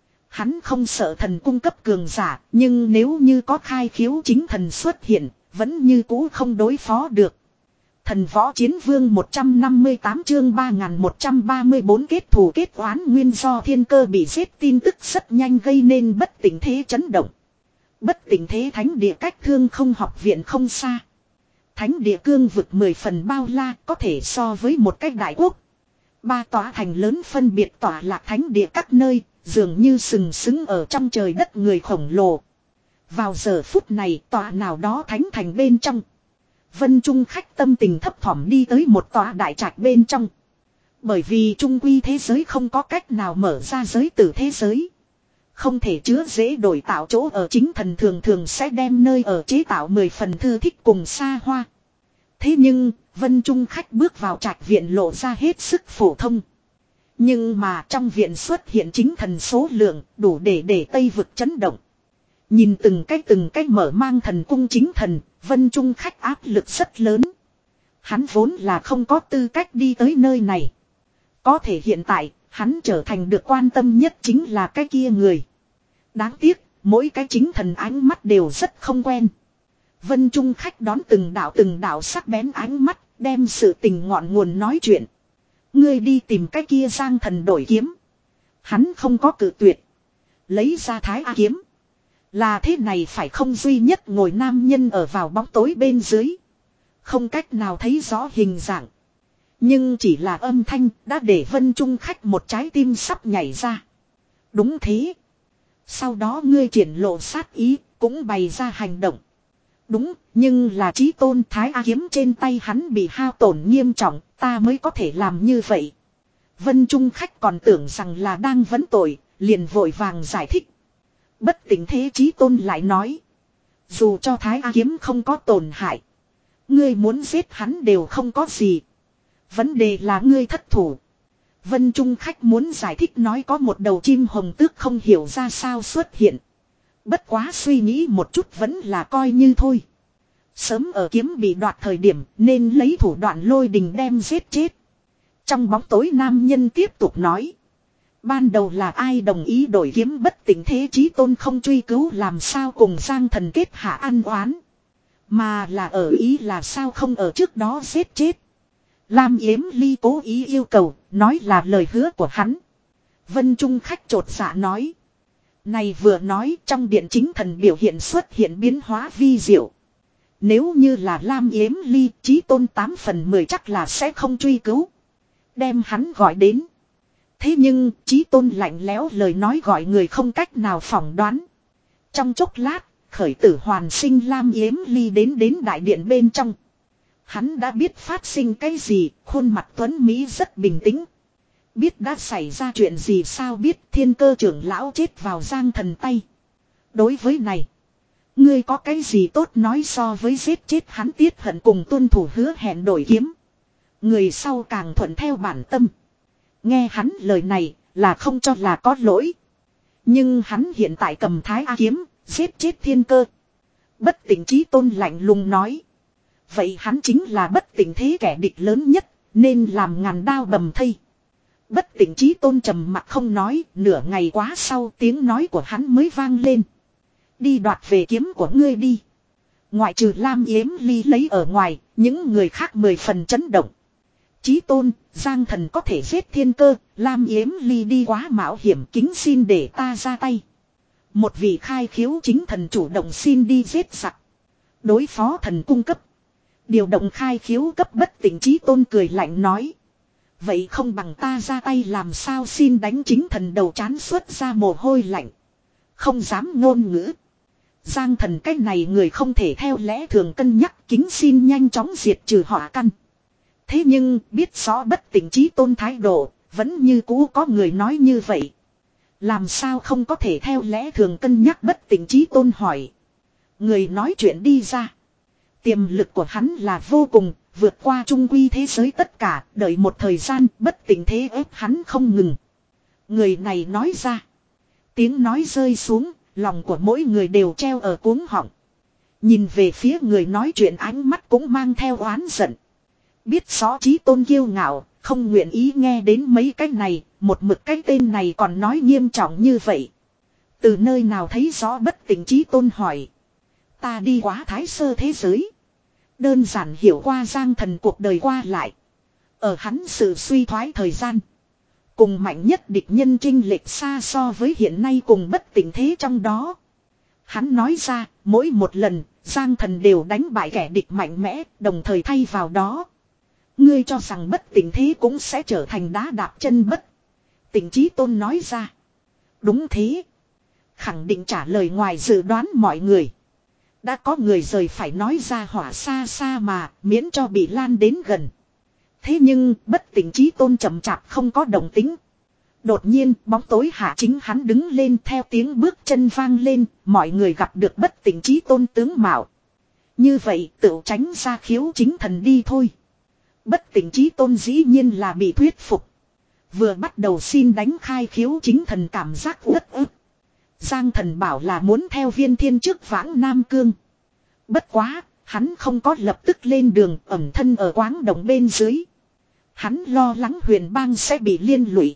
Hắn không sợ thần cung cấp cường giả. Nhưng nếu như có khai khiếu chính thần xuất hiện. Vẫn như cũ không đối phó được. Thần võ chiến vương một trăm năm mươi tám chương ba nghìn một trăm ba mươi bốn kết thù kết oán, nguyên do thiên cơ bị giết tin tức rất nhanh gây nên bất tỉnh thế chấn động. Bất tỉnh thế thánh địa cách Thương Không học viện không xa. Thánh địa cương vực mười phần bao la, có thể so với một cách đại quốc. Ba tòa thành lớn phân biệt tỏa lạc thánh địa các nơi, dường như sừng sững ở trong trời đất người khổng lồ. Vào giờ phút này, tòa nào đó thánh thành bên trong. Vân Trung khách tâm tình thấp thỏm đi tới một tòa đại trạch bên trong. Bởi vì trung quy thế giới không có cách nào mở ra giới tử thế giới. Không thể chứa dễ đổi tạo chỗ ở, chính thần thường thường sẽ đem nơi ở chế tạo mười phần thư thích cùng xa hoa. Thế nhưng, Vân Trung khách bước vào trạch viện lộ ra hết sức phổ thông. Nhưng mà trong viện xuất hiện chính thần số lượng đủ để để Tây vực chấn động. Nhìn từng cách từng cách mở mang thần cung chính thần, Vân Trung khách áp lực rất lớn. Hắn vốn là không có tư cách đi tới nơi này. Có thể hiện tại, hắn trở thành được quan tâm nhất chính là cái kia người. Đáng tiếc, mỗi cái chính thần ánh mắt đều rất không quen. Vân Trung khách đón từng đạo từng đạo sắc bén ánh mắt, đem sự tình ngọn nguồn nói chuyện. Ngươi đi tìm cái kia Giang Thần đổi kiếm. Hắn không có cự tuyệt. Lấy ra Thái A kiếm. Là thế này phải không, duy nhất ngồi nam nhân ở vào bóng tối bên dưới. Không cách nào thấy rõ hình dạng. Nhưng chỉ là âm thanh đã để Vân Trung khách một trái tim sắp nhảy ra. Đúng thế. Sau đó ngươi triển lộ sát ý, cũng bày ra hành động. Đúng, nhưng là chí tôn Thái A kiếm trên tay hắn bị hao tổn nghiêm trọng, ta mới có thể làm như vậy. Vân Trung khách còn tưởng rằng là đang vấn tội, liền vội vàng giải thích. Bất tỉnh thế chí tôn lại nói. Dù cho Thái A kiếm không có tổn hại, ngươi muốn giết hắn đều không có gì. Vấn đề là ngươi thất thủ. Vân Trung khách muốn giải thích nói có một đầu chim hồng tước không hiểu ra sao xuất hiện. Bất quá suy nghĩ một chút vẫn là coi như thôi. Sớm ở kiếm bị đoạt thời điểm nên lấy thủ đoạn lôi đình đem giết chết. Trong bóng tối nam nhân tiếp tục nói. Ban đầu là ai đồng ý đổi kiếm bất tỉnh thế chí tôn không truy cứu làm sao cùng Giang Thần kết hạ ăn oán. Mà là ở ý là sao không ở trước đó giết chết. Lam Yếm Ly cố ý yêu cầu, nói là lời hứa của hắn. Vân Trung khách trột dạ nói. Này vừa nói trong điện chính thần biểu hiện xuất hiện biến hóa vi diệu. Nếu như là Lam Yếm Ly, chí tôn tám phần mười chắc là sẽ không truy cứu. Đem hắn gọi đến. Thế nhưng, chí tôn lạnh lẽo lời nói gọi người không cách nào phỏng đoán. Trong chốc lát, khởi tử hoàn sinh Lam Yếm Ly đến đến đại điện bên trong. Hắn đã biết phát sinh cái gì, khuôn mặt tuấn Mỹ rất bình tĩnh. Biết đã xảy ra chuyện gì sao biết thiên cơ trưởng lão chết vào Giang Thần tay. Đối với này, ngươi có cái gì tốt nói so với giết chết hắn tiết hận cùng tuân thủ hứa hẹn đổi kiếm. Người sau càng thuận theo bản tâm. Nghe hắn lời này là không cho là có lỗi. Nhưng hắn hiện tại cầm thái A kiếm, giết chết thiên cơ. Bất tỉnh chí tôn lạnh lùng nói. Vậy hắn chính là bất tỉnh thế kẻ địch lớn nhất, nên làm ngàn đao bầm thây. Bất tỉnh chí tôn trầm mặt không nói, nửa ngày quá sau tiếng nói của hắn mới vang lên. Đi đoạt về kiếm của ngươi đi. Ngoại trừ Lam Yếm Ly lấy ở ngoài, những người khác mười phần chấn động. Chí tôn, Giang Thần có thể giết thiên cơ, Lam Yếm Ly đi quá mạo hiểm kính xin để ta ra tay. Một vị khai khiếu chính thần chủ động xin đi giết giặc. Đối phó thần cung cấp. Điều động khai khiếu cấp bất tỉnh chí tôn cười lạnh nói. Vậy không bằng ta ra tay làm sao xin đánh chính thần đầu chán xuất ra mồ hôi lạnh. Không dám ngôn ngữ. Giang Thần cái này người không thể theo lẽ thường cân nhắc kính xin nhanh chóng diệt trừ họa căn. Thế nhưng biết rõ bất tỉnh chí tôn thái độ, vẫn như cũ có người nói như vậy. Làm sao không có thể theo lẽ thường cân nhắc bất tỉnh chí tôn hỏi. Người nói chuyện đi ra. Tiềm lực của hắn là vô cùng, vượt qua trung quy thế giới tất cả, đợi một thời gian bất tỉnh thế ép hắn không ngừng. Người này nói ra. Tiếng nói rơi xuống, lòng của mỗi người đều treo ở cuống họng. Nhìn về phía người nói chuyện ánh mắt cũng mang theo oán giận. Biết rõ chí tôn kiêu ngạo, không nguyện ý nghe đến mấy cái này, một mực cái tên này còn nói nghiêm trọng như vậy. Từ nơi nào thấy rõ bất tỉnh chí tôn hỏi. Ta đi quá thái sơ thế giới. Đơn giản hiểu qua Giang Thần cuộc đời qua lại. Ở hắn sự suy thoái thời gian. Cùng mạnh nhất địch nhân trinh lệch xa so với hiện nay cùng bất tỉnh thế trong đó. Hắn nói ra, mỗi một lần, Giang Thần đều đánh bại kẻ địch mạnh mẽ, đồng thời thay vào đó. Ngươi cho rằng bất tỉnh thế cũng sẽ trở thành đá đạp chân bất. Tỉnh chí tôn nói ra. Đúng thế. Khẳng định trả lời ngoài dự đoán mọi người. Đã có người rời phải nói ra hỏa xa xa mà, miễn cho bị lan đến gần. Thế nhưng, bất tỉnh chí tôn chậm chạp không có động tính. Đột nhiên, bóng tối hạ chính hắn đứng lên theo tiếng bước chân vang lên, mọi người gặp được bất tỉnh chí tôn tướng mạo. Như vậy, tự tránh ra khiếu chính thần đi thôi. Bất tỉnh chí tôn dĩ nhiên là bị thuyết phục. Vừa bắt đầu xin đánh khai khiếu chính thần cảm giác uất ức. Giang Thần bảo là muốn theo Viên Thiên trước vãng Nam Cương. Bất quá, hắn không có lập tức lên đường ẩn thân ở quáng động bên dưới. Hắn lo lắng huyền bang sẽ bị liên lụy.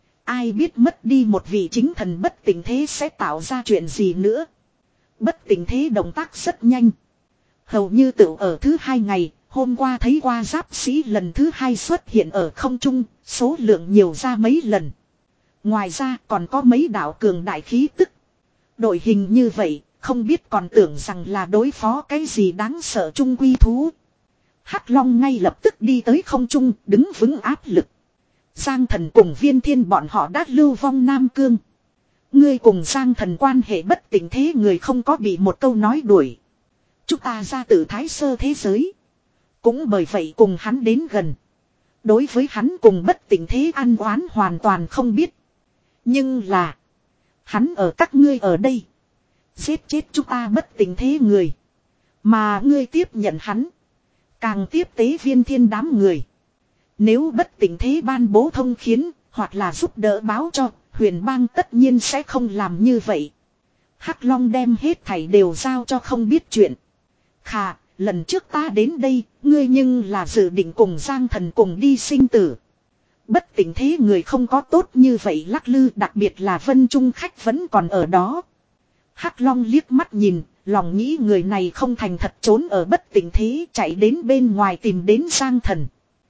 Ai biết mất đi một vị chính thần bất tỉnh thế sẽ tạo ra chuyện gì nữa. Bất tỉnh thế động tác rất nhanh. Hầu như tự ở thứ hai ngày, hôm qua thấy qua giáp sĩ lần thứ hai xuất hiện ở không trung, số lượng nhiều ra mấy lần. Ngoài ra còn có mấy đạo cường đại khí tức. Đội hình như vậy, không biết còn tưởng rằng là đối phó cái gì đáng sợ trung quy thú. Hắc Long ngay lập tức đi tới không trung, đứng vững áp lực. Giang Thần cùng Viên Thiên bọn họ đã lưu vong Nam Cương. Ngươi cùng Giang Thần quan hệ bất tỉnh thế người không có bị một câu nói đuổi. Chúng ta ra từ Thái Sơ thế giới. Cũng bởi vậy cùng hắn đến gần. Đối với hắn cùng bất tỉnh thế ăn oán hoàn toàn không biết. Nhưng là. Hắn ở các ngươi ở đây. Giết chết chúng ta bất tỉnh thế người. Mà ngươi tiếp nhận hắn. Càng tiếp tế Viên Thiên đám người. Nếu bất tỉnh thế ban bố thông khiến, hoặc là giúp đỡ báo cho, huyền bang tất nhiên sẽ không làm như vậy. Hắc Long đem hết thảy đều giao cho không biết chuyện. Khà, lần trước ta đến đây, ngươi nhưng là dự định cùng Giang Thần cùng đi sinh tử. Bất tỉnh thế người không có tốt như vậy lắc lư, đặc biệt là Vân Trung khách vẫn còn ở đó. Hắc Long liếc mắt nhìn, lòng nghĩ người này không thành thật trốn ở bất tỉnh thế, chạy đến bên ngoài tìm đến Giang Thần.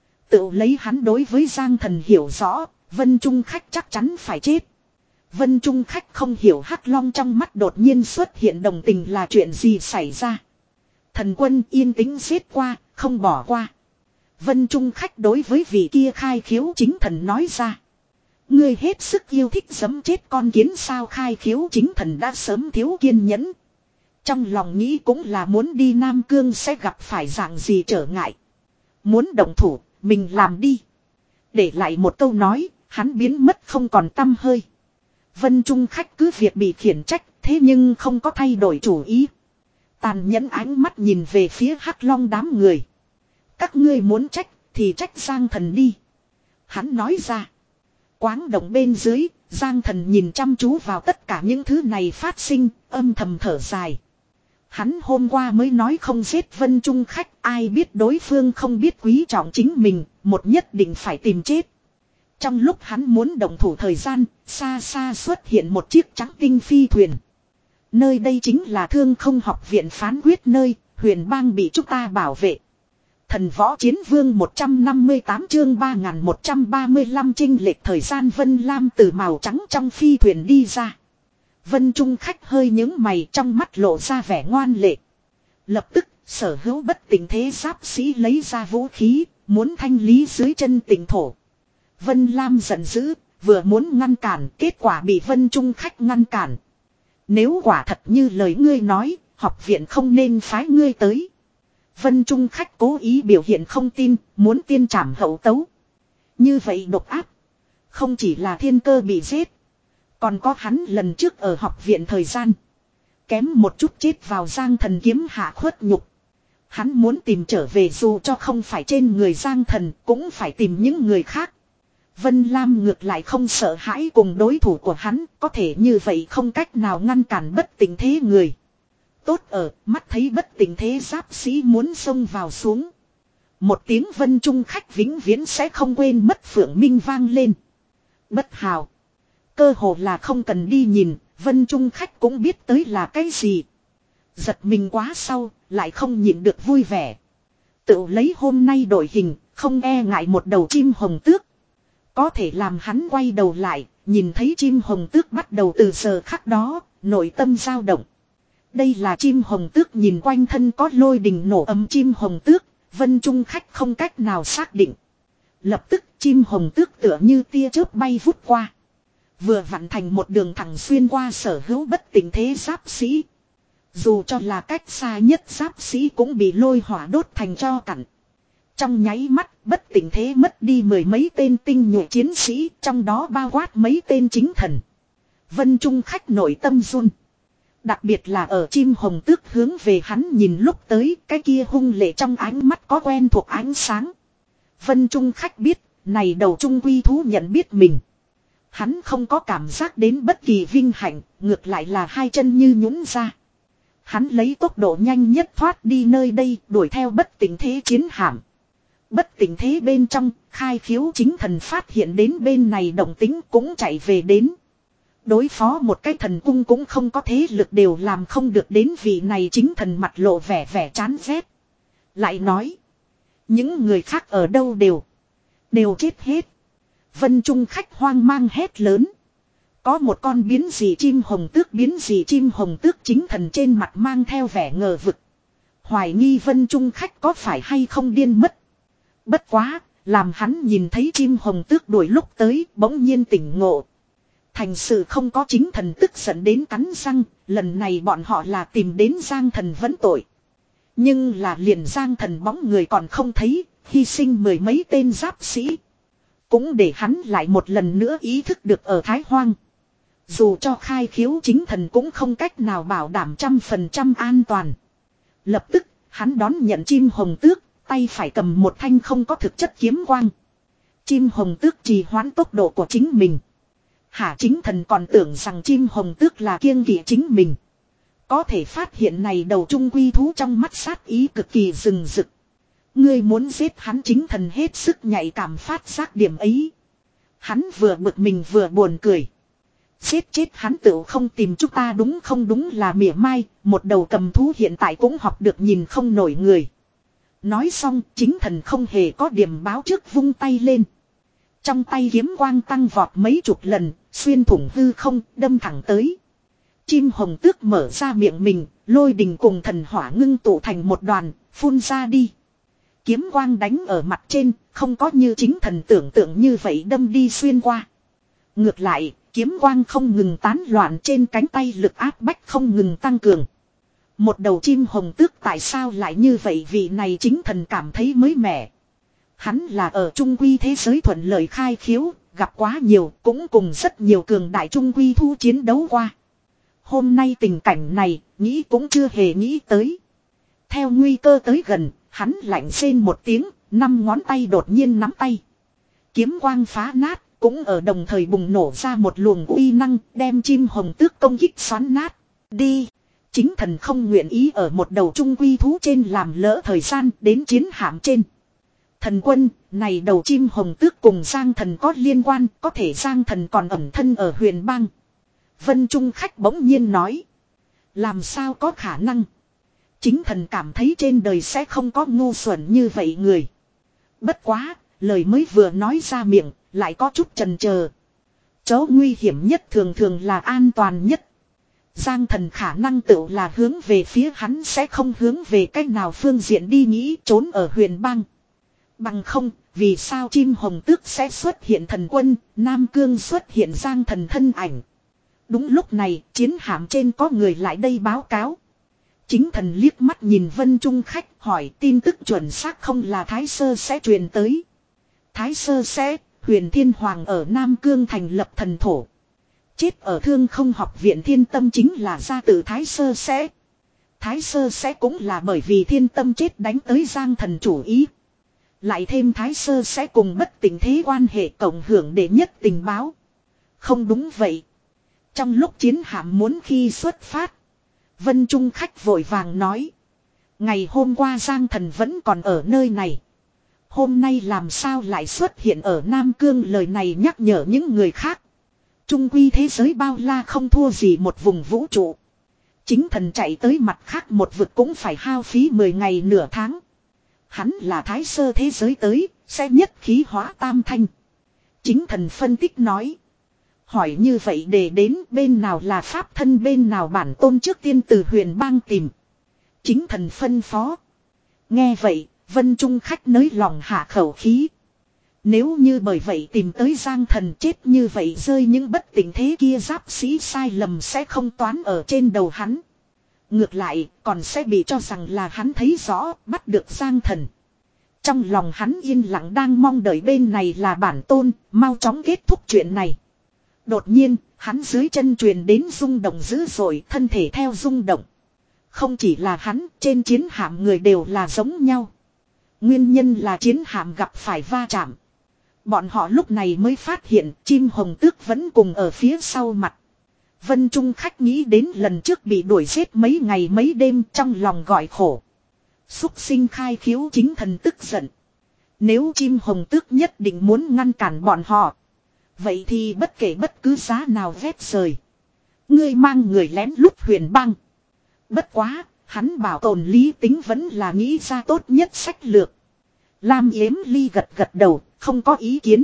Tự lấy hắn đối với Giang Thần hiểu rõ, Vân Trung khách chắc chắn phải chết. Vân Trung khách không hiểu Hắc Long trong mắt đột nhiên xuất hiện đồng tình là chuyện gì xảy ra. Thần quân yên tĩnh giết qua, không bỏ qua. Vân Trung khách đối với vị kia khai khiếu chính thần nói ra. Ngươi hết sức yêu thích giấm chết con kiến sao? Khai khiếu chính thần đã sớm thiếu kiên nhẫn. Trong lòng nghĩ cũng là muốn đi Nam Cương sẽ gặp phải dạng gì trở ngại. Muốn động thủ, mình làm đi. Để lại một câu nói, hắn biến mất không còn tăm hơi. Vân Trung khách cứ việc bị khiển trách, thế nhưng không có thay đổi chủ ý. Tàn nhẫn ánh mắt nhìn về phía Hắc Long đám người. Các ngươi muốn trách, thì trách Giang Thần đi. Hắn nói ra. Quáng động bên dưới, Giang Thần nhìn chăm chú vào tất cả những thứ này phát sinh, âm thầm thở dài. Hắn hôm qua mới nói không giết Vân Trung khách, ai biết đối phương không biết quý trọng chính mình, một nhất định phải tìm chết. Trong lúc hắn muốn động thủ thời gian, xa xa xuất hiện một chiếc trắng tinh phi thuyền. Nơi đây chính là Thương Không học viện phán quyết nơi, huyền bang bị chúng ta bảo vệ. Thần võ chiến vương một trăm năm mươi tám chương ba nghìn một trăm ba mươi lăm chênh lệch thời gian. Vân Lam từ màu trắng trong phi thuyền đi ra. Vân Trung khách hơi nhướng mày, trong mắt lộ ra vẻ ngoan lệ. Lập tức, sở hữu bất tỉnh thế giáp sĩ lấy ra vũ khí, muốn thanh lý dưới chân tỉnh thổ. Vân Lam giận dữ, vừa muốn ngăn cản, kết quả bị Vân Trung khách ngăn cản. Nếu quả thật như lời ngươi nói, học viện không nên phái ngươi tới. Vân Trung khách cố ý biểu hiện không tin, muốn tiên trảm hậu tấu. Như vậy độc áp. Không chỉ là Thiên Cơ bị giết. Còn có hắn lần trước ở học viện thời gian. Kém một chút chết vào Giang Thần kiếm hạ khuất nhục. Hắn muốn tìm trở về dù cho không phải trên người Giang Thần, cũng phải tìm những người khác. Vân Lam ngược lại không sợ hãi cùng đối thủ của hắn, có thể như vậy không cách nào ngăn cản bất tỉnh thế người. Tốt ở, mắt thấy bất tỉnh thế giáp sĩ muốn xông vào xuống. Một tiếng Vân Trung khách vĩnh viễn sẽ không quên mất phượng minh vang lên. Bất hào. Cơ hồ là không cần đi nhìn, Vân Trung khách cũng biết tới là cái gì. Giật mình quá sau, lại không nhịn được vui vẻ. Tự lấy hôm nay đổi hình, không e ngại một đầu chim hồng tước. Có thể làm hắn quay đầu lại, nhìn thấy chim hồng tước bắt đầu từ giờ khắc đó, nội tâm dao động. Đây là chim hồng tước nhìn quanh thân có lôi đình nổ ấm chim hồng tước, Vân Trung khách không cách nào xác định. Lập tức chim hồng tước tựa như tia chớp bay vút qua. Vừa vặn thành một đường thẳng xuyên qua sở hữu bất tỉnh thế giáp sĩ. Dù cho là cách xa nhất giáp sĩ cũng bị lôi hỏa đốt thành tro cặn. Trong nháy mắt bất tỉnh thế mất đi mười mấy tên tinh nhuệ chiến sĩ, trong đó bao quát mấy tên chính thần. Vân Trung khách nội tâm run. Đặc biệt là ở chim hồng tước hướng về hắn nhìn lúc tới, cái kia hung lệ trong ánh mắt có quen thuộc ánh sáng. Vân Trung khách biết, này đầu trung quy thú nhận biết mình. Hắn không có cảm giác đến bất kỳ vinh hạnh, ngược lại là hai chân như nhũn ra. Hắn lấy tốc độ nhanh nhất thoát đi nơi đây, đuổi theo bất tỉnh thế chiến hạm. Bất tỉnh thế bên trong, khai khiếu chính thần phát hiện đến bên này động tính cũng chạy về đến. Đối phó một cái thần cung cũng không có thế lực đều làm không được, đến vị này chính thần mặt lộ vẻ vẻ chán ghét. Lại nói, những người khác ở đâu đều, đều chết hết. Vân Trung khách hoang mang hét lớn. Có một con biến dị chim hồng tước, biến dị chim hồng tước chính thần trên mặt mang theo vẻ ngờ vực. Hoài nghi Vân Trung khách có phải hay không điên mất. Bất quá, làm hắn nhìn thấy chim hồng tước đuổi lúc tới, bỗng nhiên tỉnh ngộ. Thành sự không có chính thần tức giận đến cắn răng, lần này bọn họ là tìm đến Giang Thần vấn tội. Nhưng là liền Giang Thần bóng người còn không thấy, hy sinh mười mấy tên giáp sĩ. Cũng để hắn lại một lần nữa ý thức được ở Thái Hoang. Dù cho khai khiếu chính thần cũng không cách nào bảo đảm trăm phần trăm an toàn. Lập tức, hắn đón nhận chim hồng tước, tay phải cầm một thanh không có thực chất kiếm quang. Chim hồng tước trì hoãn tốc độ của chính mình. Hả, chính thần còn tưởng rằng chim hồng tước là kiêng kỵ chính mình. Có thể phát hiện này đầu trung quy thú trong mắt sát ý cực kỳ rừng rực. Ngươi muốn giết hắn, chính thần hết sức nhạy cảm phát giác điểm ấy. Hắn vừa bực mình vừa buồn cười. Giết chết hắn tự không tìm chúng ta đúng không, đúng là mỉa mai, một đầu cầm thú hiện tại cũng học được nhìn không nổi người. Nói xong, chính thần không hề có điểm báo trước vung tay lên. Trong tay kiếm quang tăng vọt mấy chục lần, xuyên thủng hư không, đâm thẳng tới. Chim hồng tước mở ra miệng mình, lôi đình cùng thần hỏa ngưng tụ thành một đoàn, phun ra đi. Kiếm quang đánh ở mặt trên, không có như chính thần tưởng tượng như vậy đâm đi xuyên qua. Ngược lại, kiếm quang không ngừng tán loạn trên cánh tay, lực áp bách không ngừng tăng cường. Một đầu chim hồng tước tại sao lại như vậy, vị này chính thần cảm thấy mới mẻ. Hắn là ở trung quy thế giới thuận lợi khai khiếu, gặp quá nhiều, cũng cùng rất nhiều cường đại trung quy thu chiến đấu qua. Hôm nay tình cảnh này, nghĩ cũng chưa hề nghĩ tới. Theo nguy cơ tới gần, hắn lạnh rên một tiếng, năm ngón tay đột nhiên nắm tay. Kiếm quang phá nát, cũng ở đồng thời bùng nổ ra một luồng uy năng, đem chim hồng tước công kích xoắn nát. Đi! Chính thần không nguyện ý ở một đầu trung quy thú trên làm lỡ thời gian, đến chiến hạm trên. Thần quân, này đầu chim hồng tước cùng Giang thần có liên quan, có thể Giang thần còn ẩn thân ở huyền bang. Vân Trung Khách bỗng nhiên nói. Làm sao có khả năng? Chính thần cảm thấy trên đời sẽ không có ngu xuẩn như vậy người. Bất quá, lời mới vừa nói ra miệng, lại có chút chần chờ. Chỗ nguy hiểm nhất thường thường là an toàn nhất. Giang thần khả năng tự là hướng về phía hắn, sẽ không hướng về cách nào phương diện đi nghĩ, trốn ở huyền bang. Bằng không, vì sao chim hồng tước sẽ xuất hiện thần quân, Nam Cương xuất hiện Giang thần thân ảnh. Đúng lúc này, chiến hạm trên có người lại đây báo cáo. Chính thần liếc mắt nhìn Vân Trung Khách, hỏi tin tức chuẩn xác không là Thái Sơ sẽ truyền tới. Thái Sơ sẽ, Huyền Thiên Hoàng ở Nam Cương thành lập thần thổ. Chết ở Thương Không học viện Thiên Tâm chính là ra từ Thái Sơ sẽ. Thái Sơ sẽ cũng là bởi vì Thiên Tâm chết đánh tới Giang thần chủ ý. Lại thêm Thái Sơ sẽ cùng bất tình thế quan hệ cộng hưởng đệ nhất tình báo. Không đúng vậy. Trong lúc chiến hạm muốn khi xuất phát, Vân Trung Khách vội vàng nói. Ngày hôm qua Giang thần vẫn còn ở nơi này. Hôm nay làm sao lại xuất hiện ở Nam Cương, lời này nhắc nhở những người khác. Trung quy thế giới bao la không thua gì một vùng vũ trụ. Chính thần chạy tới mặt khác một vực cũng phải hao phí mười ngày nửa tháng. Hắn là Thái Sơ thế giới tới, sẽ nhất khí hóa tam thanh. Chính thần phân tích nói. Hỏi như vậy để đến bên nào là pháp thân, bên nào bản tôn, trước tiên từ huyền bang tìm. Chính thần phân phó. Nghe vậy, Vân Trung Khách nới lòng hạ khẩu khí. Nếu như bởi vậy tìm tới Giang thần, chết như vậy rơi những bất tỉnh thế kia giáp sĩ sai lầm sẽ không toán ở trên đầu hắn. Ngược lại, còn sẽ bị cho rằng là hắn thấy rõ, bắt được Giang thần. Trong lòng hắn yên lặng đang mong đợi bên này là bản tôn, mau chóng kết thúc chuyện này. Đột nhiên, hắn dưới chân truyền đến rung động dữ dội, thân thể theo rung động. Không chỉ là hắn, trên chiến hạm người đều là giống nhau. Nguyên nhân là chiến hạm gặp phải va chạm. Bọn họ lúc này mới phát hiện chim hồng tước vẫn cùng ở phía sau mặt. Vân Trung Khách nghĩ đến lần trước bị đuổi giết mấy ngày mấy đêm, trong lòng gọi khổ. Xúc sinh khai khiếu, chính thần tức giận. Nếu chim hồng tước nhất định muốn ngăn cản bọn họ, vậy thì bất kể bất cứ giá nào vét rời. Ngươi mang người lén lút huyền bang. Bất quá, hắn bảo tồn lý tính vẫn là nghĩ ra tốt nhất sách lược. Lam Yếm Ly gật gật đầu, không có ý kiến.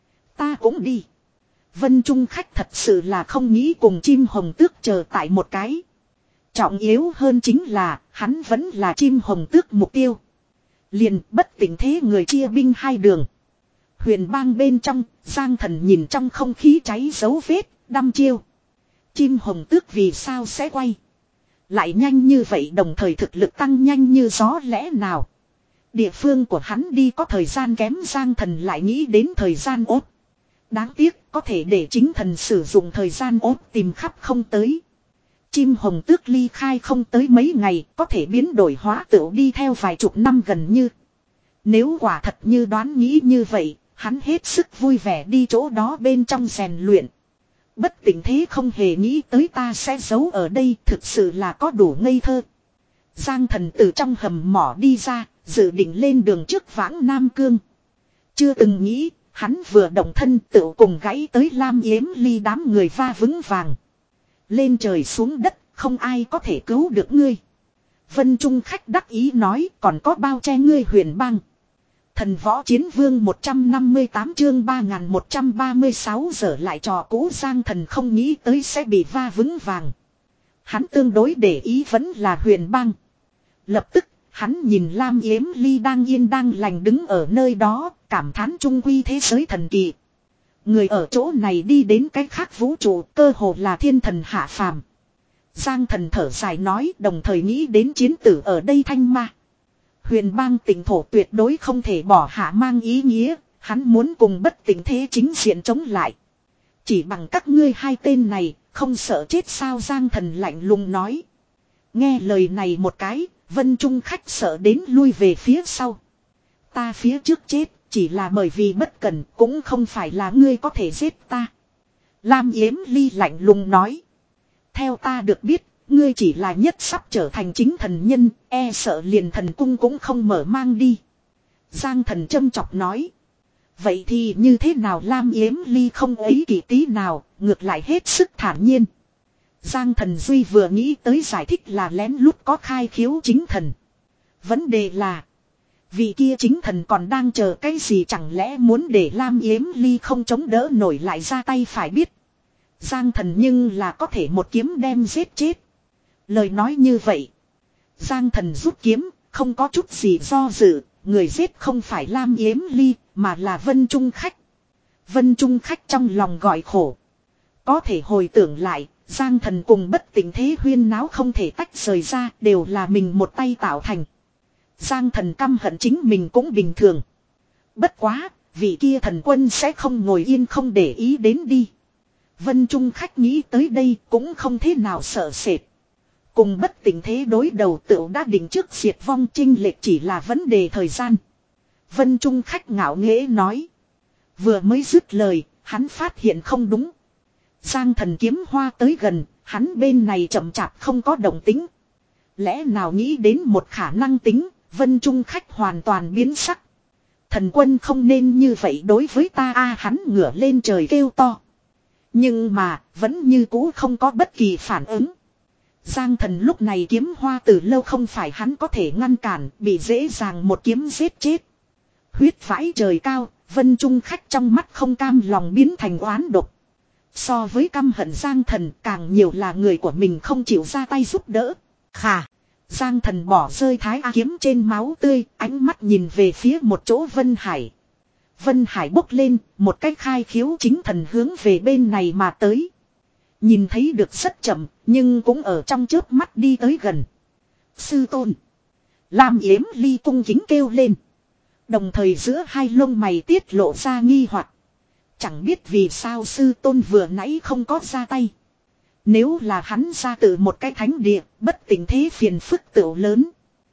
Ta cũng đi. Vân Trung Khách thật sự là không nghĩ cùng chim hồng tước chờ tại một cái. Trọng yếu hơn chính là, hắn vẫn là chim hồng tước mục tiêu. Liền bất tỉnh thế người chia binh hai đường. Huyền bang bên trong, Giang thần nhìn trong không khí cháy dấu vết, đăm chiêu. Chim hồng tước vì sao sẽ quay? Lại nhanh như vậy, đồng thời thực lực tăng nhanh như gió, lẽ nào? Địa phương của hắn đi có thời gian kém, Giang thần lại nghĩ đến thời gian ốt. Đáng tiếc, có thể để chính thần sử dụng thời gian ốt tìm khắp không tới. Chim hồng tước ly khai không tới mấy ngày, có thể biến đổi hóa tựu đi theo vài chục năm gần như. Nếu quả thật như đoán nghĩ như vậy, Hắn hết sức vui vẻ đi chỗ đó bên trong rèn luyện. Bất tỉnh thế không hề nghĩ tới ta sẽ giấu ở đây, thực sự là có đủ ngây thơ. Giang Thần từ trong hầm mỏ đi ra, dự định lên đường trước vãng Nam Cương. Chưa từng nghĩ, hắn vừa động thân tự cùng gãy tới Lam Yếm Ly đám người va vững vàng. Lên trời xuống đất, không ai có thể cứu được ngươi. Vân Trung khách đắc ý nói, còn có bao che ngươi huyền bang. Thần võ chiến vương một trăm năm mươi tám chương ba nghìn một trăm ba mươi sáu giờ lại trò cũ. Giang Thần không nghĩ tới sẽ bị va vững vàng. Hắn tương đối để ý vẫn là huyền bang. Lập tức, hắn nhìn Lam Yếm Ly đang yên đang lành đứng ở nơi đó, cảm thán trung quy thế giới thần kỳ. Người ở chỗ này đi đến cái khác vũ trụ, cơ hồ là thiên thần hạ phàm. Giang Thần thở dài nói, đồng thời nghĩ đến chiến tử ở đây Thanh Ma. Huyền bang tỉnh thổ tuyệt đối không thể bỏ hạ mang ý nghĩa, hắn muốn cùng bất tỉnh thế chính diện chống lại. Chỉ bằng các ngươi hai tên này, không sợ chết sao? Giang Thần lạnh lùng nói. Nghe lời này một cái, Vân Trung khách sợ đến lui về phía sau. Ta phía trước chết, chỉ là bởi vì bất cẩn, cũng không phải là ngươi có thể giết ta. Lam Yếm Ly lạnh lùng nói. Theo ta được biết, ngươi chỉ là nhất sắp trở thành chính thần nhân, e sợ liền thần cung cũng không mở mang đi. Giang Thần châm chọc nói. Vậy thì như thế nào? Lam Yếm Ly không ấy kỳ tí nào, ngược lại hết sức thản nhiên. Giang Thần Duy vừa nghĩ tới giải thích là lén lút có khai khiếu chính thần. Vấn đề là, vị kia chính thần còn đang chờ cái gì? Chẳng lẽ muốn để Lam Yếm Ly không chống đỡ nổi lại ra tay? Phải biết, Giang Thần nhưng là có thể một kiếm đem giết chết. Lời nói như vậy, Giang Thần rút kiếm, không có chút gì do dự, người giết không phải Lam Yếm Ly, mà là Vân Trung khách. Vân Trung khách trong lòng gọi khổ. Có thể hồi tưởng lại, Giang Thần cùng bất tỉnh thế huyên náo không thể tách rời ra, đều là mình một tay tạo thành. Giang Thần căm hận chính mình cũng bình thường. Bất quá, vị kia thần quân sẽ không ngồi yên không để ý đến đi. Vân Trung khách nghĩ tới đây cũng không thế nào sợ sệt. Cùng bất tỉnh thế đối đầu tựu đã định trước diệt vong, chênh lệch chỉ là vấn đề thời gian. Vân Trung khách ngạo nghễ nói. Vừa mới dứt lời, hắn phát hiện không đúng. Giang Thần kiếm hoa tới gần, hắn bên này chậm chạp không có động tính. Lẽ nào nghĩ đến một khả năng tính, Vân Trung khách hoàn toàn biến sắc. Thần quân không nên như vậy đối với ta a. Hắn ngửa lên trời kêu to. Nhưng mà, vẫn như cũ không có bất kỳ phản ứng. Giang Thần lúc này kiếm hoa từ lâu không phải hắn có thể ngăn cản, bị dễ dàng một kiếm giết chết. Huyết vãi trời cao, Vân Trung khách trong mắt không cam lòng biến thành oán độc. So với căm hận Giang Thần, càng nhiều là người của mình không chịu ra tay giúp đỡ. Khà, Giang Thần bỏ rơi thái A kiếm trên máu tươi, ánh mắt nhìn về phía một chỗ Vân Hải. Vân Hải bốc lên, một cách khai khiếu chính thần hướng về bên này mà tới. Nhìn thấy được rất chậm, nhưng cũng ở trong chớp mắt đi tới gần. Sư tôn. Lam Yếm Ly cung kính kêu lên. Đồng thời giữa hai lông mày tiết lộ ra nghi hoặc. Chẳng biết vì sao sư tôn vừa nãy không có ra tay. Nếu là hắn ra từ một cái thánh địa, bất tỉnh thế phiền phức tựu lớn.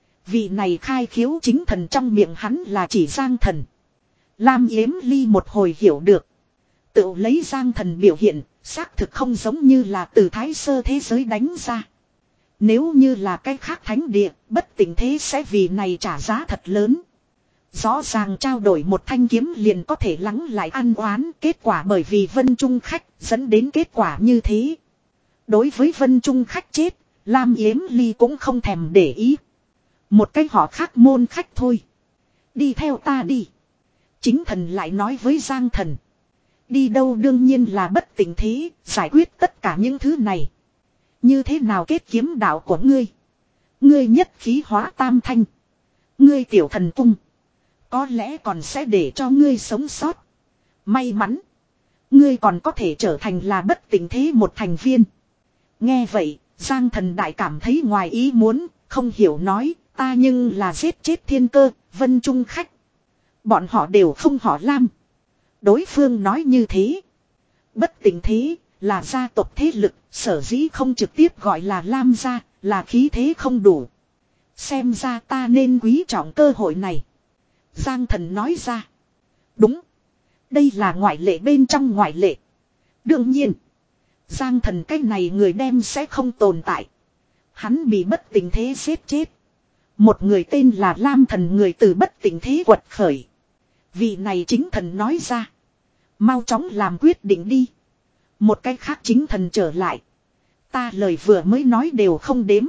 Vị này khai khiếu chính thần trong miệng hắn là chỉ Giang Thần. Lam Yếm Ly một hồi hiểu được. Tựu lấy Giang Thần biểu hiện, xác thực không giống như là từ thái sơ thế giới đánh ra. Nếu như là cái khác thánh địa, bất tỉnh thế sẽ vì này trả giá thật lớn. Rõ ràng trao đổi một thanh kiếm liền có thể lắng lại ăn oán, kết quả bởi vì Vân Trung khách dẫn đến kết quả như thế. Đối với Vân Trung khách chết, Lam Yếm Ly cũng không thèm để ý. Một cái họ khác môn khách thôi. Đi theo ta đi. Chính thần lại nói với Giang Thần. Đi đâu đương nhiên là bất tỉnh thế, giải quyết tất cả những thứ này. Như thế nào kết kiếm đạo của ngươi? Ngươi nhất khí hóa tam thanh. Ngươi tiểu thần cung. Có lẽ còn sẽ để cho ngươi sống sót. May mắn. Ngươi còn có thể trở thành là bất tỉnh thế một thành viên. Nghe vậy, Giang Thần đại cảm thấy ngoài ý muốn, không hiểu nói, ta nhưng là giết chết thiên cơ, Vân Trung khách. Bọn họ đều không họ Lam. Đối phương nói như thế. Bất tỉnh thế, là gia tộc thế lực, sở dĩ không trực tiếp gọi là Lam gia, là khí thế không đủ. Xem ra ta nên quý trọng cơ hội này. Giang Thần nói ra. Đúng. Đây là ngoại lệ bên trong ngoại lệ. Đương nhiên. Giang thần cái này người đem sẽ không tồn tại. Hắn bị bất tình thế giết chết. Một người tên là Lam thần người từ bất tình thế quật khởi. Vị này chính thần nói ra. Mau chóng làm quyết định đi. Một cái khác chính thần trở lại. Ta lời vừa mới nói đều không đếm.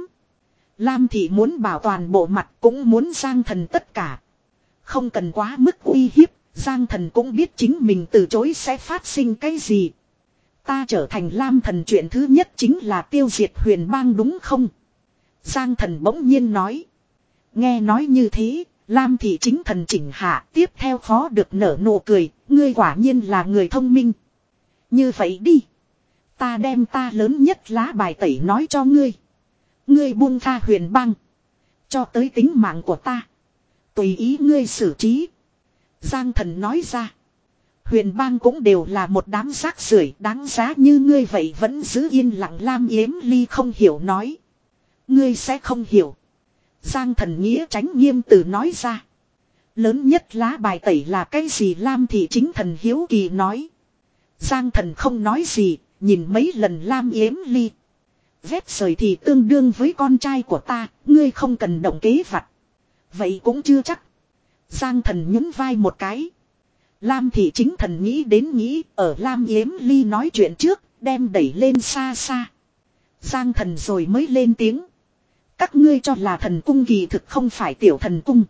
Lam thị muốn bảo toàn bộ mặt cũng muốn Giang thần tất cả. Không cần quá mức uy hiếp. Giang thần cũng biết chính mình từ chối sẽ phát sinh cái gì. Ta trở thành Lam thần chuyện thứ nhất chính là tiêu diệt huyền bang đúng không? Giang thần bỗng nhiên nói. Nghe nói như thế, Lam thị chính thần chỉnh hạ tiếp theo khó được nở nụ cười, ngươi quả nhiên là người thông minh. Như vậy đi. Ta đem ta lớn nhất lá bài tẩy nói cho ngươi. Ngươi buông tha huyền bang. Cho tới tính mạng của ta. Tùy ý ngươi xử trí. Giang thần nói ra. Huyền bang cũng đều là một đám rác rưởi đáng giá như ngươi vậy vẫn giữ yên lặng. Lam Yếm Ly không hiểu nói. Ngươi sẽ không hiểu. Giang thần nghĩa tránh nghiêm từ nói ra. Lớn nhất lá bài tẩy là cái gì? Lam thị chính thần hiếu kỳ nói. Giang thần không nói gì, nhìn mấy lần Lam Yếm Ly. Vét sời thì tương đương với con trai của ta, ngươi không cần động kế vặt. Vậy cũng chưa chắc. Giang thần nhún vai một cái. Lam thị chính thần nghĩ đến nghĩ, ở Lam Yếm Ly nói chuyện trước, đem đẩy lên xa xa. Giang thần rồi mới lên tiếng. Các ngươi cho là thần cung kỳ thực không phải tiểu thần cung.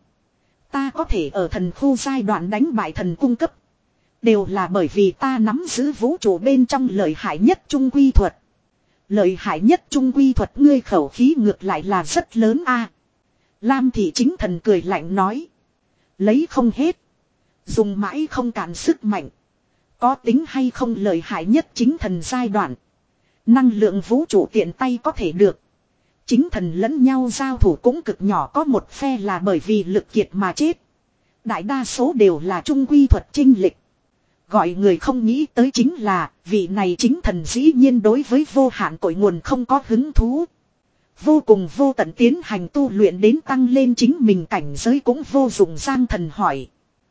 Ta có thể ở thần khu giai đoạn đánh bại thần cung cấp. Đều là bởi vì ta nắm giữ vũ trụ bên trong lợi hại nhất trung quy thuật. Lợi hại nhất trung quy thuật ngươi khẩu khí ngược lại là rất lớn a. Lam thị chính thần cười lạnh nói. Lấy không hết. Dùng mãi không cạn sức mạnh. Có tính hay không lợi hại nhất chính thần giai đoạn. Năng lượng vũ trụ tiện tay có thể được. Chính thần lẫn nhau giao thủ cũng cực nhỏ, có một phe là bởi vì lực kiệt mà chết. Đại đa số đều là trung quy thuật chinh lịch. Gọi người không nghĩ tới chính là vị này chính thần dĩ nhiên đối với vô hạn cội nguồn không có hứng thú. Vô cùng vô tận tiến hành tu luyện đến tăng lên chính mình cảnh giới cũng vô dụng. Giang thần hỏi.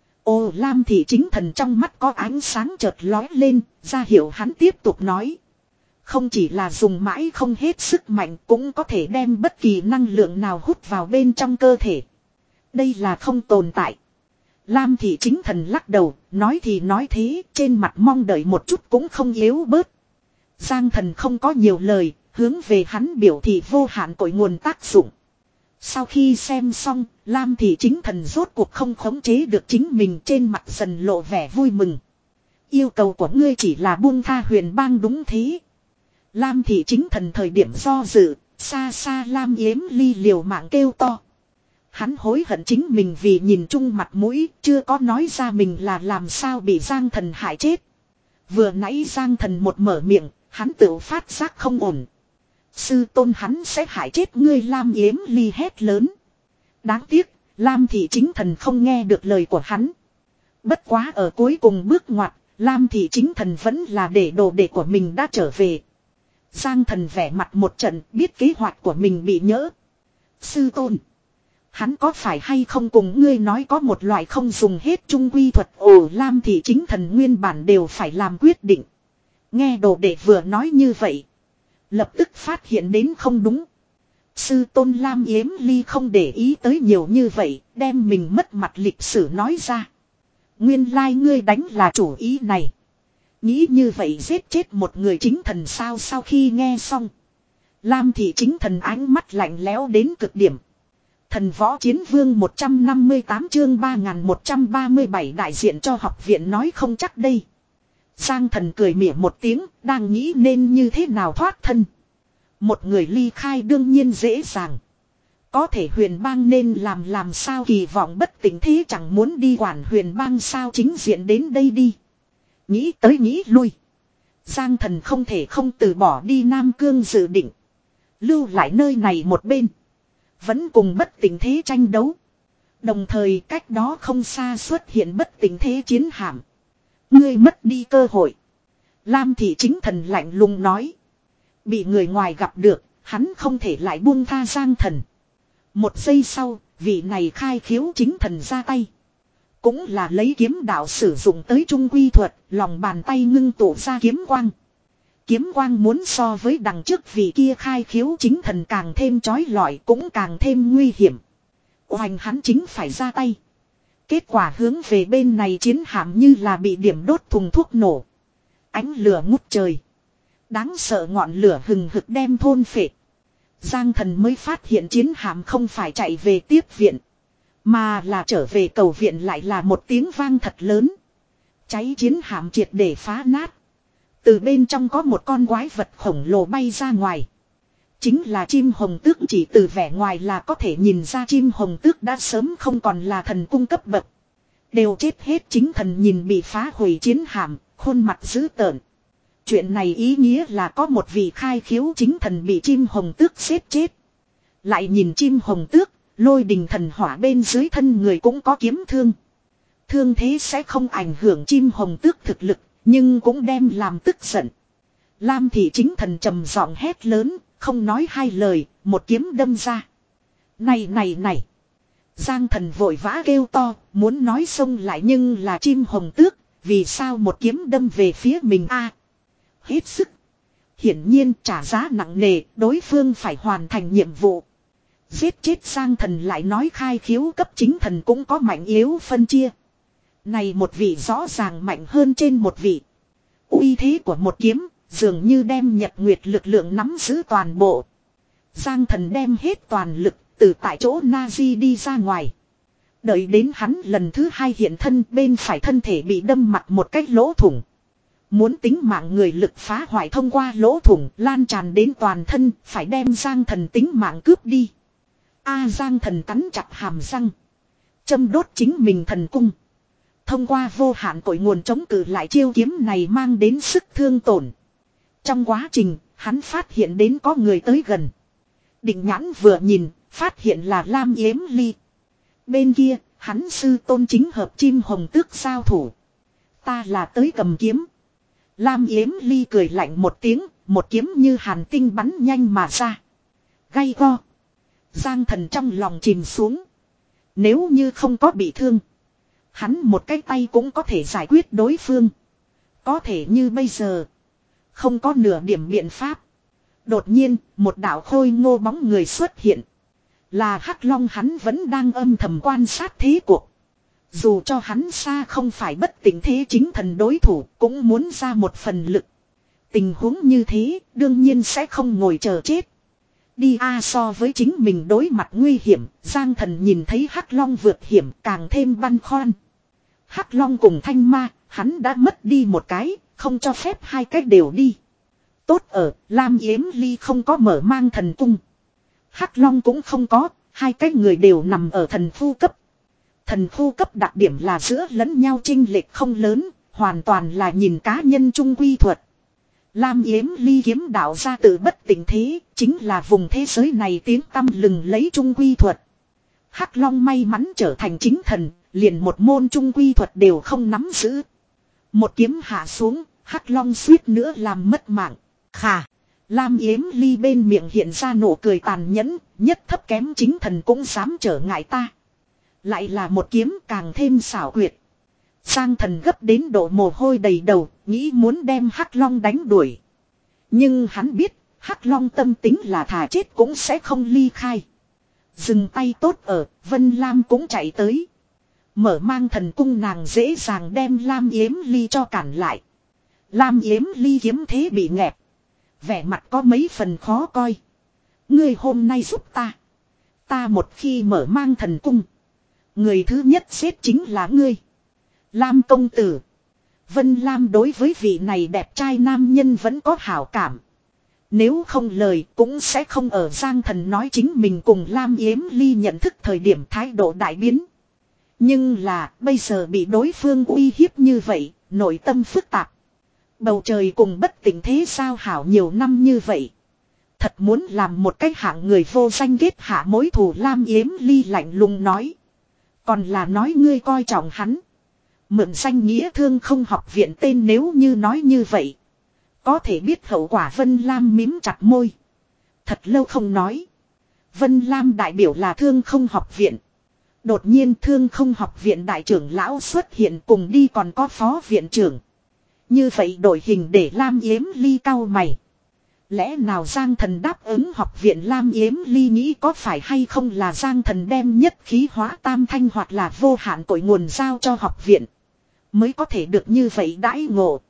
Ô Lam thị chính thần trong mắt có ánh sáng chợt lói lên, ra hiệu hắn tiếp tục nói. Không chỉ là dùng mãi không hết sức mạnh cũng có thể đem bất kỳ năng lượng nào hút vào bên trong cơ thể. Đây là không tồn tại. Lam thị chính thần lắc đầu, nói thì nói thế, trên mặt mong đợi một chút cũng không yếu bớt. Giang thần không có nhiều lời, hướng về hắn biểu thị vô hạn cội nguồn tác dụng. Sau khi xem xong, Lam thị chính thần rốt cuộc không khống chế được chính mình, trên mặt dần lộ vẻ vui mừng. Yêu cầu của ngươi chỉ là buông tha huyền bang đúng thế. Lam thị chính thần thời điểm do dự, xa xa Lam Yếm Ly liều mạng kêu to. Hắn hối hận chính mình vì nhìn chung mặt mũi, chưa có nói ra mình là làm sao bị Giang thần hại chết. Vừa nãy Giang thần một mở miệng, hắn tự phát giác không ổn. Sư tôn hắn sẽ hại chết ngươi. Lam Yếm Ly hét lớn. Đáng tiếc, Lam thị chính thần không nghe được lời của hắn. Bất quá ở cuối cùng bước ngoặt, Lam thị chính thần vẫn là để đồ đệ của mình đã trở về. Giang thần vẻ mặt một trận, biết kế hoạch của mình bị nhỡ. Sư tôn, hắn có phải hay không cùng ngươi nói có một loại không dùng hết trung quy thuật? Ồ, Lam thị chính thần nguyên bản đều phải làm quyết định. Nghe đồ đệ vừa nói như vậy, lập tức phát hiện đến không đúng. Sư tôn Lam Yếm Ly không để ý tới nhiều như vậy, đem mình mất mặt lịch sử nói ra. Nguyên lai like ngươi đánh là chủ ý này. Nghĩ như vậy giết chết một người chính thần sao? Sau khi nghe xong, Lam thị chính thần ánh mắt lạnh lẽo đến cực điểm. Thần võ chiến vương một trăm năm mươi tám chương ba nghìn một trăm ba mươi bảy đại diện cho học viện nói không chắc đây. Giang thần cười mỉa một tiếng, đang nghĩ nên như thế nào thoát thân. Một người ly khai đương nhiên dễ dàng. Có thể huyền bang nên làm làm sao? Kỳ vọng bất tỉnh thế chẳng muốn đi quản huyền bang sao? Chính diện đến đây đi. Nghĩ tới nghĩ lui, Giang thần không thể không từ bỏ đi Nam Cương dự định. Lưu lại nơi này một bên, vẫn cùng bất tỉnh thế tranh đấu. Đồng thời cách đó không xa xuất hiện bất tỉnh thế chiến hạm. Ngươi mất đi cơ hội. Lam thị chính thần lạnh lùng nói. Bị người ngoài gặp được, hắn không thể lại buông tha Giang thần. Một giây sau, vị này khai khiếu chính thần ra tay. Cũng là lấy kiếm đạo sử dụng tới trung quy thuật, lòng bàn tay ngưng tụ ra kiếm quang. Kiếm quang muốn so với đằng trước vị kia khai khiếu chính thần càng thêm chói lọi, cũng càng thêm nguy hiểm. Oanh, hắn chính phải ra tay. Kết quả hướng về bên này chiến hạm như là bị điểm đốt thùng thuốc nổ. Ánh lửa ngút trời. Đáng sợ ngọn lửa hừng hực đem thôn phệ. Giang Thần mới phát hiện chiến hạm không phải chạy về tiếp viện, mà là trở về cầu viện, lại là một tiếng vang thật lớn. Cháy chiến hạm triệt để phá nát. Từ bên trong có một con quái vật khổng lồ bay ra ngoài. Chính là chim hồng tước, chỉ từ vẻ ngoài là có thể nhìn ra chim hồng tước đã sớm không còn là thần cung cấp bậc. Đều chết hết. Chính thần nhìn bị phá hủy chiến hạm, khuôn mặt dữ tợn. Chuyện này ý nghĩa là có một vị khai khiếu chính thần bị chim hồng tước xếp chết. Lại nhìn chim hồng tước, lôi đình thần hỏa bên dưới thân người cũng có kiếm thương. Thương thế sẽ không ảnh hưởng chim hồng tước thực lực, nhưng cũng đem làm tức giận. Lam thị chính thần trầm giọng hét lớn, không nói hai lời, một kiếm đâm ra. Này này này. Giang Thần vội vã kêu to, muốn nói xông lại nhưng là chim hồng tước, vì sao một kiếm đâm về phía mình a? Hết sức. Hiển nhiên trả giá nặng nề, đối phương phải hoàn thành nhiệm vụ. Giết chết Giang Thần lại nói khai khiếu cấp chính thần cũng có mạnh yếu phân chia. Này một vị rõ ràng mạnh hơn trên một vị. Uy thế của một kiếm, dường như đem nhật nguyệt lực lượng nắm giữ toàn bộ. Giang Thần đem hết toàn lực, từ tại chỗ Nazi đi ra ngoài. Đợi đến hắn lần thứ hai hiện thân, bên phải thân thể bị đâm mặt một cái lỗ thủng. Muốn tính mạng người lực phá hoại thông qua lỗ thủng lan tràn đến toàn thân, phải đem Giang Thần tính mạng cướp đi. A Giang Thần cắn chặt hàm răng, châm đốt chính mình thần cung. Thông qua vô hạn cội nguồn chống cự lại chiêu kiếm này mang đến sức thương tổn. Trong quá trình, hắn phát hiện đến có người tới gần. Định nhãn vừa nhìn, phát hiện là Lam Yếm Ly. Bên kia, hắn sư tôn chính hợp chim hồng tước giao thủ. Ta là tới cầm kiếm. Lam Yếm Ly cười lạnh một tiếng, một kiếm như hàn tinh bắn nhanh mà ra. Gay go. Giang Thần trong lòng chìm xuống. Nếu như không có bị thương, hắn một cái tay cũng có thể giải quyết đối phương. Có thể như bây giờ, không có nửa điểm biện pháp. Đột nhiên, một đạo khôi ngô bóng người xuất hiện. Là Hắc Long, hắn vẫn đang âm thầm quan sát thế cuộc. Dù cho hắn xa không phải bất tỉnh thế chính thần đối thủ, cũng muốn ra một phần lực. Tình huống như thế, đương nhiên sẽ không ngồi chờ chết. Đi a so với chính mình đối mặt nguy hiểm, Giang Thần nhìn thấy Hắc Long vượt hiểm càng thêm băn khoăn. Hắc Long cùng Thanh Ma, hắn đã mất đi một cái, không cho phép hai cái đều đi. Tốt ở, Lam Yếm Ly không có mở mang thần cung. Hắc Long cũng không có, hai cái người đều nằm ở thần khu cấp. Thần khu cấp đặc điểm là giữa lẫn nhau chênh lệch không lớn, hoàn toàn là nhìn cá nhân trung quy thuật. Lam Yếm Ly kiếm đạo ra từ bất tỉnh thế, chính là vùng thế giới này tiếng tăm lừng lấy trung quy thuật. Hắc Long may mắn trở thành chính thần, liền một môn trung quy thuật đều không nắm giữ. Một kiếm hạ xuống, Hắc Long suýt nữa làm mất mạng. Khà, Lam Yếm Ly bên miệng hiện ra nụ cười tàn nhẫn, nhất thấp kém chính thần cũng dám trở ngại ta. Lại là một kiếm càng thêm xảo quyệt. Giang Thần gấp đến độ mồ hôi đầy đầu, nghĩ muốn đem Hắc Long đánh đuổi. Nhưng hắn biết, Hắc Long tâm tính là thà chết cũng sẽ không ly khai. Dừng tay tốt ở, Vân Lam cũng chạy tới. Mở mang thần cung, nàng dễ dàng đem Lam Yếm Ly cho cản lại. Lam Yếm Ly kiếm thế bị nghẹt. Vẻ mặt có mấy phần khó coi. Ngươi hôm nay giúp ta. Ta một khi mở mang thần cung, người thứ nhất xếp chính là ngươi. Lam công tử. Vân Lam đối với vị này đẹp trai nam nhân vẫn có hảo cảm. Nếu không lời cũng sẽ không ở Giang Thần nói chính mình cùng Lam Yếm Ly nhận thức thời điểm thái độ đại biến. Nhưng là bây giờ bị đối phương uy hiếp như vậy, nội tâm phức tạp. Bầu trời cùng bất tỉnh thế sao hảo nhiều năm như vậy. Thật muốn làm một cách hạng người vô danh kết hạ mối thù. Lam Yếm Ly lạnh lùng nói. Còn là nói ngươi coi trọng hắn. Mượn danh nghĩa Thương Không học viện tên, nếu như nói như vậy, có thể biết hậu quả. Vân Lam mím chặt môi. Thật lâu không nói. Vân Lam đại biểu là Thương Không học viện. Đột nhiên Thương Không học viện đại trưởng lão xuất hiện, cùng đi còn có phó viện trưởng. Như vậy đổi hình để Lam Yếm Ly cau mày. Lẽ nào Giang Thần đáp ứng học viện? Lam Yếm Ly nghĩ có phải hay không là Giang Thần đem nhất khí hóa tam thanh hoặc là vô hạn cội nguồn giao cho học viện, mới có thể được như vậy đãi ngộ.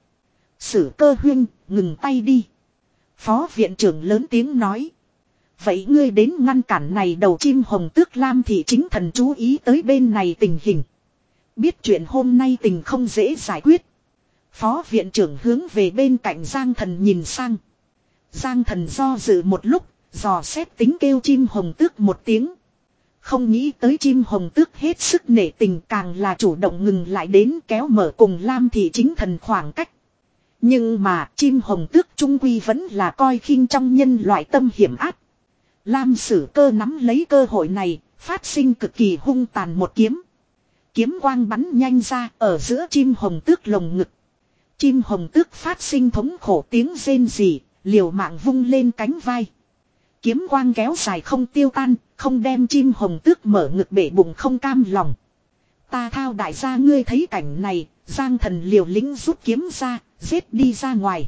Sử Cơ huynh, ngừng tay đi. Phó viện trưởng lớn tiếng nói. Vậy ngươi đến ngăn cản này đầu chim hồng tước Lam Thị chính thần chú ý tới bên này tình hình. Biết chuyện hôm nay tình không dễ giải quyết. Phó viện trưởng hướng về bên cạnh Giang Thần nhìn sang. Giang Thần do dự một lúc, dò xét tính kêu chim hồng tước một tiếng. Không nghĩ tới chim hồng tước hết sức nể tình, càng là chủ động ngừng lại đến kéo mở cùng Lam Thị chính thần khoảng cách. Nhưng mà chim hồng tước trung quy vẫn là coi khinh trong nhân loại tâm hiểm ác. Lam Sử Cơ nắm lấy cơ hội này, phát sinh cực kỳ hung tàn một kiếm. Kiếm quang bắn nhanh ra ở giữa chim hồng tước lồng ngực. Chim hồng tước phát sinh thống khổ tiếng rên rỉ, liều mạng vung lên cánh vai. Kiếm quang kéo dài không tiêu tan, không đem chim hồng tước mở ngực bể bụng không cam lòng. Ta thao đại gia, ngươi thấy cảnh này, Giang Thần liều lĩnh rút kiếm ra, giết đi ra ngoài.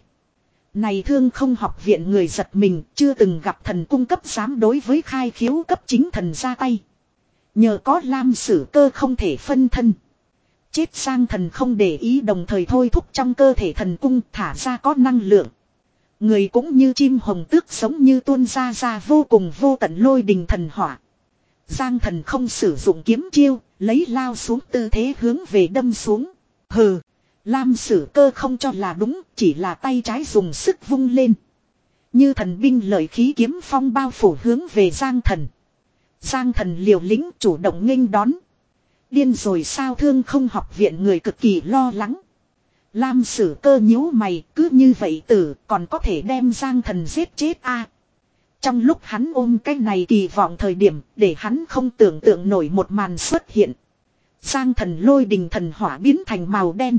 Này Thương Không học viện người giật mình, chưa từng gặp thần cung cấp dám đối với khai khiếu cấp chính thần ra tay. Nhờ có Lam Sử Cơ không thể phân thân. Chết Giang Thần không để ý, đồng thời thôi thúc trong cơ thể thần cung thả ra có năng lượng. Người cũng như chim hồng tước giống như tuôn ra ra vô cùng vô tận lôi đình thần hỏa. Giang Thần không sử dụng kiếm chiêu, lấy lao xuống tư thế hướng về đâm xuống. Hừ, Lam Sử Cơ không cho là đúng, chỉ là tay trái dùng sức vung lên. Như thần binh lợi khí kiếm phong bao phủ hướng về Giang Thần. Giang Thần liều lĩnh chủ động nghênh đón. Điên rồi sao? Thương Không học viện người cực kỳ lo lắng. Lam Sử Cơ nhíu mày, cứ như vậy tử còn có thể đem Giang Thần giết chết a? À, trong lúc hắn ôm cái này kỳ vọng thời điểm, để hắn không tưởng tượng nổi một màn xuất hiện. Giang Thần lôi đình thần hỏa biến thành màu đen.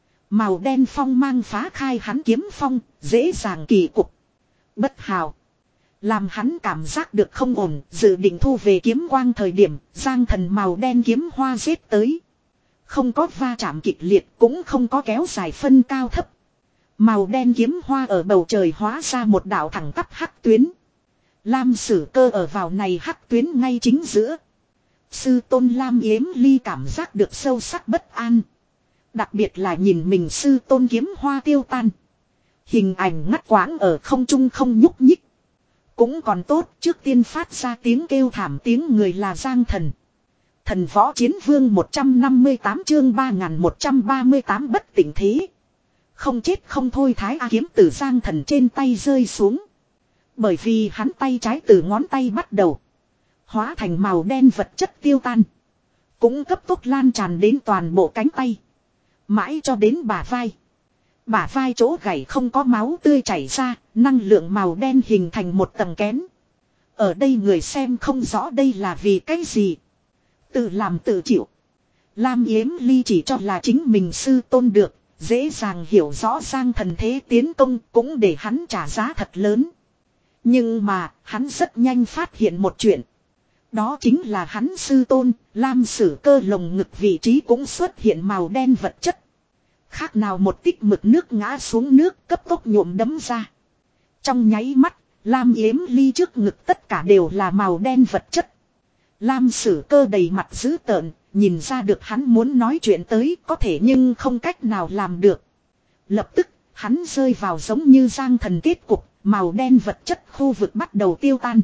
Màu đen phong mang phá khai hắn kiếm phong, dễ dàng kỳ cục. Bất hào. Làm hắn cảm giác được không ổn, dự định thu về kiếm quang thời điểm, Giang Thần màu đen kiếm hoa giết tới. Không có va chạm kịch liệt, cũng không có kéo dài phân cao thấp. Màu đen kiếm hoa ở bầu trời hóa ra một đạo thẳng tắp hắc tuyến. Lam Sử Cơ ở vào này hắc tuyến ngay chính giữa. Sư tôn Lam Yếm Ly cảm giác được sâu sắc bất an. Đặc biệt là nhìn mình sư tôn kiếm hoa tiêu tan. Hình ảnh ngắt quãng ở không trung không nhúc nhích. Cũng còn tốt, trước tiên phát ra tiếng kêu thảm tiếng người là Giang Thần. Thần Võ Chiến Vương một trăm năm mươi tám chương ba nghìn một trăm ba mươi tám bất tỉnh thế. Không chết không thôi. Thái A kiếm từ Giang Thần trên tay rơi xuống. Bởi vì hắn tay trái từ ngón tay bắt đầu hóa thành màu đen vật chất tiêu tan. Cũng cấp tốc lan tràn đến toàn bộ cánh tay. Mãi cho đến bả vai. Bả vai chỗ gãy không có máu tươi chảy ra, năng lượng màu đen hình thành một tầng kén. Ở đây người xem không rõ đây là vì cái gì. Tự làm tự chịu. Lam Yếm Ly chỉ cho là chính mình sư tôn được, dễ dàng hiểu rõ Giang Thần thế tiến công, cũng để hắn trả giá thật lớn. Nhưng mà, hắn rất nhanh phát hiện một chuyện. Đó chính là hắn sư tôn, Lam Sử Cơ lồng ngực vị trí cũng xuất hiện màu đen vật chất. Khác nào một tích mực nước ngã xuống nước, cấp tốc nhuộm đấm ra. Trong nháy mắt, Lam Yếm Ly trước ngực tất cả đều là màu đen vật chất. Lam Sử Cơ đầy mặt dữ tợn, nhìn ra được hắn muốn nói chuyện tới có thể nhưng không cách nào làm được. Lập tức, hắn rơi vào giống như Giang Thần kết cục, màu đen vật chất khu vực bắt đầu tiêu tan.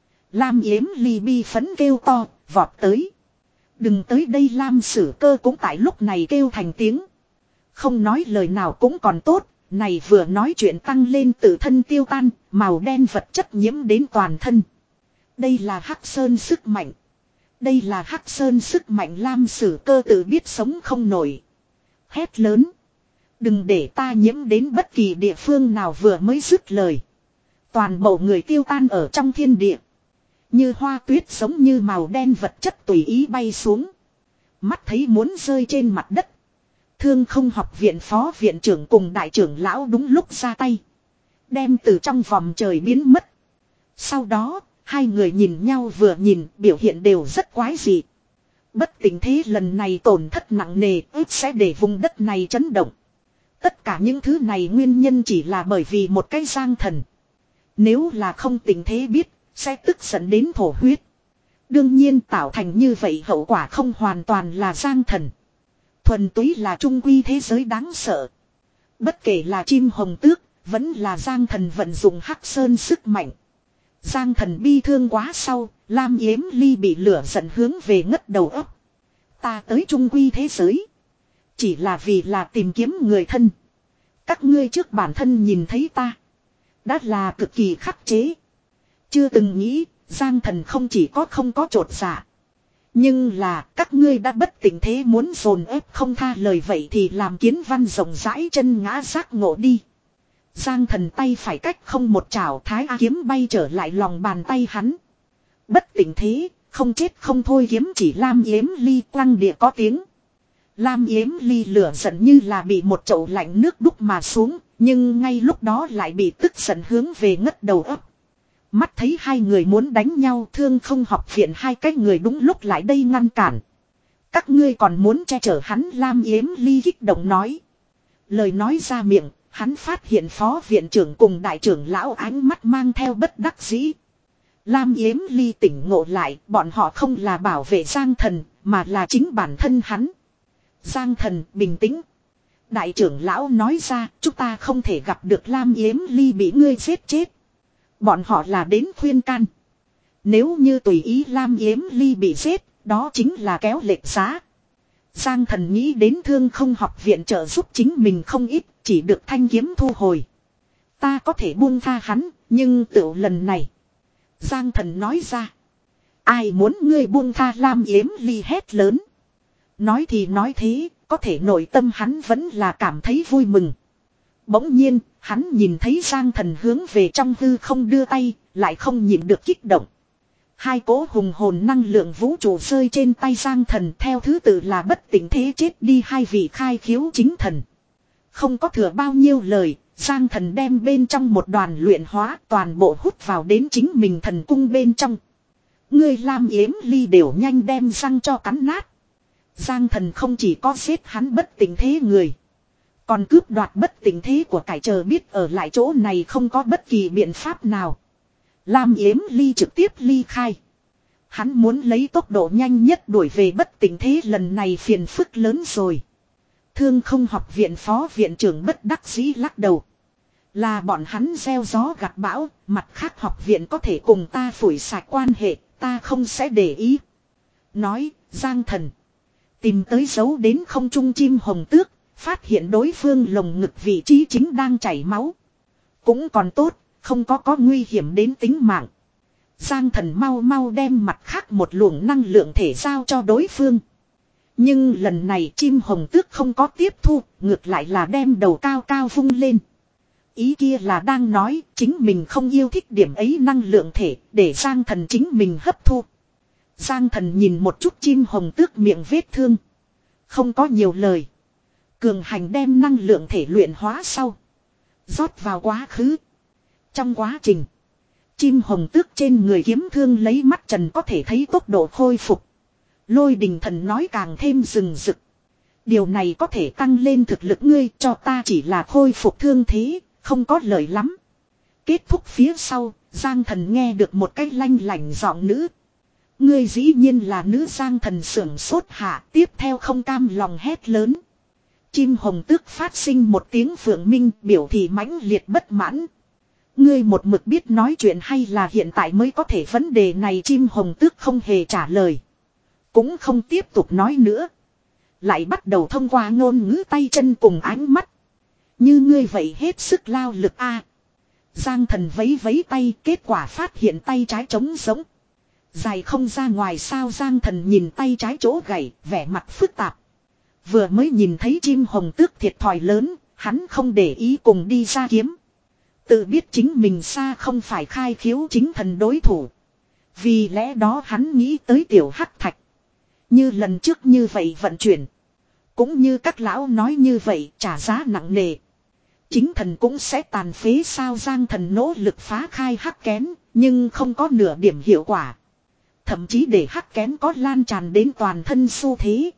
Lam Yếm Ly bi phấn kêu to, vọt tới. Đừng tới đây. Lam Sử Cơ cũng tại lúc này kêu thành tiếng. Không nói lời nào cũng còn tốt, này vừa nói chuyện tăng lên tự thân tiêu tan, màu đen vật chất nhiễm đến toàn thân. Đây là Hắc Sơn sức mạnh. Đây là Hắc Sơn sức mạnh. Lam Sử Cơ tự biết sống không nổi. Hét lớn. Đừng để ta nhiễm đến bất kỳ địa phương nào. Vừa mới dứt lời, toàn bộ người tiêu tan ở trong thiên địa. Như hoa tuyết giống như màu đen vật chất tùy ý bay xuống. Mắt thấy muốn rơi trên mặt đất. Thương Không học viện phó viện trưởng cùng đại trưởng lão đúng lúc ra tay. Đem từ trong vòng trời biến mất. Sau đó, hai người nhìn nhau vừa nhìn, biểu hiện đều rất quái dị. Bất tình thế lần này tổn thất nặng nề ước sẽ để vùng đất này chấn động. Tất cả những thứ này nguyên nhân chỉ là bởi vì một cái Giang Thần. Nếu là không tình thế biết, sẽ tức giận đến thổ huyết. Đương nhiên tạo thành như vậy hậu quả không hoàn toàn là Giang Thần. Thuần túy là trung quy thế giới đáng sợ. Bất kể là chim hồng tước, vẫn là Giang Thần vận dụng Hắc Sơn sức mạnh. Giang Thần bi thương quá sau, Lam Yếm Ly bị lửa giận hướng về ngất đầu óc. Ta tới trung quy thế giới. Chỉ là vì là tìm kiếm người thân. Các ngươi trước bản thân nhìn thấy ta. Đã là cực kỳ khắc chế. Chưa từng nghĩ, Giang Thần không chỉ có không có trột dạ. Nhưng là các ngươi đã bất tỉnh thế muốn dồn ép không tha lời vậy thì làm Kiến Văn rộng rãi chân ngã giác ngộ đi. Giang Thần tay phải cách không một chảo thái A kiếm bay trở lại lòng bàn tay hắn. Bất tỉnh thế, không chết không thôi kiếm chỉ Lam Yếm Ly quăng địa có tiếng. Lam Yếm Ly lửa giận như là bị một chậu lạnh nước đúc mà xuống, nhưng ngay lúc đó lại bị tức giận hướng về ngất đầu ấp. Mắt thấy hai người muốn đánh nhau, Thương Không học viện hai cái người đúng lúc lại đây ngăn cản. Các ngươi còn muốn che chở hắn, Lam Yếm Ly kích động nói. Lời nói ra miệng, hắn phát hiện phó viện trưởng cùng đại trưởng lão ánh mắt mang theo bất đắc dĩ. Lam Yếm Ly tỉnh ngộ lại, bọn họ không là bảo vệ Giang Thần, mà là chính bản thân hắn. Giang Thần bình tĩnh. Đại trưởng lão nói ra, chúng ta không thể gặp được Lam Yếm Ly bị ngươi giết chết. Bọn họ là đến khuyên can. Nếu như tùy ý Lam Yếm Ly bị giết, đó chính là kéo lệch giá. Giang Thần nghĩ đến Thương Không học viện trợ giúp chính mình không ít, chỉ được thanh kiếm thu hồi. Ta có thể buông tha hắn, nhưng tựu lần này. Giang Thần nói ra. Ai muốn ngươi buông tha, Lam Yếm Ly hét lớn. Nói thì nói thế, có thể nội tâm hắn vẫn là cảm thấy vui mừng. Bỗng nhiên, hắn nhìn thấy Giang Thần hướng về trong hư không đưa tay, lại không nhịn được kích động. Hai cỗ hùng hồn năng lượng vũ trụ rơi trên tay Giang Thần theo thứ tự là bất tỉnh thế chết đi hai vị khai khiếu chính thần. Không có thừa bao nhiêu lời, Giang Thần đem bên trong một đoàn luyện hóa toàn bộ hút vào đến chính mình thần cung bên trong. Ngươi Lam Yếm Ly đều nhanh đem răng cho cắn nát. Giang Thần không chỉ có giết hắn bất tỉnh thế người. Còn cướp đoạt bất tỉnh thế của cải, chờ biết ở lại chỗ này không có bất kỳ biện pháp nào. Lam Yếm Ly trực tiếp ly khai. Hắn muốn lấy tốc độ nhanh nhất đuổi về bất tỉnh thế, lần này phiền phức lớn rồi. Thương Không học viện phó viện trưởng bất đắc dĩ lắc đầu. Là bọn hắn gieo gió gặt bão, mặt khác học viện có thể cùng ta phủi sạch quan hệ, ta không sẽ để ý. Nói, Giang Thần. Tìm tới dấu đến không trung chim hồng tước, phát hiện đối phương lồng ngực vị trí chính đang chảy máu. Cũng còn tốt, không có có nguy hiểm đến tính mạng. Giang Thần mau mau đem mặt khác một luồng năng lượng thể giao cho đối phương. Nhưng lần này chim hồng tước không có tiếp thu, ngược lại là đem đầu cao cao vung lên. Ý kia là đang nói chính mình không yêu thích điểm ấy năng lượng thể, để Giang Thần chính mình hấp thu. Giang Thần nhìn một chút chim hồng tước miệng vết thương. Không có nhiều lời. Cường hành đem năng lượng thể luyện hóa sau. Rót vào quá khứ. Trong quá trình. Chim hồng tước trên người kiếm thương lấy mắt trần có thể thấy tốc độ khôi phục. Lôi đình thần nói càng thêm rừng rực. Điều này có thể tăng lên thực lực ngươi, cho ta chỉ là khôi phục thương thế, không có lời lắm. Kết thúc phía sau, Giang Thần nghe được một cái lanh lảnh giọng nữ. Ngươi dĩ nhiên là nữ. Giang Thần sưởng sốt hạ, tiếp theo không cam lòng hét lớn. Chim hồng tước phát sinh một tiếng phượng minh, biểu thị mãnh liệt bất mãn. Ngươi một mực biết nói chuyện hay là hiện tại mới có thể, vấn đề này chim hồng tước không hề trả lời. Cũng không tiếp tục nói nữa. Lại bắt đầu thông qua ngôn ngữ tay chân cùng ánh mắt. Như ngươi vậy hết sức lao lực a. Giang Thần vấy vấy tay, kết quả phát hiện tay trái trống giống. Dài không ra ngoài sao? Giang Thần nhìn tay trái chỗ gãy, vẻ mặt phức tạp. Vừa mới nhìn thấy chim hồng tước thiệt thòi lớn, hắn không để ý cùng đi ra kiếm. Tự biết chính mình xa không phải khai khiếu chính thần đối thủ. Vì lẽ đó hắn nghĩ tới tiểu hắc thạch. Như lần trước như vậy vận chuyển. Cũng như các lão nói như vậy, trả giá nặng nề. Chính thần cũng sẽ tàn phế sao? Giang Thần nỗ lực phá khai hắc kén, nhưng không có nửa điểm hiệu quả. Thậm chí để hắc kén có lan tràn đến toàn thân xu thế.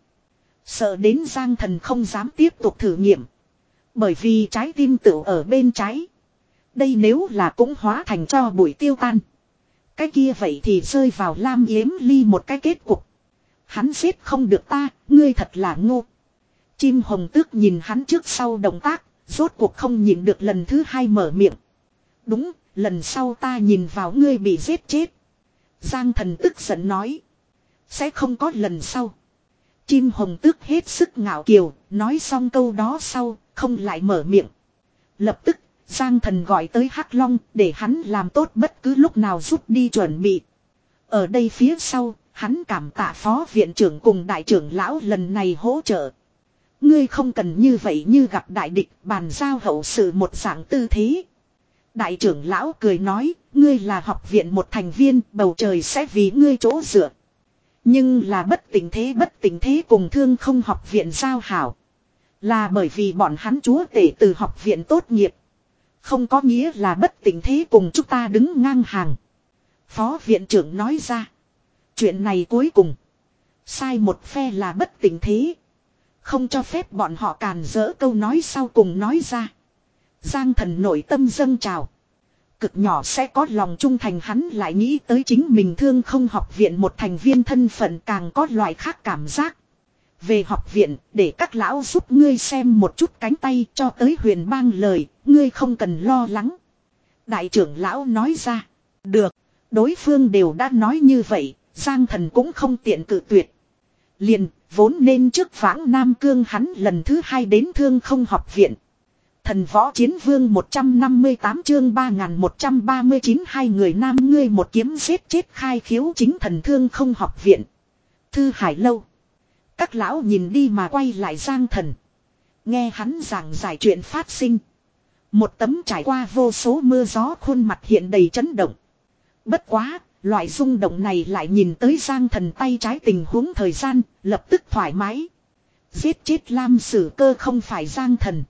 Sợ đến Giang Thần không dám tiếp tục thử nghiệm. Bởi vì trái tim tựu ở bên trái. Đây nếu là cũng hóa thành cho bụi tiêu tan. Cái kia vậy thì rơi vào Lam Yếm Ly một cái kết cục. Hắn giết không được ta, ngươi thật là ngu. Chim hồng tước nhìn hắn trước sau động tác, rốt cuộc không nhìn được lần thứ hai mở miệng. Đúng, lần sau ta nhìn vào ngươi bị giết chết. Giang Thần tức giận nói. Sẽ không có lần sau. Chim hồng tước hết sức ngạo kiều, nói xong câu đó sau, không lại mở miệng. Lập tức, Giang Thần gọi tới Hắc Long để hắn làm tốt bất cứ lúc nào rút đi chuẩn bị. Ở đây phía sau, hắn cảm tạ phó viện trưởng cùng đại trưởng lão lần này hỗ trợ. Ngươi không cần như vậy như gặp đại địch bàn giao hậu sự một dạng tư thế. Đại trưởng lão cười nói, ngươi là học viện một thành viên, bầu trời sẽ vì ngươi chỗ dựa. Nhưng là bất tình thế bất tình thế cùng Thương Không học viện giao hảo. Là bởi vì bọn hắn chúa tể từ học viện tốt nghiệp. Không có nghĩa là bất tình thế cùng chúng ta đứng ngang hàng. Phó viện trưởng nói ra. Chuyện này cuối cùng. Sai một phe là bất tình thế. Không cho phép bọn họ càn rỡ câu nói sau cùng nói ra. Giang Thần nội tâm dâng trào. Cực nhỏ sẽ có lòng trung thành hắn lại nghĩ tới chính mình Thương Không học viện một thành viên thân phận càng có loại khác cảm giác. Về học viện, để các lão giúp ngươi xem một chút cánh tay cho tới Huyền Bang lời, ngươi không cần lo lắng. Đại trưởng lão nói ra, được, đối phương đều đã nói như vậy, Giang Thần cũng không tiện cự tuyệt. Liền, vốn nên trước vãng Nam Cương hắn lần thứ hai đến Thương Không học viện. Thần võ chiến vương một trăm năm mươi tám chương ba nghìn một trăm ba mươi chín hai người nam ngươi một kiếm giết chết khai khiếu chính thần Thương Không học viện. Thư Hải lâu. Các lão nhìn đi mà quay lại Giang Thần. Nghe hắn giảng giải chuyện phát sinh. Một tấm trải qua vô số mưa gió khuôn mặt hiện đầy chấn động. Bất quá, loại rung động này lại nhìn tới Giang Thần tay trái tình huống thời gian, lập tức thoải mái. Giết chết Lam Sử Cơ không phải Giang Thần.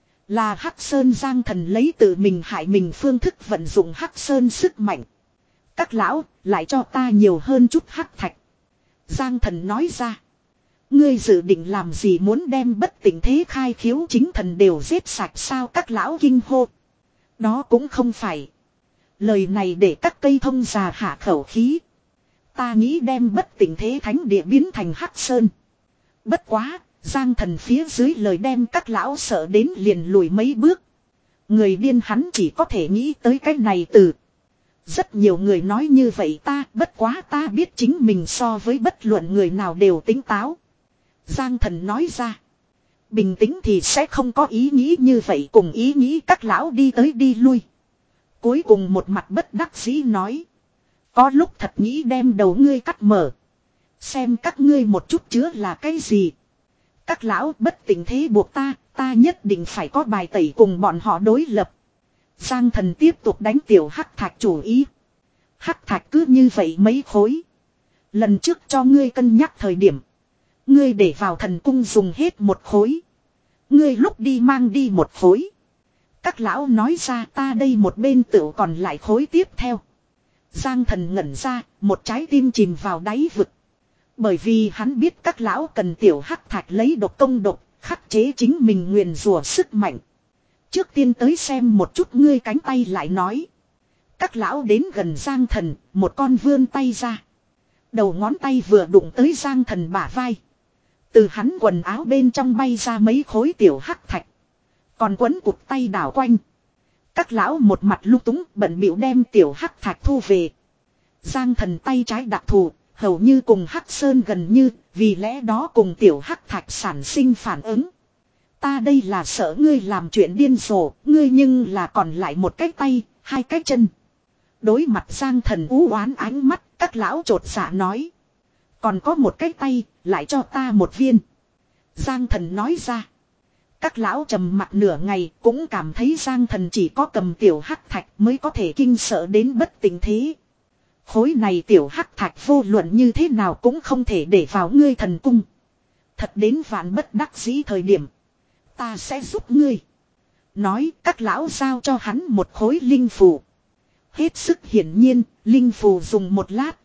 Là Hắc Sơn. Giang Thần lấy tự mình hại mình phương thức vận dụng Hắc Sơn sức mạnh. Các lão, lại cho ta nhiều hơn chút hắc thạch. Giang Thần nói ra. Ngươi dự định làm gì muốn đem bất tỉnh thế khai khiếu chính thần đều giết sạch sao các lão kinh hô. Đó cũng không phải. Lời này để các cây thông già hạ khẩu khí. Ta nghĩ đem bất tỉnh thế thánh địa biến thành Hắc Sơn. Bất quá, Giang Thần phía dưới lời đem các lão sợ đến liền lùi mấy bước. Người điên hắn chỉ có thể nghĩ tới cái này từ. Rất nhiều người nói như vậy ta, bất quá ta biết chính mình so với bất luận người nào đều tính táo. Giang Thần nói ra. Bình tĩnh thì sẽ không có ý nghĩ như vậy cùng ý nghĩ các lão đi tới đi lui. Cuối cùng một mặt bất đắc dĩ nói. Có lúc thật nghĩ đem đầu ngươi cắt mở. Xem các ngươi một chút chứa là cái gì. Các lão bất tỉnh thế buộc ta, ta nhất định phải có bài tẩy cùng bọn họ đối lập. Giang Thần tiếp tục đánh tiểu hắc thạch chủ ý. Hắc thạch cứ như vậy mấy khối. Lần trước cho ngươi cân nhắc thời điểm. Ngươi để vào thần cung dùng hết một khối. Ngươi lúc đi mang đi một khối. Các lão nói ra ta đây một bên tựu còn lại khối tiếp theo. Giang Thần ngẩn ra, một trái tim chìm vào đáy vực. Bởi vì hắn biết các lão cần tiểu hắc thạch lấy độc công độc, khắc chế chính mình nguyền rủa sức mạnh. Trước tiên tới xem một chút ngươi cánh tay lại nói. Các lão đến gần Giang Thần, một con vươn tay ra. Đầu ngón tay vừa đụng tới Giang Thần bả vai. Từ hắn quần áo bên trong bay ra mấy khối tiểu hắc thạch. Còn quấn cụt tay đảo quanh. Các lão một mặt lung túng bận bịu đem tiểu hắc thạch thu về. Giang Thần tay trái đặc thù, hầu như cùng Hắc Sơn gần như, vì lẽ đó cùng tiểu hắc thạch sản sinh phản ứng. Ta đây là sợ ngươi làm chuyện điên rồ, ngươi nhưng là còn lại một cái tay, hai cái chân. Đối mặt Giang Thần u oán ánh mắt, các lão trột dạ nói. Còn có một cái tay, lại cho ta một viên. Giang Thần nói ra. Các lão trầm mặt nửa ngày cũng cảm thấy Giang Thần chỉ có cầm tiểu hắc thạch mới có thể kinh sợ đến bất tỉnh thế. Khối này tiểu hắc thạch vô luận như thế nào cũng không thể để vào ngươi thần cung. Thật đến vạn bất đắc dĩ thời điểm. Ta sẽ giúp ngươi. Nói các lão giao cho hắn một khối linh phù. Hết sức hiển nhiên, linh phù dùng một lát,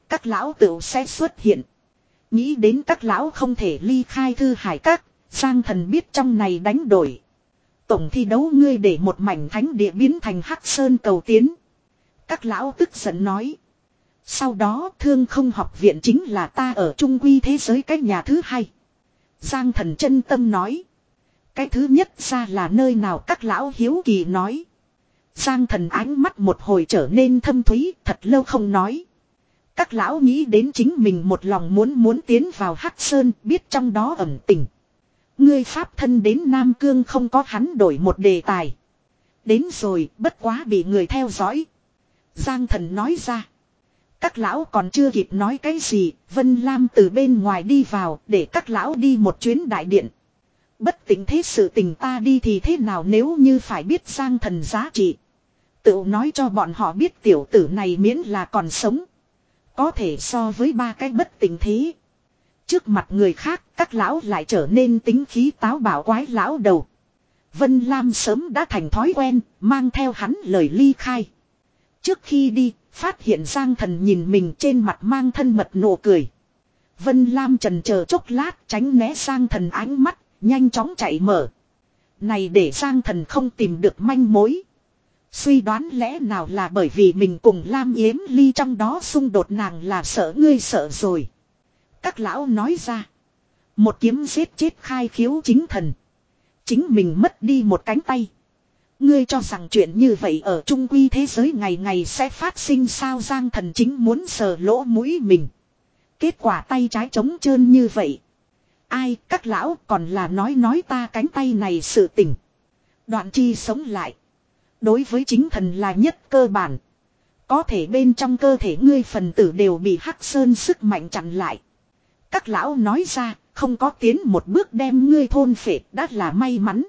các lão tựu sẽ xuất hiện. Nghĩ đến các lão không thể ly khai Thư Hải Các, Giang Thần biết trong này đánh đổi. Tổng thi đấu ngươi để một mảnh thánh địa biến thành Hắc Sơn cầu tiến. Các lão tức giận nói. Sau đó Thương Không học viện chính là ta ở trung quy thế giới cái nhà thứ hai. Giang Thần chân tâm nói. Cái thứ nhất ra là nơi nào, các lão hiếu kỳ nói. Giang Thần ánh mắt một hồi trở nên thâm thúy, thật lâu không nói. Các lão nghĩ đến chính mình một lòng muốn muốn tiến vào Hắc Sơn, biết trong đó ẩn tình. Ngươi pháp thân đến Nam Cương không có hắn đổi một đề tài. Đến rồi, bất quá bị người theo dõi. Giang Thần nói ra. Các lão còn chưa kịp nói cái gì, Vân Lam từ bên ngoài đi vào, để các lão đi một chuyến đại điện. Bất tỉnh thế sự tình ta đi thì thế nào, nếu như phải biết Giang Thần giá trị. Tự nói cho bọn họ biết tiểu tử này miễn là còn sống. Có thể so với ba cái bất tỉnh thế. Trước mặt người khác, các lão lại trở nên tính khí táo bạo quái lão đầu. Vân Lam sớm đã thành thói quen, mang theo hắn lời ly khai. Trước khi đi, phát hiện Giang Thần nhìn mình trên mặt mang thân mật nụ cười. Vân Lam trần chờ chốc lát tránh né Giang Thần ánh mắt, nhanh chóng chạy mở. Này để Giang Thần không tìm được manh mối. Suy đoán lẽ nào là bởi vì mình cùng Lam Yếm Ly trong đó xung đột, nàng là sợ ngươi sợ rồi. Các lão nói ra. Một kiếm giết chết khai khiếu chính thần. Chính mình mất đi một cánh tay. Ngươi cho rằng chuyện như vậy ở trung quy thế giới ngày ngày sẽ phát sinh sao? Giang Thần chính muốn sờ lỗ mũi mình. Kết quả tay trái trống trơn như vậy. Ai, các lão còn là nói nói ta cánh tay này sự tình. Đoạn chi sống lại. Đối với chính thần là nhất cơ bản. Có thể bên trong cơ thể ngươi phần tử đều bị Hắc Sơn sức mạnh chặn lại. Các lão nói ra, không có tiến một bước đem ngươi thôn phệ đã là may mắn.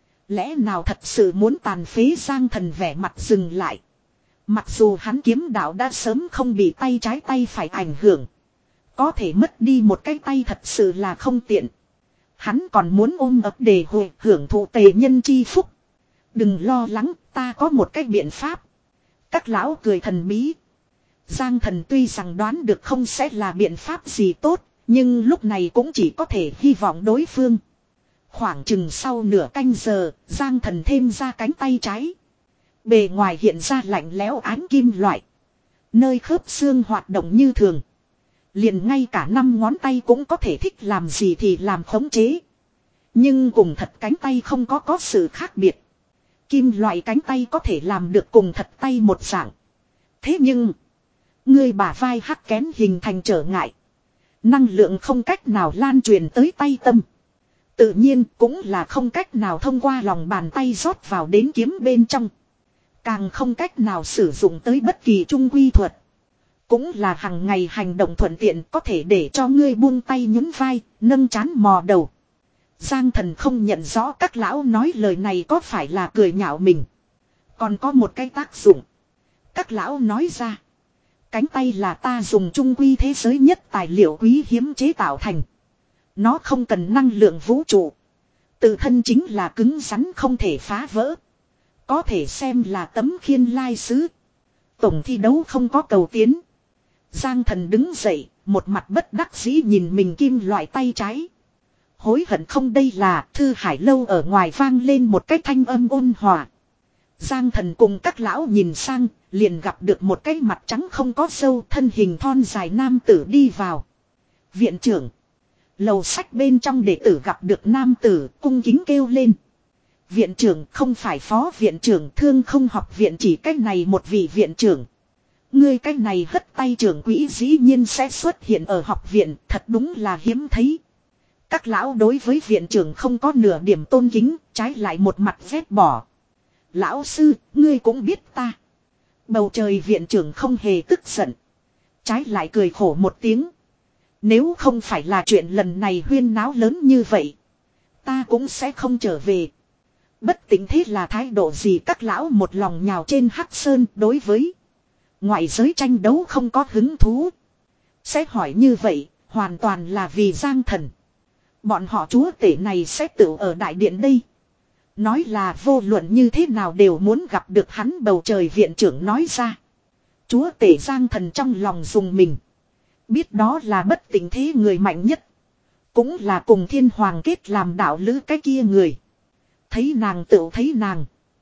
Lẽ nào thật sự muốn tàn phế? Giang Thần vẻ mặt dừng lại. Mặc dù hắn kiếm đạo đã sớm không bị tay trái tay phải ảnh hưởng. Có thể mất đi một cái tay thật sự là không tiện. Hắn còn muốn ôm ấp đề hội hưởng thụ tề nhân chi phúc. Đừng lo lắng, ta có một cái biện pháp. Các lão cười thần bí. Giang Thần tuy rằng đoán được không sẽ là biện pháp gì tốt, nhưng lúc này cũng chỉ có thể hy vọng đối phương. Khoảng chừng sau nửa canh giờ, Giang Thần thêm ra cánh tay trái. Bề ngoài hiện ra lạnh lẽo ánh kim loại. Nơi khớp xương hoạt động như thường. Liền ngay cả năm ngón tay cũng có thể thích làm gì thì làm khống chế. Nhưng cùng thật cánh tay không có có sự khác biệt. Kim loại cánh tay có thể làm được cùng thật tay một dạng. Thế nhưng, người bả vai hắc kén hình thành trở ngại. Năng lượng không cách nào lan truyền tới tay tâm. Tự nhiên cũng là không cách nào thông qua lòng bàn tay rót vào đến kiếm bên trong. Càng không cách nào sử dụng tới bất kỳ trung quy thuật. Cũng là hàng ngày hành động thuận tiện có thể để cho ngươi buông tay nhún vai, nâng trán mò đầu. Giang Thần không nhận rõ các lão nói lời này có phải là cười nhạo mình. Còn có một cái tác dụng. Các lão nói ra. Cánh tay là ta dùng trung quy thế giới nhất tài liệu quý hiếm chế tạo thành. Nó không cần năng lượng vũ trụ. Tự thân chính là cứng rắn không thể phá vỡ. Có thể xem là tấm khiên lai sứ. Tổng thi đấu không có cầu tiến. Giang Thần đứng dậy, một mặt bất đắc dĩ nhìn mình kim loại tay trái. Hối hận không, đây là Thư Hải lâu ở ngoài vang lên một cái thanh âm ôn hòa. Giang Thần cùng các lão nhìn sang, liền gặp được một cái mặt trắng không có râu, thân hình thon dài nam tử đi vào. Viện trưởng. Lầu sách bên trong đệ tử gặp được nam tử, cung kính kêu lên. Viện trưởng không phải phó viện trưởng, Thương Không học viện chỉ cách này một vị viện trưởng. Ngươi cách này hất tay trưởng quỹ dĩ nhiên sẽ xuất hiện ở học viện, thật đúng là hiếm thấy. Các lão đối với viện trưởng không có nửa điểm tôn kính, trái lại một mặt vét bỏ. Lão sư, ngươi cũng biết ta. Bầu trời viện trưởng không hề tức giận. Trái lại cười khổ một tiếng. Nếu không phải là chuyện lần này huyên náo lớn như vậy, ta cũng sẽ không trở về. Bất tỉnh thế là thái độ gì? Các lão một lòng nhào trên Hắc Sơn, đối với ngoại giới tranh đấu không có hứng thú. Sẽ hỏi như vậy, hoàn toàn là vì Giang Thần. Bọn họ chúa tể này sẽ tự ở đại điện đây. Nói là vô luận như thế nào đều muốn gặp được hắn. Bầu trời viện trưởng nói ra. Chúa tể Giang Thần trong lòng dùng mình. Biết đó là bất tỉnh thế người mạnh nhất. Cũng là cùng thiên hoàng kết làm đạo lữ cái kia người. Thấy nàng tựu thấy nàng.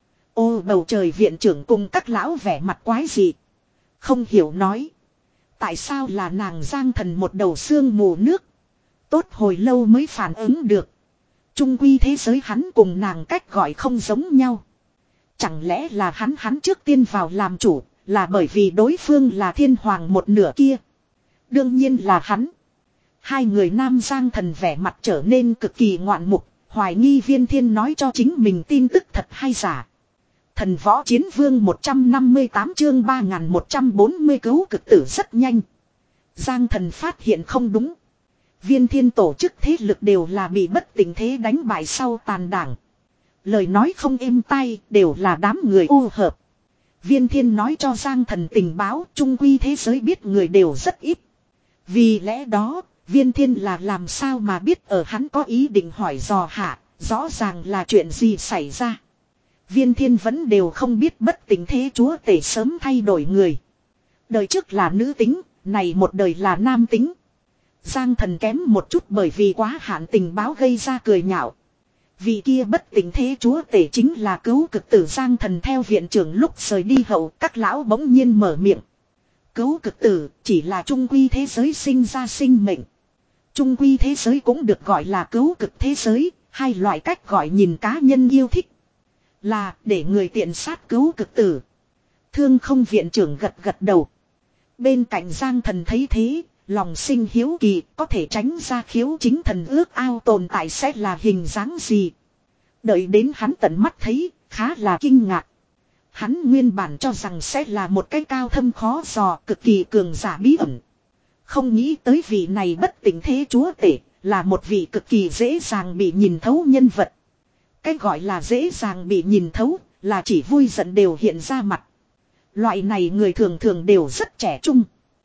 Ô bầu trời viện trưởng cùng các lão vẻ mặt quái dị. Không hiểu nói. Tại sao là nàng Giang Thần một đầu xương mù nước. Tốt hồi lâu mới phản ứng được. Trung quy thế giới hắn cùng nàng cách gọi không giống nhau. Chẳng lẽ là hắn hắn trước tiên vào làm chủ. Là bởi vì đối phương là thiên hoàng một nửa kia. Đương nhiên là hắn. Hai người nam Giang Thần vẻ mặt trở nên cực kỳ ngoạn mục. Hoài nghi Viên Thiên nói cho chính mình tin tức thật hay giả. Thần võ chiến vương một trăm năm mươi tám chương ba nghìn một trăm bốn mươi cứu cực tử rất nhanh. Giang Thần phát hiện không đúng. Viên Thiên tổ chức thế lực đều là bị bất tỉnh thế đánh bại sau tàn đảng. Lời nói không êm tai đều là đám người ô hợp. Viên Thiên nói cho Giang Thần tình báo trung quy thế giới biết người đều rất ít. Vì lẽ đó, Viên Thiên là làm sao mà biết ở hắn có ý định hỏi dò hạ, rõ ràng là chuyện gì xảy ra. Viên Thiên vẫn đều không biết bất tỉnh thế chúa tể sớm thay đổi người. Đời trước là nữ tính, này một đời là nam tính. Giang Thần kém một chút bởi vì quá hạn tình báo gây ra cười nhạo. Vì kia bất tỉnh thế chúa tể chính là cứu cực tử Giang Thần theo viện trưởng lúc rời đi hậu các lão bỗng nhiên mở miệng. Cứu cực tử chỉ là trung quy thế giới sinh ra sinh mệnh. Trung quy thế giới cũng được gọi là cứu cực thế giới, hai loại cách gọi nhìn cá nhân yêu thích. Là để người tiện sát cứu cực tử. Thương không viện trưởng gật gật đầu. Bên cạnh Giang Thần thấy thế, lòng sinh hiếu kỳ có thể tránh ra khiếu chính thần ước ao tồn tại sẽ là hình dáng gì. Đợi đến hắn tận mắt thấy, khá là kinh ngạc. Hắn nguyên bản cho rằng sẽ là một cái cao thâm khó dò cực kỳ cường giả bí ẩn. Không nghĩ tới vị này bất tỉnh thế chúa tể, là một vị cực kỳ dễ dàng bị nhìn thấu nhân vật. Cái gọi là dễ dàng bị nhìn thấu, là chỉ vui giận đều hiện ra mặt. Loại này người thường thường đều rất trẻ trung.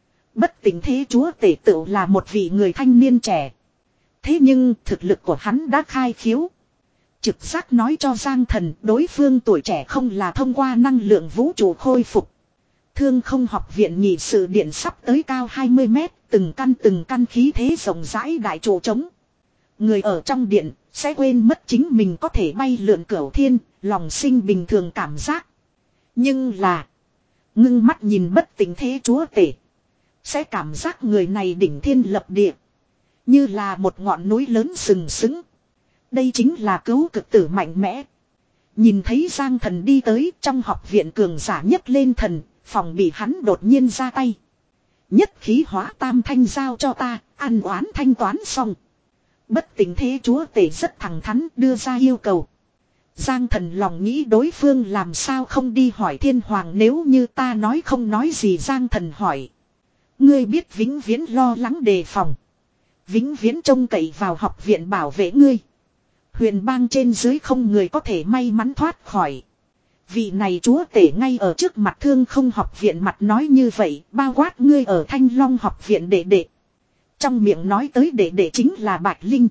Bất tỉnh thế chúa tể tự là một vị người thanh niên trẻ. Thế nhưng thực lực của hắn đã khai khiếu. Trực giác nói cho Giang Thần đối phương tuổi trẻ không là thông qua năng lượng vũ trụ khôi phục. Thương không học viện nhị sự điện sắp tới cao hai mươi mét, từng căn từng căn khí thế rộng rãi đại trụ trống. Người ở trong điện sẽ quên mất chính mình có thể bay lượn cửu thiên, lòng sinh bình thường cảm giác. Nhưng là ngưng mắt nhìn bất tỉnh thế chúa tể, sẽ cảm giác người này đỉnh thiên lập địa, như là một ngọn núi lớn sừng sững. Đây chính là cứu cực tử mạnh mẽ. Nhìn thấy Giang Thần đi tới, trong học viện cường giả nhấc lên thần, phòng bị hắn đột nhiên ra tay. Nhất khí hóa tam thanh giao cho ta, ăn oán thanh toán xong. Bất tỉnh thế chúa tể rất thẳng thắn đưa ra yêu cầu. Giang Thần lòng nghĩ đối phương làm sao không đi hỏi thiên hoàng, nếu như ta nói không nói gì. Giang Thần hỏi. Ngươi biết vĩnh viễn lo lắng đề phòng, vĩnh viễn trông cậy vào học viện bảo vệ ngươi. Huyền bang trên dưới không người có thể may mắn thoát khỏi. Vị này chúa tể ngay ở trước mặt thương không học viện mặt nói như vậy, bao quát ngươi ở Thanh Long học viện đệ đệ. Trong miệng nói tới đệ đệ chính là Bạch Linh.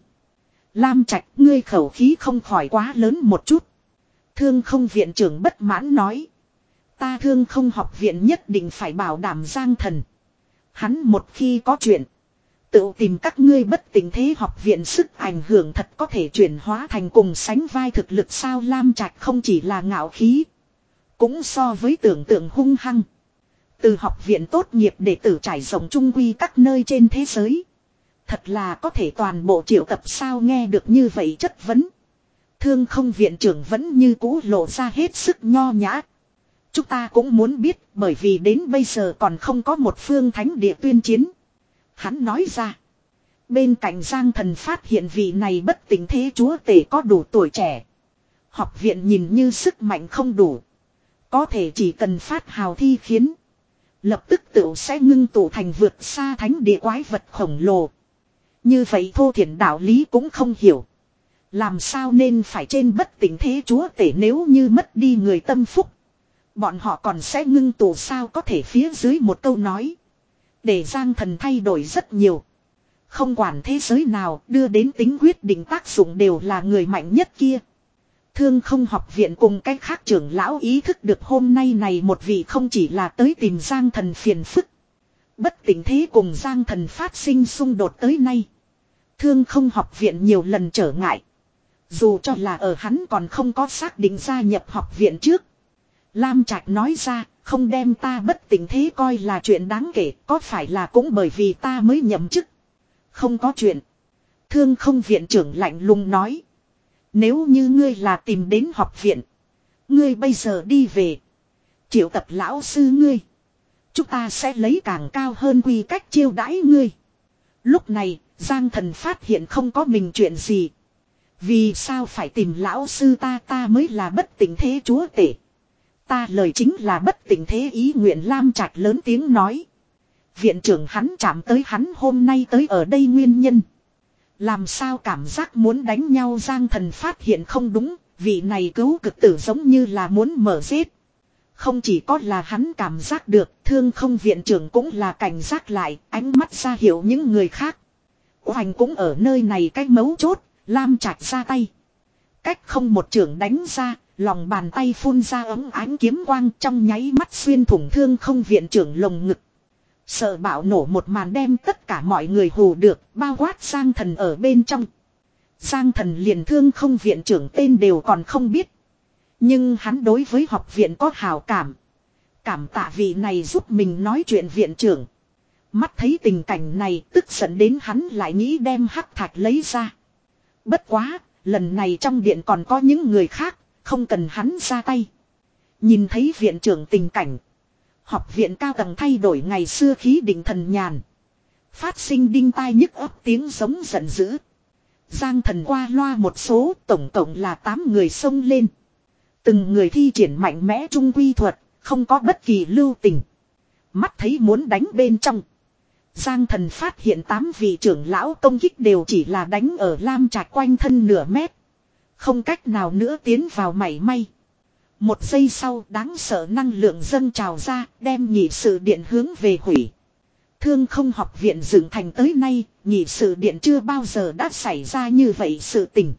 Lam Trạch, ngươi khẩu khí không khỏi quá lớn một chút. Thương không viện trưởng bất mãn nói. Ta thương không học viện nhất định phải bảo đảm Giang Thần. Hắn một khi có chuyện, tự tìm các ngươi bất tỉnh thế học viện sức ảnh hưởng thật có thể chuyển hóa thành cùng sánh vai thực lực sao. Lam Trạch không chỉ là ngạo khí, cũng so với tưởng tượng hung hăng. Từ học viện tốt nghiệp đệ tử trải rộng trung quy các nơi trên thế giới. Thật là có thể toàn bộ triệu tập sao. Nghe được như vậy chất vấn, thương không viện trưởng vẫn như cũ lộ ra hết sức nho nhã. Chúng ta cũng muốn biết, bởi vì đến bây giờ còn không có một phương thánh địa tuyên chiến. Hắn nói ra. Bên cạnh Giang Thần phát hiện vị này bất tỉnh thế chúa tể có đủ tuổi trẻ. Học viện nhìn như sức mạnh không đủ, có thể chỉ cần phát hào thi khiến, lập tức tự sẽ ngưng tụ thành vượt xa thánh địa quái vật khổng lồ. Như vậy thô thiển đạo lý cũng không hiểu, làm sao nên phải trên bất tỉnh thế chúa tể. Nếu như mất đi người tâm phúc, bọn họ còn sẽ ngưng tụ sao. Có thể phía dưới một câu nói, để Giang Thần thay đổi rất nhiều. Không quản thế giới nào, đưa đến tính quyết định tác dụng đều là người mạnh nhất kia. Thương không học viện cùng cách khác trưởng lão ý thức được hôm nay này một vị không chỉ là tới tìm Giang Thần phiền phức. Bất tỉnh thế cùng Giang Thần phát sinh xung đột tới nay. Thương không học viện nhiều lần trở ngại. Dù cho là ở hắn còn không có xác định gia nhập học viện trước. Lam Trạch nói ra, không đem ta bất tỉnh thế coi là chuyện đáng kể, có phải là cũng bởi vì ta mới nhậm chức. Không có chuyện. Thương không viện trưởng lạnh lùng nói. Nếu như ngươi là tìm đến học viện. Ngươi bây giờ đi về. Triệu tập lão sư ngươi. Chúng ta sẽ lấy càng cao hơn quy cách chiêu đãi ngươi. Lúc này, Giang Thần phát hiện không có mình chuyện gì. Vì sao phải tìm lão sư ta, ta mới là bất tỉnh thế chúa tể. Ta lời chính là bất tỉnh thế ý nguyện. Lam Trạch lớn tiếng nói. Viện trưởng hắn chạm tới hắn hôm nay tới ở đây nguyên nhân. Làm sao cảm giác muốn đánh nhau. Giang Thần phát hiện không đúng. Vị này cứu cực tử giống như là muốn mở giết. Không chỉ có là hắn cảm giác được. Thương không viện trưởng cũng là cảnh giác lại. Ánh mắt ra hiệu những người khác. Hoành cũng ở nơi này cái mấu chốt. Lam Trạch ra tay. Cách không một trưởng đánh ra. Lòng bàn tay phun ra ống ánh kiếm quang trong nháy mắt xuyên thủng thương không viện trưởng lồng ngực. Sợ bạo nổ một màn đem tất cả mọi người hù được, bao quát Giang Thần ở bên trong. Giang Thần liền thương không viện trưởng tên đều còn không biết. Nhưng hắn đối với học viện có hào cảm. Cảm tạ vị này giúp mình nói chuyện viện trưởng. Mắt thấy tình cảnh này tức giận đến hắn lại nghĩ đem hắc thạch lấy ra. Bất quá, lần này trong điện còn có những người khác. Không cần hắn ra tay. Nhìn thấy viện trưởng tình cảnh. Học viện cao tầng thay đổi ngày xưa khí định thần nhàn. Phát sinh đinh tai nhức ấp tiếng giống giận dữ. Giang Thần qua loa một số, tổng cộng là tám người xông lên. Từng người thi triển mạnh mẽ trung quy thuật, không có bất kỳ lưu tình. Mắt thấy muốn đánh bên trong. Giang Thần phát hiện tám vị trưởng lão công kích đều chỉ là đánh ở Lam Trạch quanh thân nửa mét. Không cách nào nữa tiến vào mảy may. Một giây sau đáng sợ năng lượng dâng trào ra, đem nhị sự điện hướng về hủy. Thương không học viện dựng thành tới nay, nhị sự điện chưa bao giờ đã xảy ra như vậy sự tình.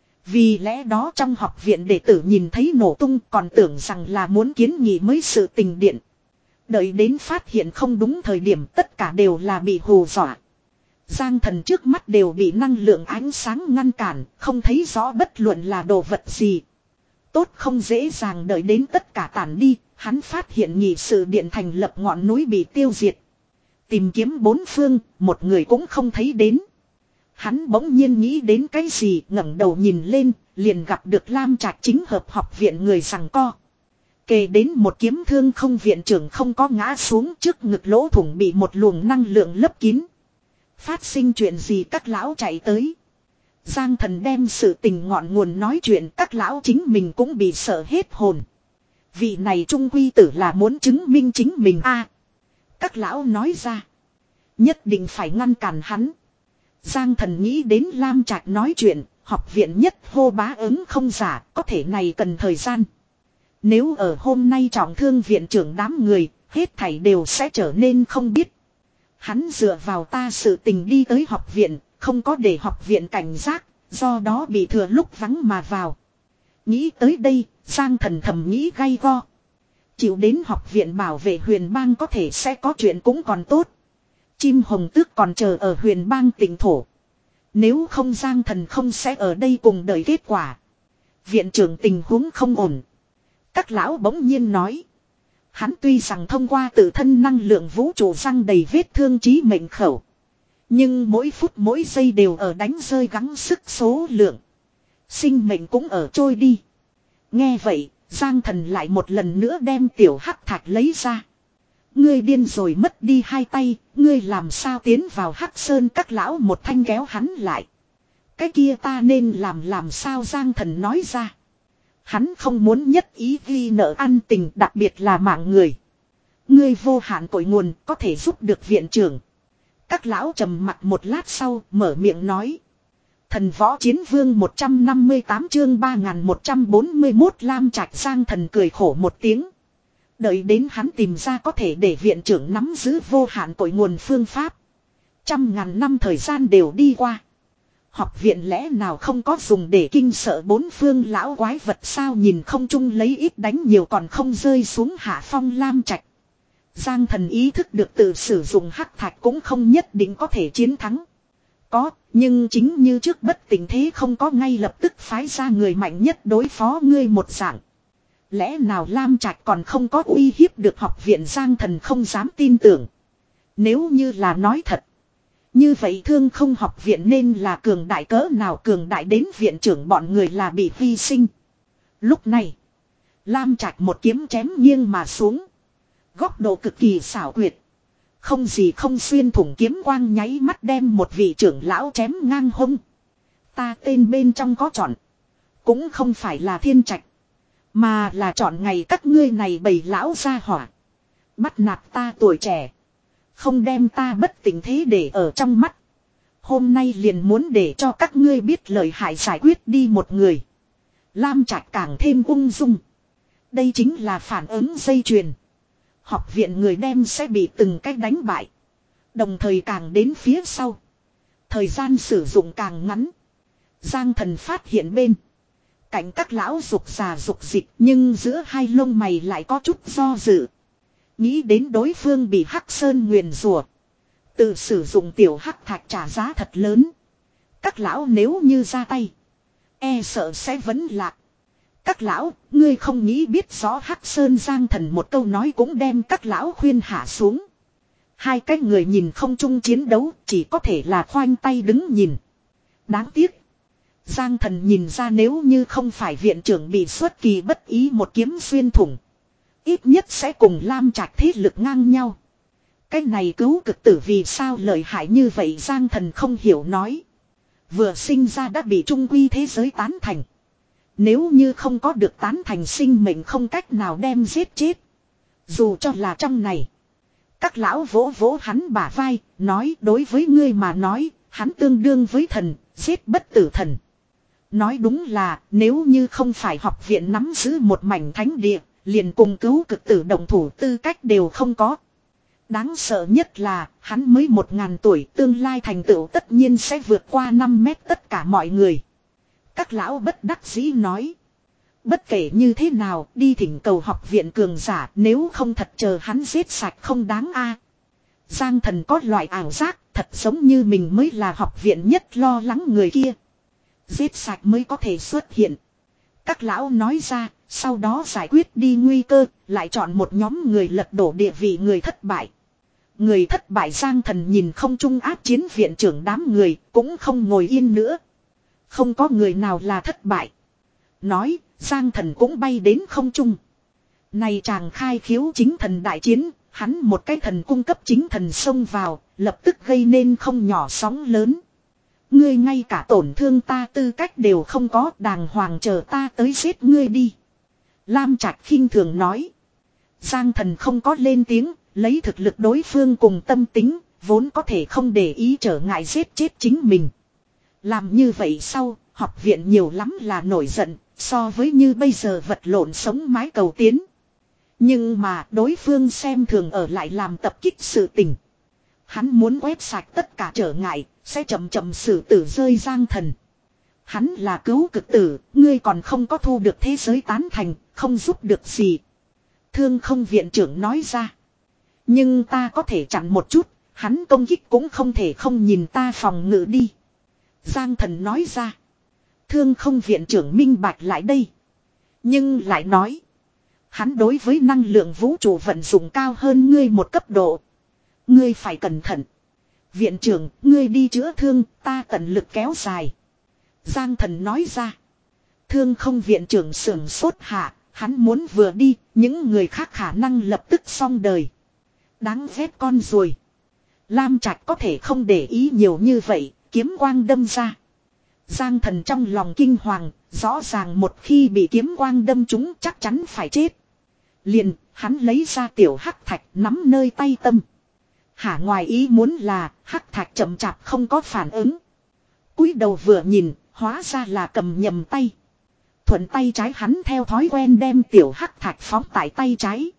Vì lẽ đó trong học viện đệ tử nhìn thấy nổ tung còn tưởng rằng là muốn kiến nghị mới sự tình điện. Đợi đến phát hiện không đúng thời điểm tất cả đều là bị hù dọa. Giang Thần trước mắt đều bị năng lượng ánh sáng ngăn cản, không thấy rõ bất luận là đồ vật gì. Tốt không dễ dàng đợi đến tất cả tản đi, hắn phát hiện nhị sự điện thành lập ngọn núi bị tiêu diệt. Tìm kiếm bốn phương, một người cũng không thấy đến. Hắn bỗng nhiên nghĩ đến cái gì, ngẩng đầu nhìn lên, liền gặp được Lam Trạch chính hợp học viện người giằng co. Kề đến một kiếm thương không viện trưởng không có ngã xuống, trước ngực lỗ thủng bị một luồng năng lượng lấp kín. Phát sinh chuyện gì các lão chạy tới. Giang Thần đem sự tình ngọn nguồn nói chuyện, các lão chính mình cũng bị sợ hết hồn. Vị này trung quy tử là muốn chứng minh chính mình a. Các lão nói ra. Nhất định phải ngăn cản hắn. Giang Thần nghĩ đến Lam Trạch nói chuyện, học viện nhất hô bá ứng không giả, có thể này cần thời gian. Nếu ở hôm nay trọng thương viện trưởng đám người, hết thảy đều sẽ trở nên không biết. Hắn dựa vào ta sự tình đi tới học viện, không có để học viện cảnh giác, do đó bị thừa lúc vắng mà vào. Nghĩ tới đây, Giang Thần thầm nghĩ gay go. Chịu đến học viện bảo vệ huyền bang có thể sẽ có chuyện cũng còn tốt. Chim hồng tước còn chờ ở huyền bang tỉnh thổ. Nếu không Giang Thần không sẽ ở đây cùng đợi kết quả. Viện trưởng tình huống không ổn. Các lão bỗng nhiên nói. Hắn tuy rằng thông qua tự thân năng lượng vũ trụ răng đầy vết thương chí mệnh khẩu. Nhưng mỗi phút mỗi giây đều ở đánh rơi gắng sức số lượng. Sinh mệnh cũng ở trôi đi. Nghe vậy, Giang Thần lại một lần nữa đem tiểu hắc thạch lấy ra. Ngươi điên rồi, mất đi hai tay, ngươi làm sao tiến vào Hắc Sơn? Các lão một thanh kéo hắn lại. Cái kia ta nên làm làm sao? Giang Thần nói ra. Hắn không muốn nhất ý ghi nợ ăn tình, đặc biệt là mạng người. Ngươi vô hạn cội nguồn có thể giúp được viện trưởng. Các lão trầm mặt một lát sau mở miệng nói. Thần võ chiến vương một trăm năm mươi tám chương ba nghìn một trăm bốn mươi mốt Lam Trạch. Giang Thần cười khổ một tiếng. Đợi đến hắn tìm ra có thể để viện trưởng nắm giữ vô hạn cội nguồn phương pháp. Trăm ngàn năm thời gian đều đi qua. Học viện lẽ nào không có dùng để kinh sợ bốn phương lão quái vật sao? Nhìn không chung lấy ít đánh nhiều còn không rơi xuống hạ phong Lam Trạch. Giang Thần ý thức được tự sử dụng hắc thạch cũng không nhất định có thể chiến thắng. Có, nhưng chính như trước bất tình thế không có ngay lập tức phái ra người mạnh nhất đối phó ngươi một dạng. Lẽ nào Lam Trạch còn không có uy hiếp được học viện? Giang Thần không dám tin tưởng. Nếu như là nói thật. Như vậy Thương Không học viện nên là cường đại cỡ nào, cường đại đến viện trưởng bọn người là bị hy sinh. Lúc này, Lam Trạch một kiếm chém nghiêng mà xuống. Góc độ cực kỳ xảo quyệt. Không gì không xuyên thủng kiếm quang nháy mắt đem một vị trưởng lão chém ngang hông. Ta tên bên trong có chọn. Cũng không phải là Thiên Trạch. Mà là chọn ngày các ngươi này bầy lão ra hỏa. Bắt nạt ta tuổi trẻ. Không đem ta bất tỉnh thế để ở trong mắt. Hôm nay liền muốn để cho các ngươi biết lợi hại, giải quyết đi một người. Lam Trạch càng thêm ung dung. Đây chính là phản ứng dây chuyền. Học viện người đem sẽ bị từng cách đánh bại. Đồng thời càng đến phía sau. Thời gian sử dụng càng ngắn. Giang Thần phát hiện bên cạnh các lão dục già dục dịch, nhưng giữa hai lông mày lại có chút do dự. Nghĩ đến đối phương bị Hắc Sơn nguyền rủa, tự sử dụng tiểu hắc thạch trả giá thật lớn. Các lão nếu như ra tay, e sợ sẽ vẫn lạc. Các lão, ngươi không nghĩ biết rõ Hắc Sơn. Giang Thần một câu nói cũng đem các lão khuyên hạ xuống. Hai cái người nhìn không chung chiến đấu, chỉ có thể là khoanh tay đứng nhìn. Đáng tiếc, Giang Thần nhìn ra nếu như không phải viện trưởng bị xuất kỳ bất ý một kiếm xuyên thủng, ít nhất sẽ cùng Lam Trạch thế lực ngang nhau. Cái này cứu cực tử vì sao lợi hại như vậy? Giang Thần không hiểu nói. Vừa sinh ra đã bị trung quy thế giới tán thành. Nếu như không có được tán thành, sinh mệnh không cách nào đem giết chết. Dù cho là trong này. Các lão vỗ vỗ hắn bả vai, nói đối với ngươi mà nói, hắn tương đương với thần, giết bất tử thần. Nói đúng là, nếu như không phải học viện nắm giữ một mảnh thánh địa, liền cùng cứu cực tử đồng thủ tư cách đều không có. Đáng sợ nhất là, hắn mới một ngàn tuổi, tương lai thành tựu tất nhiên sẽ vượt qua năm mét tất cả mọi người. Các lão bất đắc dĩ nói. Bất kể như thế nào, đi thỉnh cầu học viện cường giả, nếu không thật chờ hắn giết sạch không đáng a. Giang Thần có loại ảo giác, thật giống như mình mới là học viện nhất lo lắng người kia. Giết sạch mới có thể xuất hiện. Các lão nói ra, sau đó giải quyết đi nguy cơ, lại chọn một nhóm người lật đổ địa vị người thất bại. Người thất bại. Giang Thần nhìn không trung áp chiến viện trưởng đám người, cũng không ngồi yên nữa. Không có người nào là thất bại. Nói, Giang Thần cũng bay đến không trung. Này chàng khai khiếu chính thần đại chiến, hắn một cái thần cung cấp chính thần xông vào, lập tức gây nên không nhỏ sóng lớn. Ngươi ngay cả tổn thương ta tư cách đều không có, đàng hoàng chờ ta tới giết ngươi đi. Lam Trạch khinh thường nói. Giang Thần không có lên tiếng, lấy thực lực đối phương cùng tâm tính, vốn có thể không để ý trở ngại giết chết chính mình. Làm như vậy sau, học viện nhiều lắm là nổi giận, so với như bây giờ vật lộn sống mái cầu tiến. Nhưng mà đối phương xem thường ở lại làm tập kích sự tình. Hắn muốn quét sạch tất cả trở ngại, sẽ chậm chậm xử tử rơi Giang Thần. Hắn là cứu cực tử, ngươi còn không có thu được thế giới tán thành, không giúp được gì. Thương Không viện trưởng nói ra. Nhưng ta có thể chặn một chút, hắn công kích cũng không thể không nhìn ta phòng ngự đi. Giang Thần nói ra. Thương Không viện trưởng minh bạch lại đây. Nhưng lại nói. Hắn đối với năng lượng vũ trụ vận dụng cao hơn ngươi một cấp độ. Ngươi phải cẩn thận. Viện trưởng, ngươi đi chữa thương, ta tận lực kéo dài. Giang Thần nói ra. Thương Không viện trưởng sưởng sốt hạ, hắn muốn vừa đi, những người khác khả năng lập tức xong đời. Đáng ghét con ruồi. Lam Trạch có thể không để ý nhiều như vậy, kiếm quang đâm ra. Giang Thần trong lòng kinh hoàng, rõ ràng một khi bị kiếm quang đâm trúng chắc chắn phải chết. Liền, hắn lấy ra tiểu hắc thạch nắm nơi tay tâm. Hả, ngoài ý muốn là, hắc thạch chậm chạp không có phản ứng. Cúi đầu vừa nhìn, hóa ra là cầm nhầm tay. Thuận tay trái hắn theo thói quen đem tiểu hắc thạch phóng tại tay trái.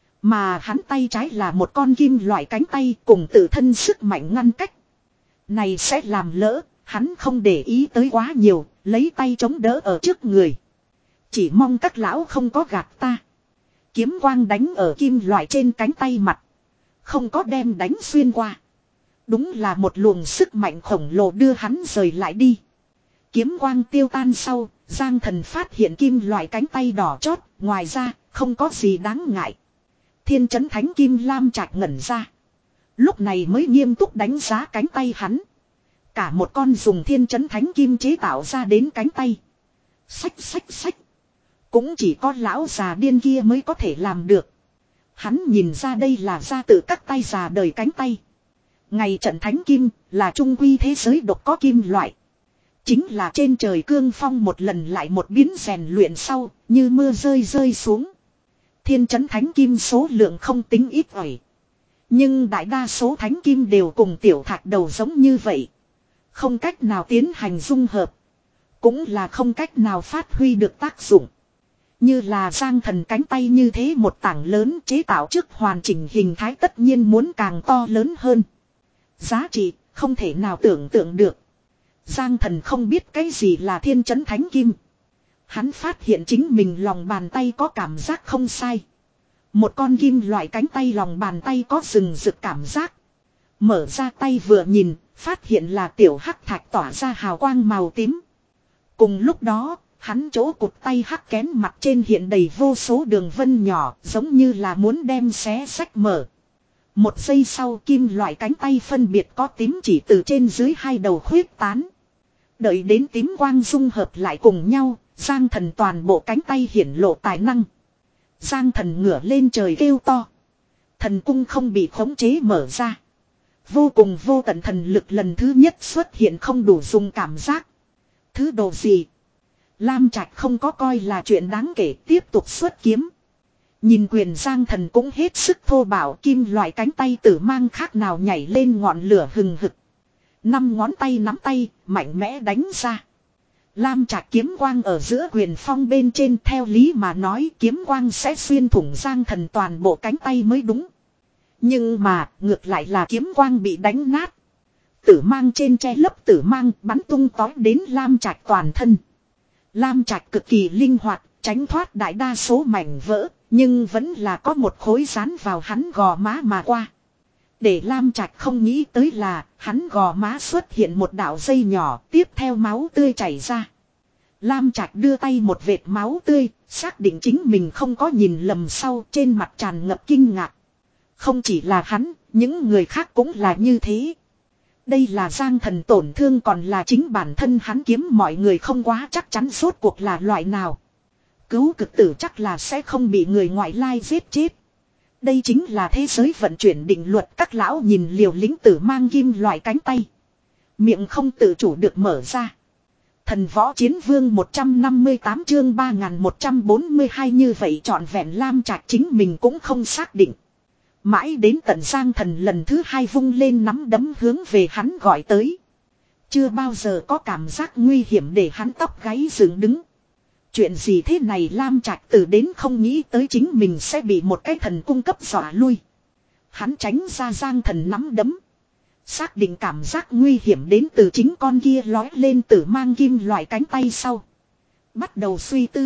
Mà hắn tay trái là một con kim loại cánh tay cùng tự thân sức mạnh ngăn cách. Này sẽ làm lỡ, hắn không để ý tới quá nhiều, lấy tay chống đỡ ở trước người. Chỉ mong các lão không có gạt ta. Kiếm quang đánh ở kim loại trên cánh tay mặt. Không có đem đánh xuyên qua. Đúng là một luồng sức mạnh khổng lồ đưa hắn rời lại đi. Kiếm quang tiêu tan sau, Giang Thần phát hiện kim loại cánh tay đỏ chót, ngoài ra, không có gì đáng ngại. Thiên Chấn Thánh Kim Lam Trạch ngẩn ra. Lúc này mới nghiêm túc đánh giá cánh tay hắn. Cả một con dùng Thiên Chấn Thánh Kim chế tạo ra đến cánh tay. Xách xách xách. Cũng chỉ có lão già điên kia mới có thể làm được. Hắn nhìn ra đây là ra tự các tay già đời cánh tay. Ngày trận thánh kim là trung quy thế giới độc có kim loại. Chính là trên trời cương phong một lần lại một biến rèn luyện sau, như mưa rơi rơi xuống. Thiên Chấn Thánh Kim số lượng không tính ít ỏi. Nhưng đại đa số thánh kim đều cùng tiểu thạch đầu giống như vậy. Không cách nào tiến hành dung hợp. Cũng là không cách nào phát huy được tác dụng. Như là Giang Thần cánh tay như thế một tảng lớn chế tạo trước hoàn chỉnh hình thái tất nhiên muốn càng to lớn hơn. Giá trị không thể nào tưởng tượng được. Giang Thần không biết cái gì là Thiên Chấn Thánh Kim. Hắn phát hiện chính mình lòng bàn tay có cảm giác không sai. Một con kim loại cánh tay lòng bàn tay có rừng rực cảm giác. Mở ra tay vừa nhìn, phát hiện là tiểu hắc thạch tỏa ra hào quang màu tím. Cùng lúc đó, hắn chỗ cụt tay hắc kén mặt trên hiện đầy vô số đường vân nhỏ, giống như là muốn đem xé sách mở. Một giây sau kim loại cánh tay phân biệt có tím chỉ từ trên dưới hai đầu khuyết tán. Đợi đến tím quang dung hợp lại cùng nhau, Giang Thần toàn bộ cánh tay hiển lộ tài năng. Giang Thần ngửa lên trời kêu to. Thần cung không bị khống chế mở ra. Vô cùng vô tận thần lực lần thứ nhất xuất hiện không đủ dùng cảm giác. Thứ đồ gì? Lam Trạch không có coi là chuyện đáng kể, tiếp tục xuất kiếm. Nhìn quyền Giang Thần cũng hết sức thô bạo, kim loại cánh tay tử mang khác nào nhảy lên ngọn lửa hừng hực. Năm ngón tay nắm tay, mạnh mẽ đánh ra. Lam Trạch kiếm quang ở giữa quyền phong bên trên, theo lý mà nói kiếm quang sẽ xuyên thủng Giang Thần toàn bộ cánh tay mới đúng. Nhưng mà, ngược lại là kiếm quang bị đánh nát. Tử mang trên che lấp tử mang bắn tung tói đến Lam Trạch toàn thân. Lam Trạch cực kỳ linh hoạt, tránh thoát đại đa số mảnh vỡ, nhưng vẫn là có một khối dán vào hắn gò má mà qua. Để Lam Trạch không nghĩ tới là, hắn gò má xuất hiện một đạo dây nhỏ, tiếp theo máu tươi chảy ra. Lam Trạch đưa tay một vệt máu tươi, xác định chính mình không có nhìn lầm sau, trên mặt tràn ngập kinh ngạc. Không chỉ là hắn, những người khác cũng là như thế. Đây là Giang Thần tổn thương còn là chính bản thân hắn kiếm, mọi người không quá chắc chắn rốt cuộc là loại nào. Cứu cực tử chắc là sẽ không bị người ngoại lai giết chết. Đây chính là thế giới vận chuyển định luật, các lão nhìn liều lĩnh tử mang kim loại cánh tay. Miệng không tự chủ được mở ra. Thần võ chiến vương một trăm năm mươi tám chương ba nghìn một trăm bốn mươi hai như vậy trọn vẹn Lam Trạch chính mình cũng không xác định. Mãi đến tận Giang Thần lần thứ hai vung lên nắm đấm hướng về hắn gọi tới. Chưa bao giờ có cảm giác nguy hiểm để hắn tóc gáy dựng đứng. Chuyện gì thế này, Lam Trạch từ đến không nghĩ tới chính mình sẽ bị một cái thần cung cấp dọa lui. Hắn tránh ra Giang Thần nắm đấm. Xác định cảm giác nguy hiểm đến từ chính con kia lói lên tử mang kim loại cánh tay sau. Bắt đầu suy tư.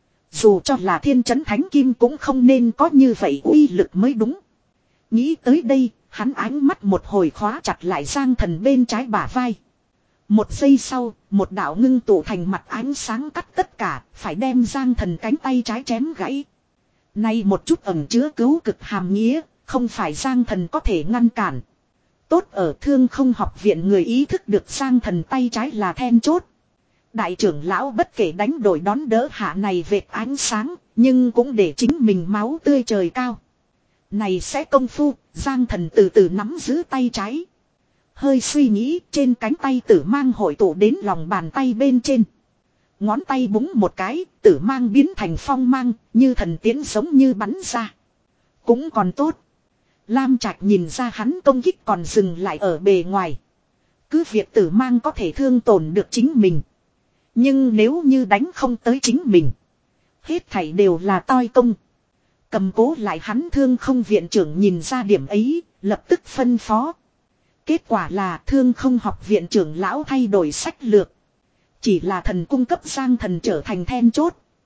Dù cho là Thiên Chấn Thánh Kim cũng không nên có như vậy uy lực mới đúng. Nghĩ tới đây, hắn ánh mắt một hồi khóa chặt lại Giang Thần bên trái bả vai. Một giây sau, một đạo ngưng tụ thành mặt ánh sáng cắt tất cả, phải đem Giang Thần cánh tay trái chém gãy. Nay một chút ẩn chứa cứu cực hàm nghĩa, không phải Giang Thần có thể ngăn cản. Tốt ở Thương Không học viện người ý thức được Giang Thần tay trái là then chốt. Đại trưởng lão bất kể đánh đổi đón đỡ hạ này vệt ánh sáng, nhưng cũng để chính mình máu tươi trời cao. Này sẽ công phu, Giang Thần từ từ nắm giữ tay trái. Hơi suy nghĩ, trên cánh tay tử mang hội tụ đến lòng bàn tay bên trên. Ngón tay búng một cái, tử mang biến thành phong mang, như thần tiến giống như bắn ra. Cũng còn tốt. Lam Trạch nhìn ra hắn công kích còn dừng lại ở bề ngoài. Cứ việc tử mang có thể thương tổn được chính mình. Nhưng nếu như đánh không tới chính mình, hết thảy đều là toi công. Cầm cố lại hắn Thương Không viện trưởng nhìn ra điểm ấy, lập tức phân phó. Kết quả là Thương Không học viện trưởng lão thay đổi sách lược. Chỉ là thần cung cấp Giang Thần trở thành then chốt.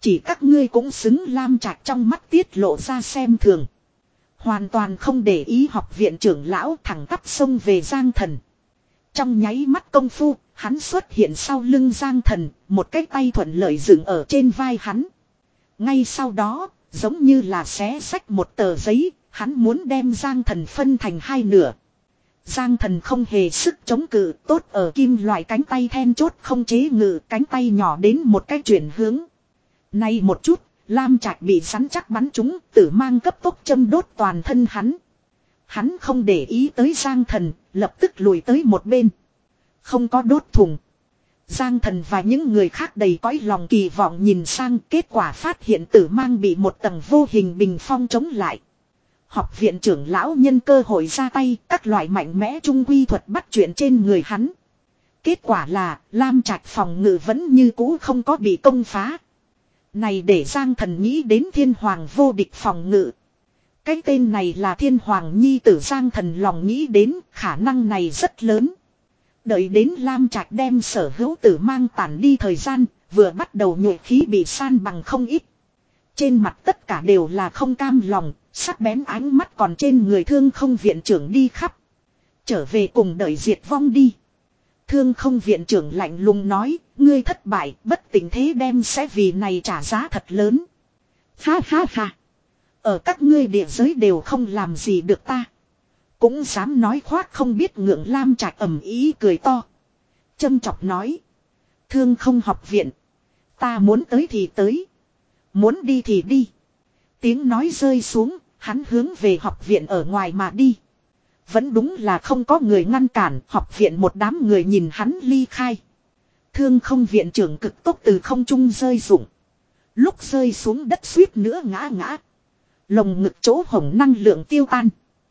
Chỉ các ngươi cũng xứng Lam Trạch trong mắt tiết lộ ra xem thường. Hoàn toàn không để ý học viện trưởng lão thẳng tắp xông về Giang Thần. Trong nháy mắt công phu, hắn xuất hiện sau lưng Giang Thần, một cái tay thuận lợi dựng ở trên vai hắn. Ngay sau đó, giống như là xé xách một tờ giấy, hắn muốn đem Giang Thần phân thành hai nửa. Giang Thần không hề sức chống cự, tốt ở kim loại cánh tay then chốt không chế ngự, cánh tay nhỏ đến một cái chuyển hướng. Nay một chút, Lam Trạch bị rắn chắc bắn trúng, tử mang cấp tốc châm đốt toàn thân hắn. Hắn không để ý tới Giang Thần, lập tức lùi tới một bên. Không có đốt thùng. Giang Thần và những người khác đầy cõi lòng kỳ vọng nhìn sang, kết quả phát hiện tử mang bị một tầng vô hình bình phong chống lại. Học viện trưởng lão nhân cơ hội ra tay, các loại mạnh mẽ trung quy thuật bắt chuyện trên người hắn. Kết quả là, Lam Trạch phòng ngự vẫn như cũ không có bị công phá. Này để Giang Thần nghĩ đến Thiên Hoàng vô địch phòng ngự. Cái tên này là Thiên Hoàng nhi tử, Giang Thần lòng nghĩ đến khả năng này rất lớn. Đợi đến Lam Trạch đem sở hữu tử mang tản đi thời gian, vừa bắt đầu nhuệ khí bị san bằng không ít. Trên mặt tất cả đều là không cam lòng, sắc bén ánh mắt còn trên người Thương Không viện trưởng đi khắp. Trở về cùng đợi diệt vong đi. Thương Không viện trưởng lạnh lùng nói, ngươi thất bại, bất tỉnh thế đem sẽ vì này trả giá thật lớn. Ha ha ha. Ở các ngươi địa giới đều không làm gì được ta. Cũng dám nói khoác không biết ngượng. Lam Trạch ầm ý cười to. Châm chọc nói. Thương Không học viện. Ta muốn tới thì tới. Muốn đi thì đi. Tiếng nói rơi xuống, hắn hướng về học viện ở ngoài mà đi. Vẫn đúng là không có người ngăn cản, học viện một đám người nhìn hắn ly khai. Thương Không viện trưởng cực tốc từ không trung rơi rụng. Lúc rơi xuống đất suýt nữa ngã ngã. Lồng ngực chỗ hổng năng lượng tiêu tan.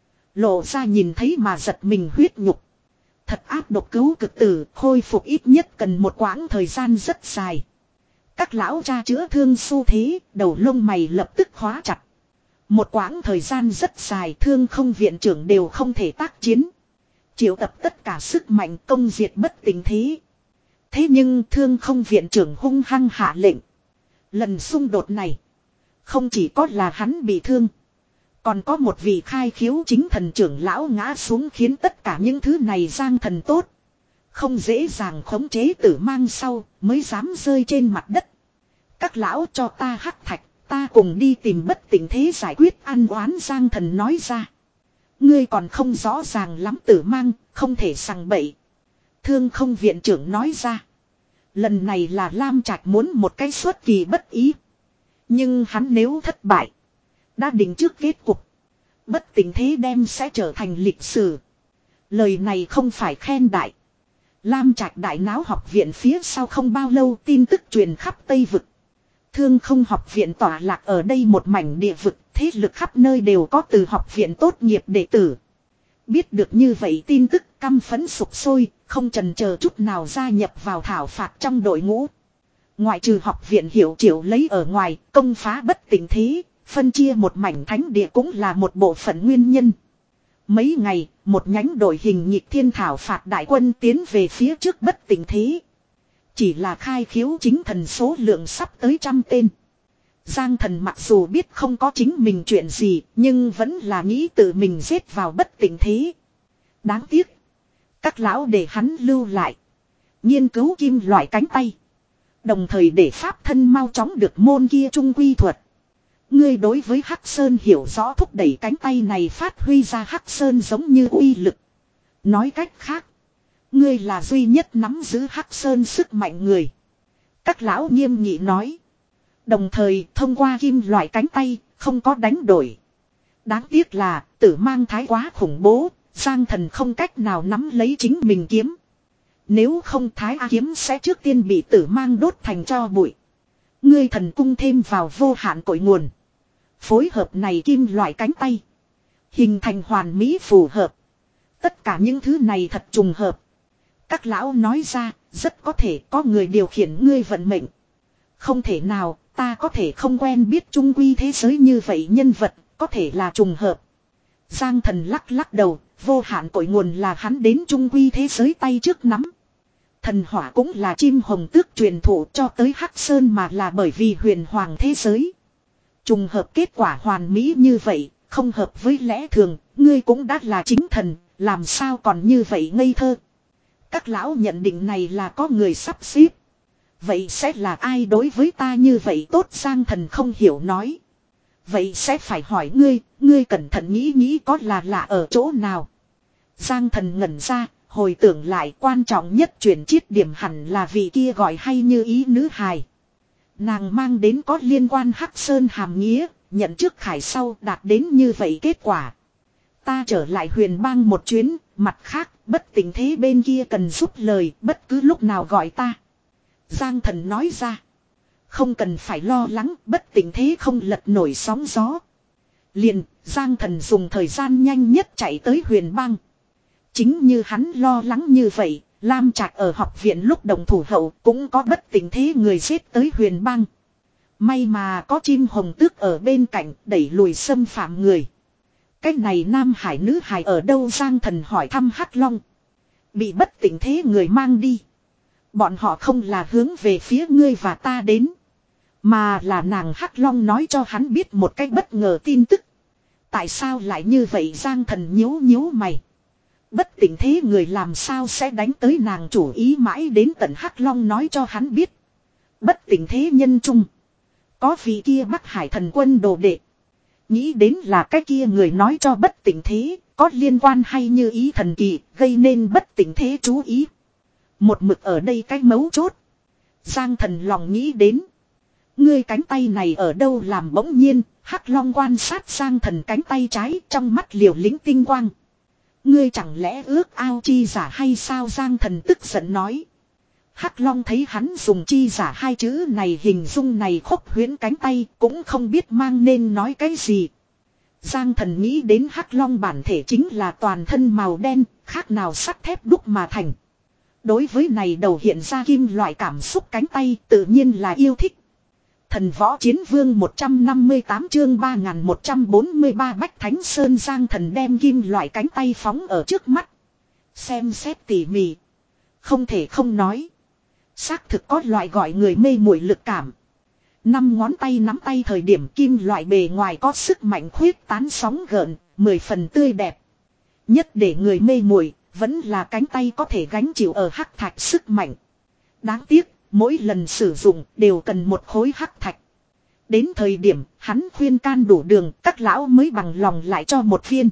Lộ ra nhìn thấy mà giật mình huyết nhục. Thật áp độc cứu cực tử, khôi phục ít nhất cần một quãng thời gian rất dài. Các lão cha chữa thương xu thế, đầu lông mày lập tức khóa chặt. Một quãng thời gian rất dài, Thương Không viện trưởng đều không thể tác chiến. Triệu tập tất cả sức mạnh công diệt bất tình thế. Thế nhưng Thương Không viện trưởng hung hăng hạ lệnh. Lần xung đột này, không chỉ có là hắn bị thương, còn có một vị khai khiếu chính thần trưởng lão ngã xuống, khiến tất cả những thứ này Giang Thần tốt. Không dễ dàng khống chế tử mang sau, mới dám rơi trên mặt đất. Các lão cho ta hắc thạch, ta cùng đi tìm bất tỉnh thế giải quyết ăn oán, Giang Thần nói ra. Ngươi còn không rõ ràng lắm tử mang, không thể sằng bậy. Thương Không viện trưởng nói ra. Lần này là Lam Trạch muốn một cái xuất kỳ bất ý. Nhưng hắn nếu thất bại, đã định trước kết cục. Bất tỉnh thế đem sẽ trở thành lịch sử. Lời này không phải khen đại. Lam Trạch đại náo học viện phía sau không bao lâu, tin tức truyền khắp Tây Vực. Thương Không học viện tỏa lạc ở đây một mảnh địa vực, thế lực khắp nơi đều có từ học viện tốt nghiệp đệ tử. Biết được như vậy tin tức, căm phẫn sục sôi, không chần chờ chút nào gia nhập vào thảo phạt trong đội ngũ. Ngoại trừ học viện Hiểu Triệu lấy ở ngoài, công phá bất tỉnh thế, phân chia một mảnh thánh địa cũng là một bộ phận nguyên nhân. Mấy ngày, một nhánh đội hình nhịp thiên thảo phạt đại quân tiến về phía trước bất tỉnh thế. Chỉ là khai khiếu chính thần số lượng sắp tới trăm tên. Giang Thần mặc dù biết không có chính mình chuyện gì, nhưng vẫn là nghĩ tự mình giết vào bất tỉnh thế. Đáng tiếc, các lão để hắn lưu lại, nghiên cứu kim loại cánh tay, đồng thời để pháp thân mau chóng được môn kia trung quy thuật. Ngươi đối với Hắc Sơn hiểu rõ, thúc đẩy cánh tay này phát huy ra Hắc Sơn giống như uy lực. Nói cách khác, ngươi là duy nhất nắm giữ Hắc Sơn sức mạnh người. Các lão nghiêm nghị nói. Đồng thời thông qua kim loại cánh tay, không có đánh đổi. Đáng tiếc là tử mang thái quá khủng bố, Giang Thần không cách nào nắm lấy chính mình kiếm. Nếu không thái A kiếm sẽ trước tiên bị tử mang đốt thành tro bụi. Ngươi thần cung thêm vào vô hạn cội nguồn. Phối hợp này kim loại cánh tay, hình thành hoàn mỹ phù hợp. Tất cả những thứ này thật trùng hợp. Các lão nói ra, rất có thể có người điều khiển ngươi vận mệnh. Không thể nào, ta có thể không quen biết trung quy thế giới như vậy nhân vật, có thể là trùng hợp. Giang Thần lắc lắc đầu, vô hạn cội nguồn là hắn đến trung quy thế giới tay trước nắm. Thần hỏa cũng là chim hồng tước truyền thụ cho tới Hắc Sơn mà là bởi vì huyền hoàng thế giới. Trùng hợp kết quả hoàn mỹ như vậy, không hợp với lẽ thường, ngươi cũng đã là chính thần, làm sao còn như vậy ngây thơ. Các lão nhận định này là có người sắp xếp. Vậy sẽ là ai đối với ta như vậy tốt? Giang Thần không hiểu nói. Vậy sẽ phải hỏi ngươi, ngươi cẩn thận nghĩ nghĩ có là lạ ở chỗ nào. Giang Thần ngẩn ra, hồi tưởng lại quan trọng nhất chuyển chiết điểm hẳn là vị kia gọi hay như ý nữ hài. Nàng mang đến có liên quan Hắc Sơn hàm nghĩa, nhận trước khải sau đạt đến như vậy kết quả. Ta trở lại huyền bang một chuyến, mặt khác, bất tình thế bên kia cần giúp lời, bất cứ lúc nào gọi ta. Giang Thần nói ra. Không cần phải lo lắng, bất tình thế không lật nổi sóng gió. Liền, Giang Thần dùng thời gian nhanh nhất chạy tới huyền bang. Chính như hắn lo lắng như vậy, Lam Trạch ở học viện lúc đồng thủ hậu cũng có bất tình thế người giết tới huyền bang. May mà có chim hồng tước ở bên cạnh đẩy lùi xâm phạm người. Cách này nam hải nữ hải ở đâu? Giang Thần hỏi thăm Hắc Long. Bị bất tình thế người mang đi. Bọn họ không là hướng về phía ngươi và ta đến. Mà là nàng Hắc Long nói cho hắn biết một cách bất ngờ tin tức. Tại sao lại như vậy? Giang Thần nhíu nhíu mày. Bất tình thế người làm sao sẽ đánh tới nàng chủ ý mãi đến tận Hắc Long nói cho hắn biết. Bất tình thế nhân trung. Có vị kia Bắc Hải thần quân đồ đệ. Nghĩ đến là cái kia người nói cho bất tình thế. Có liên quan hay như ý thần kỳ gây nên bất tình thế chú ý. Một mực ở đây cái mấu chốt. Giang Thần lòng nghĩ đến. Ngươi cánh tay này ở đâu? Làm bỗng nhiên. Hắc Long quan sát Giang Thần cánh tay trái trong mắt liều lĩnh tinh quang. Ngươi chẳng lẽ ước ao chi giả hay sao? Giang Thần tức giận nói. Hắc Long thấy hắn dùng chi giả hai chữ này hình dung này khốc huyễn cánh tay cũng không biết mang nên nói cái gì. Giang Thần nghĩ đến Hắc Long bản thể chính là toàn thân màu đen, khác nào sắt thép đúc mà thành. Đối với này đầu hiện ra kim loại cảm xúc cánh tay tự nhiên là yêu thích. Thần Võ Chiến Vương một trăm năm mươi tám chương ba nghìn một trăm bốn mươi ba Bách Thánh Sơn. Giang Thần đem kim loại cánh tay phóng ở trước mắt. Xem xét tỉ mỉ. Không thể không nói. Xác thực có loại gọi người mê muội lực cảm. Năm ngón tay nắm tay thời điểm kim loại bề ngoài có sức mạnh khuyết tán sóng gợn, mười phần tươi đẹp. Nhất để người mê muội vẫn là cánh tay có thể gánh chịu ở hắc thạch sức mạnh. Đáng tiếc, mỗi lần sử dụng đều cần một khối hắc thạch. Đến thời điểm hắn khuyên can đủ đường, các lão mới bằng lòng lại cho một viên.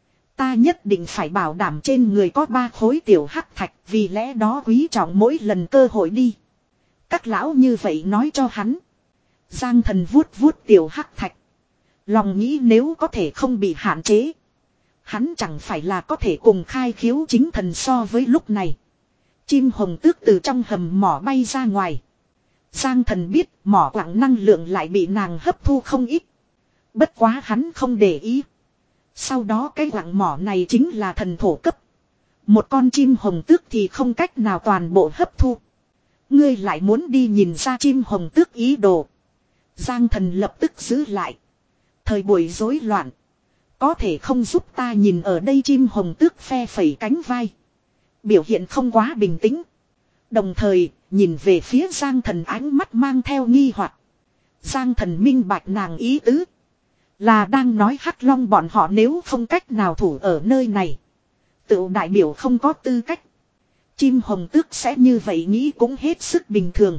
Ta nhất định phải bảo đảm trên người có ba khối tiểu hắc thạch, vì lẽ đó quý trọng mỗi lần cơ hội đi. Các lão như vậy nói cho hắn. Giang Thần vuốt vuốt tiểu hắc thạch. Lòng nghĩ nếu có thể không bị hạn chế. Hắn chẳng phải là có thể cùng khai khiếu chính thần so với lúc này. Chim hồng tước từ trong hầm mỏ bay ra ngoài. Giang Thần biết mỏ quặng năng lượng lại bị nàng hấp thu không ít. Bất quá hắn không để ý. Sau đó cái quặng mỏ này chính là thần thổ cấp. Một con chim hồng tước thì không cách nào toàn bộ hấp thu. Ngươi lại muốn đi nhìn ra chim hồng tước ý đồ. Giang Thần lập tức giữ lại. Thời buổi rối loạn. Có thể không giúp ta nhìn ở đây? Chim hồng tước phe phẩy cánh vai. Biểu hiện không quá bình tĩnh. Đồng thời nhìn về phía Giang Thần ánh mắt mang theo nghi hoặc. Giang Thần minh bạch nàng ý tứ. Là đang nói Hắc Long bọn họ nếu không cách nào thủ ở nơi này. Tự đại biểu không có tư cách. Chim hồng tước sẽ như vậy nghĩ cũng hết sức bình thường.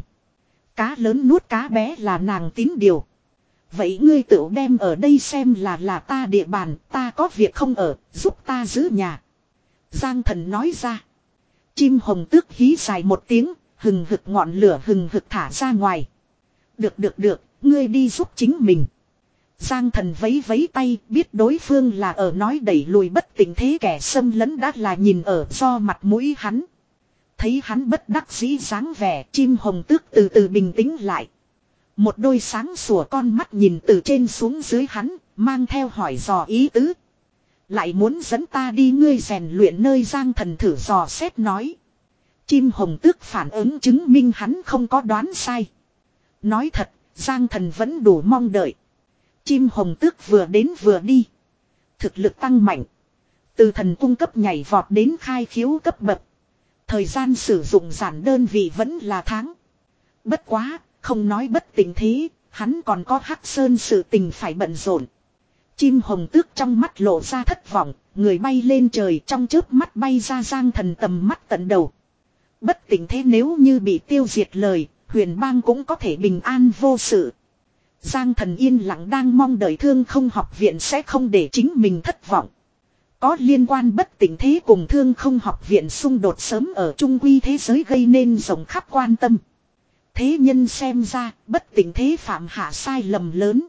Cá lớn nuốt cá bé là nàng tín điều. Vậy ngươi tự đem ở đây xem là là ta địa bàn, ta có việc không ở, giúp ta giữ nhà. Giang Thần nói ra. Chim hồng tước hí dài một tiếng, hừng hực ngọn lửa hừng hực thả ra ngoài. Được được được, ngươi đi giúp chính mình. Giang Thần vấy vấy tay, biết đối phương là ở nói đẩy lùi bất tình thế kẻ xâm lấn đã là nhìn ở do mặt mũi hắn. Thấy hắn bất đắc dĩ dáng vẻ, chim hồng tước từ từ bình tĩnh lại. Một đôi sáng sủa con mắt nhìn từ trên xuống dưới hắn, mang theo hỏi dò ý tứ. Lại muốn dẫn ta đi ngươi rèn luyện nơi? Giang Thần thử dò xét nói. Chim hồng tước phản ứng chứng minh hắn không có đoán sai. Nói thật, Giang Thần vẫn đủ mong đợi. Chim hồng tước vừa đến vừa đi. Thực lực tăng mạnh. Từ thần cung cấp nhảy vọt đến khai khiếu cấp bậc. Thời gian sử dụng giản đơn vị vẫn là tháng. Bất quá, không nói bất tình thế, hắn còn có Hắc Sơn sự tình phải bận rộn. Chim hồng tước trong mắt lộ ra thất vọng, người bay lên trời trong chớp mắt bay ra Giang Thần tầm mắt tận đầu. Bất tình thế nếu như bị tiêu diệt lời, huyền bang cũng có thể bình an vô sự. Giang Thần yên lặng đang mong đợi Thương Không học viện sẽ không để chính mình thất vọng. Có liên quan bất tình thế cùng Thương Không học viện xung đột sớm ở trung quy thế giới gây nên rộng khắp quan tâm. Thế nhân xem ra bất tình thế phạm hạ sai lầm lớn.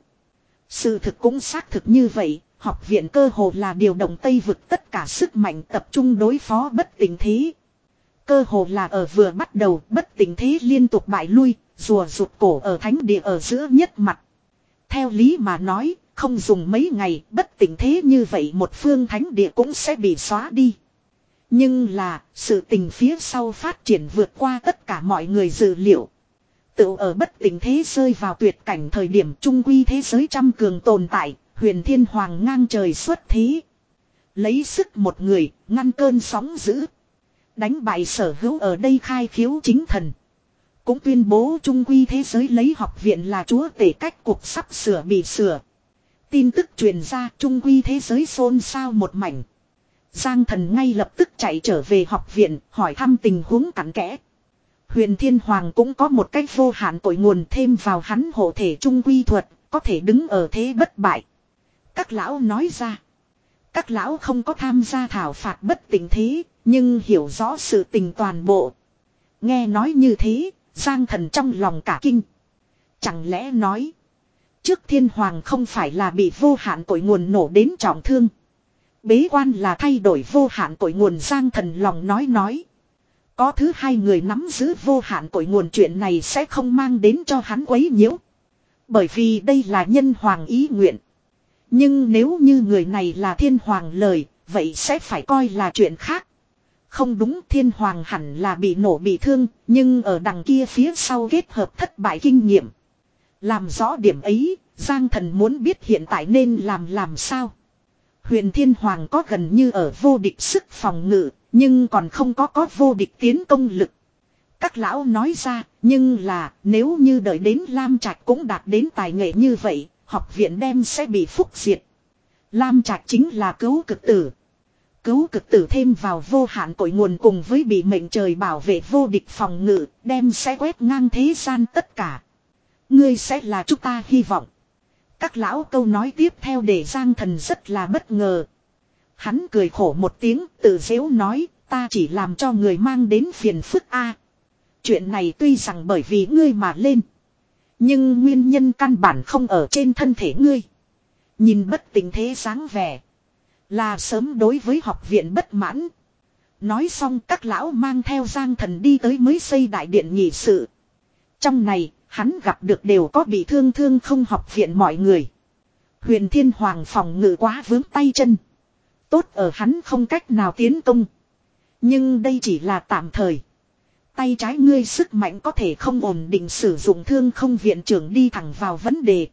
Sự thực cũng xác thực như vậy, học viện cơ hồ là điều động Tây vực tất cả sức mạnh tập trung đối phó bất tình thế. Cơ hồ là ở vừa bắt đầu bất tình thế liên tục bại lui, rùa rụt cổ ở thánh địa ở giữa nhất mặt. Theo lý mà nói, không dùng mấy ngày bất tình thế như vậy một phương thánh địa cũng sẽ bị xóa đi. Nhưng là, sự tình phía sau phát triển vượt qua tất cả mọi người dự liệu. Tự ở bất tình thế rơi vào tuyệt cảnh thời điểm trung quy thế giới trăm cường tồn tại, huyền thiên hoàng ngang trời xuất thế. Lấy sức một người, ngăn cơn sóng dữ. Đánh bại sở hữu ở đây khai khiếu chính thần. Cũng tuyên bố trung quy thế giới lấy học viện là chúa tể cách cuộc sắp sửa bị sửa. Tin tức truyền ra trung quy thế giới xôn xao một mảnh. Giang Thần ngay lập tức chạy trở về học viện hỏi thăm tình huống cặn kẽ. Huyền Thiên Hoàng cũng có một cách vô hạn cội nguồn thêm vào hắn hộ thể trung quy thuật, có thể đứng ở thế bất bại. Các lão nói ra. Các lão không có tham gia thảo phạt bất tình thế, nhưng hiểu rõ sự tình toàn bộ. Nghe nói như thế, Giang Thần trong lòng cả kinh. Chẳng lẽ nói, trước Thiên Hoàng không phải là bị vô hạn cội nguồn nổ đến trọng thương. Bế quan là thay đổi vô hạn cội nguồn. Giang Thần lòng nói nói. Có thứ hai người nắm giữ vô hạn cội nguồn chuyện này sẽ không mang đến cho hắn quấy nhiễu. Bởi vì đây là nhân hoàng ý nguyện. Nhưng nếu như người này là Thiên Hoàng lời, vậy sẽ phải coi là chuyện khác. Không đúng, Thiên Hoàng hẳn là bị nổ bị thương, nhưng ở đằng kia phía sau kết hợp thất bại kinh nghiệm. Làm rõ điểm ấy, Giang Thần muốn biết hiện tại nên làm làm sao. Huyền Thiên Hoàng có gần như ở vô địch sức phòng ngự, nhưng còn không có có vô địch tiến công lực. Các lão nói ra, nhưng là nếu như đợi đến Lam Trạch cũng đạt đến tài nghệ như vậy, học viện đem sẽ bị phúc diệt. Lam Trạch chính là cứu cực tử. Cứu cực tử thêm vào vô hạn cội nguồn cùng với bị mệnh trời bảo vệ vô địch phòng ngự, đem sẽ quét ngang thế gian tất cả. Ngươi sẽ là chúng ta hy vọng. Các lão câu nói tiếp theo để Giang Thần rất là bất ngờ. Hắn cười khổ một tiếng, tự giễu nói, ta chỉ làm cho người mang đến phiền phức a. Chuyện này tuy rằng bởi vì ngươi mà lên, nhưng nguyên nhân căn bản không ở trên thân thể ngươi. Nhìn bất tình thế dáng vẻ, là sớm đối với học viện bất mãn. Nói xong các lão mang theo Giang Thần đi tới mới xây đại điện nghị sự. Trong này, hắn gặp được đều có bị thương thương không học viện mọi người. Huyền Thiên Hoàng phòng ngự quá vướng tay chân. Tốt ở hắn không cách nào tiến công. Nhưng đây chỉ là tạm thời. Tay trái ngươi sức mạnh có thể không ổn định sử dụng thương không viện trưởng đi thẳng vào vấn đề.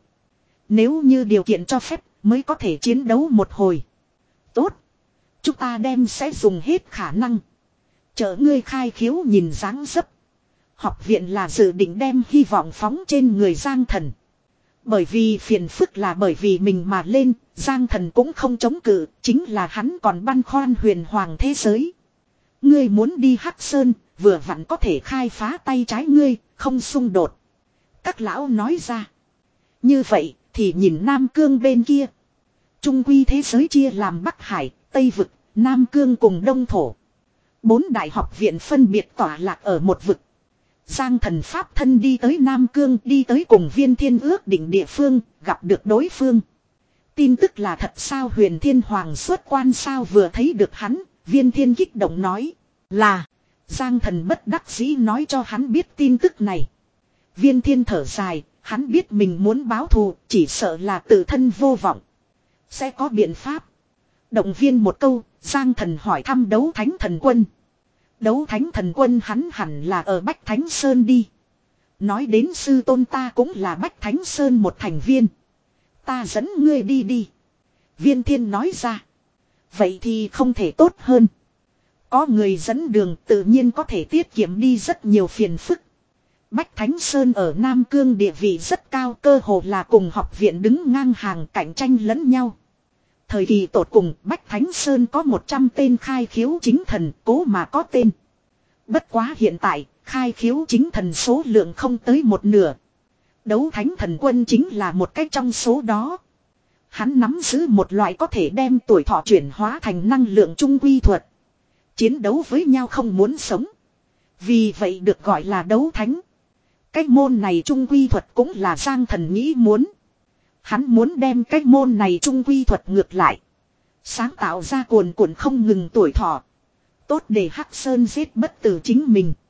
Nếu như điều kiện cho phép mới có thể chiến đấu một hồi. Tốt. Chúng ta đem sẽ dùng hết khả năng. Chở ngươi khai khiếu nhìn dáng dấp. Học viện là dự định đem hy vọng phóng trên người Giang Thần. Bởi vì phiền phức là bởi vì mình mà lên, Giang Thần cũng không chống cự, chính là hắn còn băn khoăn huyền hoàng thế giới. Ngươi muốn đi Hắc Sơn, vừa vặn có thể khai phá tay trái ngươi, không xung đột. Các lão nói ra. Như vậy, thì nhìn Nam Cương bên kia. Trung quy thế giới chia làm Bắc Hải, Tây Vực, Nam Cương cùng Đông Thổ. Bốn đại học viện phân biệt tỏa lạc ở một vực. Giang Thần pháp thân đi tới Nam Cương, đi tới cùng Viên Thiên ước định địa phương, gặp được đối phương. Tin tức là thật sao? Huyền Thiên Hoàng xuất quan sao? Vừa thấy được hắn, Viên Thiên kích động nói là. Giang Thần bất đắc dĩ nói cho hắn biết tin tức này. Viên Thiên thở dài, hắn biết mình muốn báo thù, chỉ sợ là tự thân vô vọng. Sẽ có biện pháp. Động viên một câu, Giang Thần hỏi thăm Đấu Thánh Thần Quân. Đấu Thánh Thần Quân hắn hẳn là ở Bách Thánh Sơn đi. Nói đến sư tôn ta cũng là Bách Thánh Sơn một thành viên. Ta dẫn ngươi đi đi. Viên Thiên nói ra. Vậy thì không thể tốt hơn. Có người dẫn đường tự nhiên có thể tiết kiệm đi rất nhiều phiền phức. Bách Thánh Sơn ở Nam Cương địa vị rất cao, cơ hồ là cùng học viện đứng ngang hàng cạnh tranh lẫn nhau. Thời kỳ tột cùng Bách Thánh Sơn có một trăm tên khai khiếu chính thần, cố mà có tên. Bất quá hiện tại, khai khiếu chính thần số lượng không tới một nửa. Đấu Thánh Thần Quân chính là một cách trong số đó. Hắn nắm giữ một loại có thể đem tuổi thọ chuyển hóa thành năng lượng trung quy thuật. Chiến đấu với nhau không muốn sống. Vì vậy được gọi là đấu thánh. Cái môn này trung quy thuật cũng là Giang Thần nghĩ muốn. Hắn muốn đem cái môn này trung quy thuật ngược lại. Sáng tạo ra cuồn cuộn không ngừng tuổi thọ. Tốt để Hắc Sơn giết bất tử chính mình.